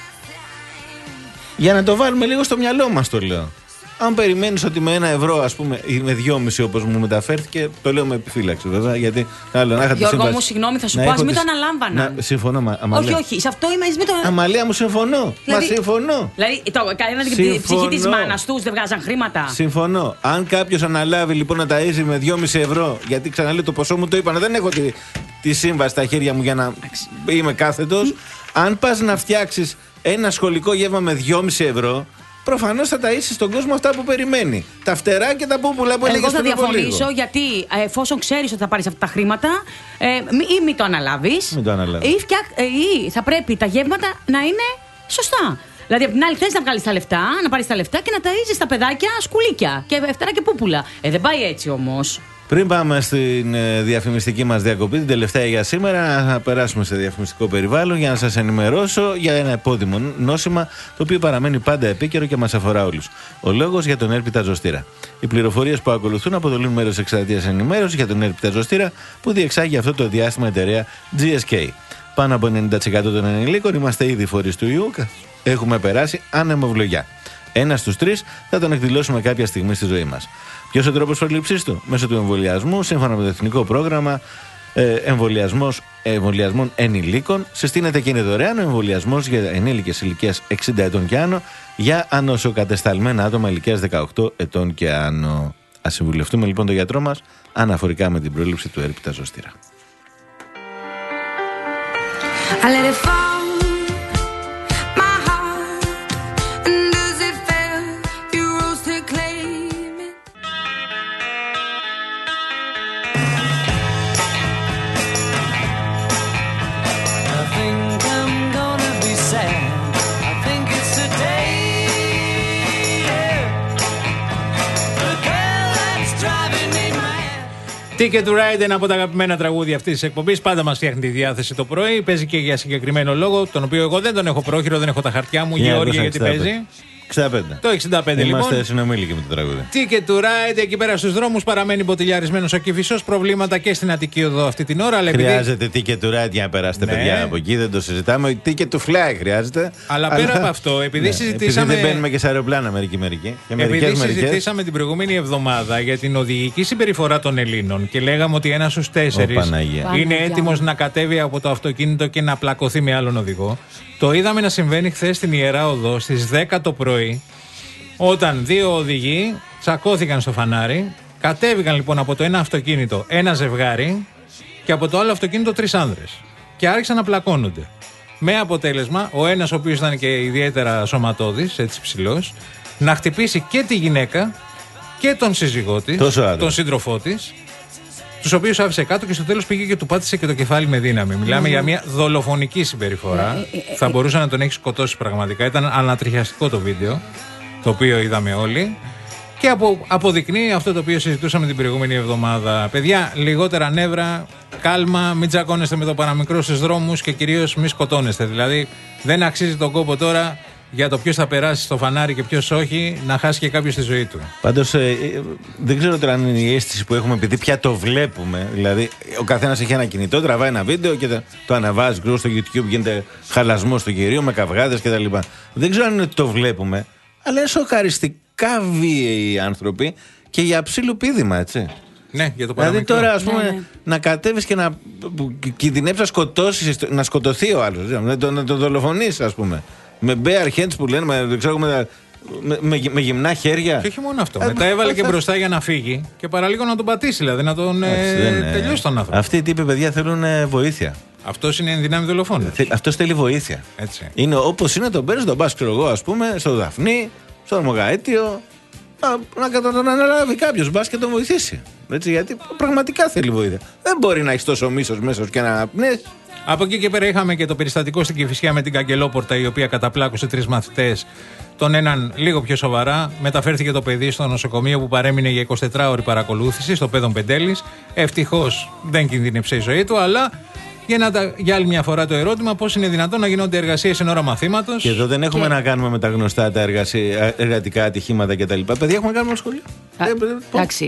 Για να το βάλουμε λίγο στο μυαλό μας, το λέω. Αν περιμένεις ότι με ένα ευρώ, ας πούμε, ή με δυόμιση όπως μου μεταφέρθηκε, το λέω με επιφύλαξη βέβαια. Γιατί άλλο να είχα τη Γιώργο μου, συγγνώμη, θα σου πω, ας μην το αναλάμβανα. Να, συμφωνώ, μα, Αμαλία. Όχι, όχι, σε αυτό είμαι. Μην το... Αμαλία μου, συμφωνώ. Δηλαδή, μα συμφωνώ. Δηλαδή, το, κανένα την ψυχή της μάνας τους δεν βγάζαν χρήματα. Συμφωνώ. Αν κάποιος αναλάβει λοιπόν να ταΐζει με δυόμιση ευρώ, γιατί ξαναλέω το ποσό μου το είπα, δεν έχω τη, τη σύμβαση στα χέρια μου για να είμαι κάθετος. Αν πας να φτιάξεις ένα σχολικό γεύμα με δυόμιση ευρώ, προφανώς θα ταΐσεις στον κόσμο αυτά που περιμένει. Τα φτερά και τα πούπουλα που έλεγες πριν από λίγο. Εγώ θα διαφωνήσω, γιατί εφόσον ξέρεις ότι θα πάρεις αυτά τα χρήματα, ε, ή μην το αναλάβεις, μην το αναλάβεις. Ή, φτιάξ, ε, ή θα πρέπει τα γεύματα να είναι σωστά. Δηλαδή, από την άλλη, θες να βγάλεις τα λεφτά, να πάρεις τα λεφτά και να ταΐζεις τα παιδάκια σκουλίκια και φτερά και πούπουλα. Ε, δεν πάει έτσι όμως. Πριν πάμε στην διαφημιστική μας διακοπή, την τελευταία για σήμερα, θα περάσουμε σε διαφημιστικό περιβάλλον για να σας ενημερώσω για ένα επώδυνο νόσημα το οποίο παραμένει πάντα επίκαιρο και μας αφορά όλους. Ο λόγος για τον έρπιτα ζωστήρα. Οι πληροφορίες που ακολουθούν αποτελούν μέρος της εκστρατείας ενημέρωσης για τον έρπιτα ζωστήρα που διεξάγει αυτό το διάστημα η εταιρεία τζι ες κέι. Πάνω από ενενήντα τοις εκατό των ενηλίκων είμαστε ήδη φορείς του ιού. Έχουμε περάσει ανεμοβλογιά. Ένα στους τρεις θα τον εκδηλώσουμε κάποια στιγμή στη ζωή μας. Ποιος ο τρόπος πρόληψής του? Μέσω του εμβολιασμού, σύμφωνα με το Εθνικό Πρόγραμμα ε, εμβολιασμός, Εμβολιασμών Ενηλίκων. Συστήνεται και είναι δωρεάν ο εμβολιασμός για ενήλικες ηλικίας εξήντα ετών και άνω, για ανοσοκατεσταλμένα άτομα ηλικίας δεκαοκτώ ετών και άνω. Ας συμβουλευτούμε λοιπόν τον γιατρό μας αναφορικά με την πρόληψη του έρπιτα ζωστήρα. Ticket to Ride, ένα από τα αγαπημένα τραγούδια αυτής της εκπομπής. Πάντα μας φτιάχνει τη διάθεση το πρωί. Παίζει και για συγκεκριμένο λόγο, τον οποίο εγώ δεν τον έχω πρόχειρο, δεν έχω τα χαρτιά μου. Γεώργια, γιατί παίζει. εξήντα πέντε. Το εξήντα πέντε Είμαστε λοιπόν. Είμαστε συνομήλικοι με το τραγούδι. Ticket to Ride, εκεί πέρα στους δρόμους παραμένει μποτιλιαρισμένος ο Κηφισός. Προβλήματα και στην Αττική Οδό αυτή την ώρα. Αλλά χρειάζεται επειδή... ticket to ride για να περάσετε, ναι, παιδιά από εκεί, δεν το συζητάμε. Ticket to fly χρειάζεται. Αλλά, αλλά... πέρα από αυτό, επειδή ναι, συζητήσαμε. Επειδή δεν μπαίνουμε και σε αεροπλάνα μερικοί-μερικοί. Επειδή μερικές... συζητήσαμε την προηγούμενη εβδομάδα για την οδηγική συμπεριφορά των Ελλήνων και λέγαμε ότι ένας στους τέσσερις είναι έτοιμος να κατέβει από το αυτοκίνητο και να πλακωθεί με άλλον οδηγό. Το είδαμε να συμβαίνει χθες στην Ιερά Οδό στις δέκα το πρωί. Όταν δύο οδηγοί τσακώθηκαν στο φανάρι, κατέβηκαν λοιπόν από το ένα αυτοκίνητο ένα ζευγάρι και από το άλλο αυτοκίνητο τρεις άνδρες. Και άρχισαν να πλακώνονται. Με αποτέλεσμα, ο ένας, ο οποίος ήταν και ιδιαίτερα σωματώδης, έτσι ψηλός, να χτυπήσει και τη γυναίκα και τον σύζυγό της, τον σύντροφό της, τους οποίους άφησε κάτω και στο τέλος πήγε και του πάτησε και το κεφάλι με δύναμη. Μιλάμε mm. για μια δολοφονική συμπεριφορά. Mm. Θα μπορούσε να τον έχει σκοτώσει πραγματικά. Ήταν ανατριχιαστικό το βίντεο, το οποίο είδαμε όλοι, και απο, αποδεικνύει αυτό το οποίο συζητούσαμε την προηγούμενη εβδομάδα. Παιδιά, λιγότερα νεύρα, κάλμα, μην τσακώνεστε με το παραμικρό στους δρόμους και κυρίως μην σκοτώνεστε. Δηλαδή, δεν αξίζει τον κόπο τώρα για το ποιος θα περάσει στο φανάρι και ποιος όχι, να χάσει και κάποιος τη ζωή του. Πάντως, ε, δεν ξέρω τώρα αν είναι η αίσθηση που έχουμε, επειδή πια το βλέπουμε. Δηλαδή, ο καθένας έχει ένα κινητό, τραβάει ένα βίντεο και το, το αναβάζει γκρου στο YouTube, γίνεται χαλασμός στο κυρίο με καυγάδες κτλ. Δεν ξέρω αν είναι ότι το βλέπουμε. Αλλά είναι σοκαριστικά βίαιοι οι άνθρωποι και για ψήλου πήδημα, έτσι. Ναι, για το δηλαδή τώρα, ας πούμε, ναι, ναι. να κατέβεις και να κινδυνεύεις να σκοτώσεις, να σκοτωθεί ο άλλος, να τον το, το δολοφονείς, ας πούμε. Με bare hands που λένε, με, ξέρω, με, με, με, με γυμνά χέρια. Και όχι μόνο αυτό. Ε, Μετά έβαλε και μπροστά για να φύγει και παραλίγο να τον πατήσει, δηλαδή να τον ε, τελειώσει τον άνθρωπο. Αυτοί οι τύποι, παιδιά, θέλουν ε, βοήθεια. Αυτός είναι ενδυνάμει δολοφόνος. Αυτός θέλει βοήθεια. Έτσι. Είναι όπως είναι, τον παίρνει, τον πας, ξέρω εγώ, ας πούμε, στο Δαφνί, στο Ορμογαΐτιο, να τον αναλάβει κάποιος, μπας και τον βοηθήσει. Έτσι, γιατί πραγματικά θέλει βοήθεια. Δεν μπορεί να έχει τόσο μίσος μέσα και να πνες. Από εκεί και πέρα είχαμε και το περιστατικό στην Κηφισιά με την Καγκελόπορτα, η οποία καταπλάκωσε τρεις μαθητές. Τον έναν λίγο πιο σοβαρά. Μεταφέρθηκε το παιδί στο νοσοκομείο που παρέμεινε για εικοσιτετράωρη παρακολούθηση στο Πέδον Πεντέλης. Ευτυχώς δεν κινδύνεψε η ζωή του, αλλά για, να τα, για άλλη μια φορά το ερώτημα, πώς είναι δυνατόν να γίνονται εργασίες εν ώρα μαθήματος. Και εδώ δεν έχουμε και... να κάνουμε με τα γνωστά τα εργασία, εργατικά ατυχήματα κτλ. Παιδιά, έχουμε να κάνουμε σχολείο. Εντάξει.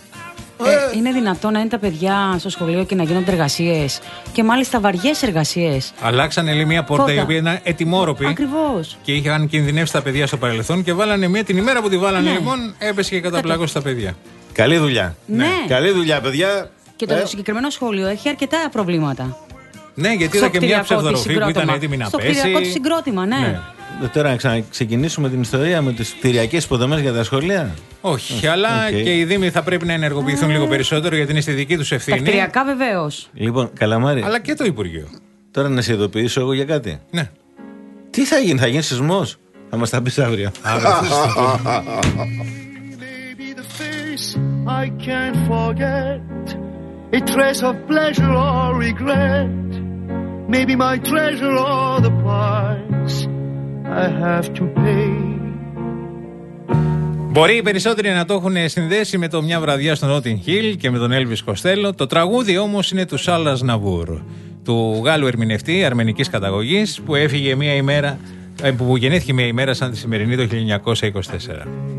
Ε, είναι δυνατόν να είναι τα παιδιά στο σχολείο και να γίνονται εργασίες, και μάλιστα βαριές εργασίες. Αλλάξανε λέει μια πόρτα η οποία ήταν ετοιμόρροπη. Ακριβώς. Και είχαν κινδυνεύσει τα παιδιά στο παρελθόν και βάλανε μια την ημέρα που τη βάλανε, ναι, λοιπόν, έπεσε και καταπλάκωσε τα παιδιά. Καλή δουλειά. Ναι. Καλή δουλειά, παιδιά. Και το ε. συγκεκριμένο σχολείο έχει αρκετά προβλήματα. Ναι, γιατί είδα και μια ψευδοροφή που ήταν έτοιμη να στο πέσει. Στο κτηριακό του συγκρότημα, ναι. ναι. Τώρα να ξαναξεκινήσουμε την ιστορία με τις κτηριακές υποδομές για τα σχολεία. Όχι, αλλά okay. και οι Δήμοι θα πρέπει να ενεργοποιηθούν λίγο περισσότερο, γιατί είναι στη δική τους ευθύνη. Τα κτηριακά βεβαίως. Λοιπόν, Καλαμάρη. Αλλά και το Υπουργείο. Τώρα να σε ειδοποιήσω εγώ για κάτι. Ναι. Τι θα γίνει, θα γίνει σεισμός? Θα μας τα πεις αύριο. I can't forget a trace of pleasure or regret. Maybe my treasure or the price I have to pay. Μπορεί οι περισσότεροι να το έχουν συνδέσει με το Μια βραδιά στο Notting Hill και με τον Elvis Costello. Το τραγούδι όμως είναι του Σάλας Ναβούρ, του Γάλλου ερμηνευτή αρμενικής καταγωγής, που έφυγε μια ημέρα, που γεννήθηκε μια ημέρα σαν τη σημερινή το χίλια εννιακόσια είκοσι τέσσερα.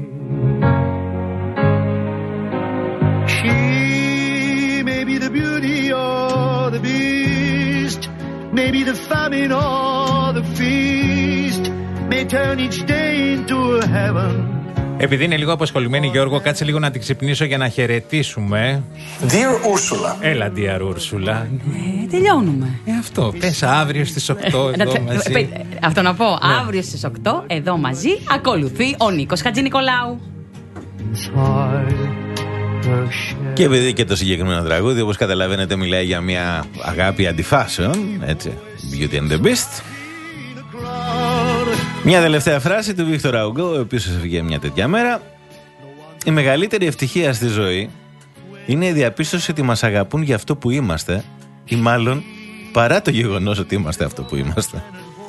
She may be the beauty or the beast, maybe the famine or the feast, may turn each day into a heaven. Επειδή είναι λίγο απασχολημένη, Γιώργο, κάτσε λίγο να την ξυπνήσω για να χαιρετήσουμε. Dear Ursula. Έλα, dear Ursula. Ε, τελειώνουμε. Ε, αυτό. Πες αύριο στις οκτώ εδώ μαζί. Αυτό να πω. Ναι. Αύριο στις οκτώ εδώ μαζί ακολουθεί ο Νίκος Χατζηνικολάου. Και επειδή και το συγκεκριμένο τραγούδι, όπως καταλαβαίνετε, μιλάει για μια αγάπη αντιφάσεων, έτσι, Beauty and the Beast. Μια τελευταία φράση του Βίκτορ Αουγκό, ο οποίος έφυγε μια τέτοια μέρα. Η μεγαλύτερη ευτυχία στη ζωή είναι η διαπίστωση ότι μας αγαπούν για αυτό που είμαστε, ή μάλλον παρά το γεγονός ότι είμαστε αυτό που είμαστε.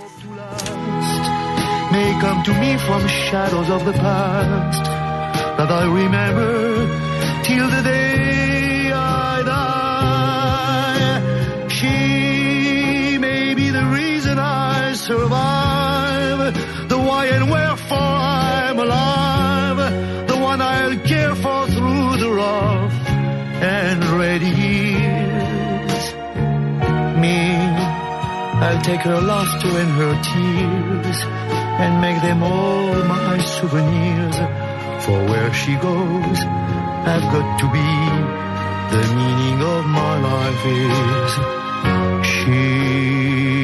May come to me from shadows of the past that I remember till the day I die. She may be the reason I survive, the why and wherefore I'm alive, the one I'll care for through the rough and ready years. Me, I'll take her laughter and her tears and make them all my souvenirs. For where she goes, I've got to be. The meaning of my life is she.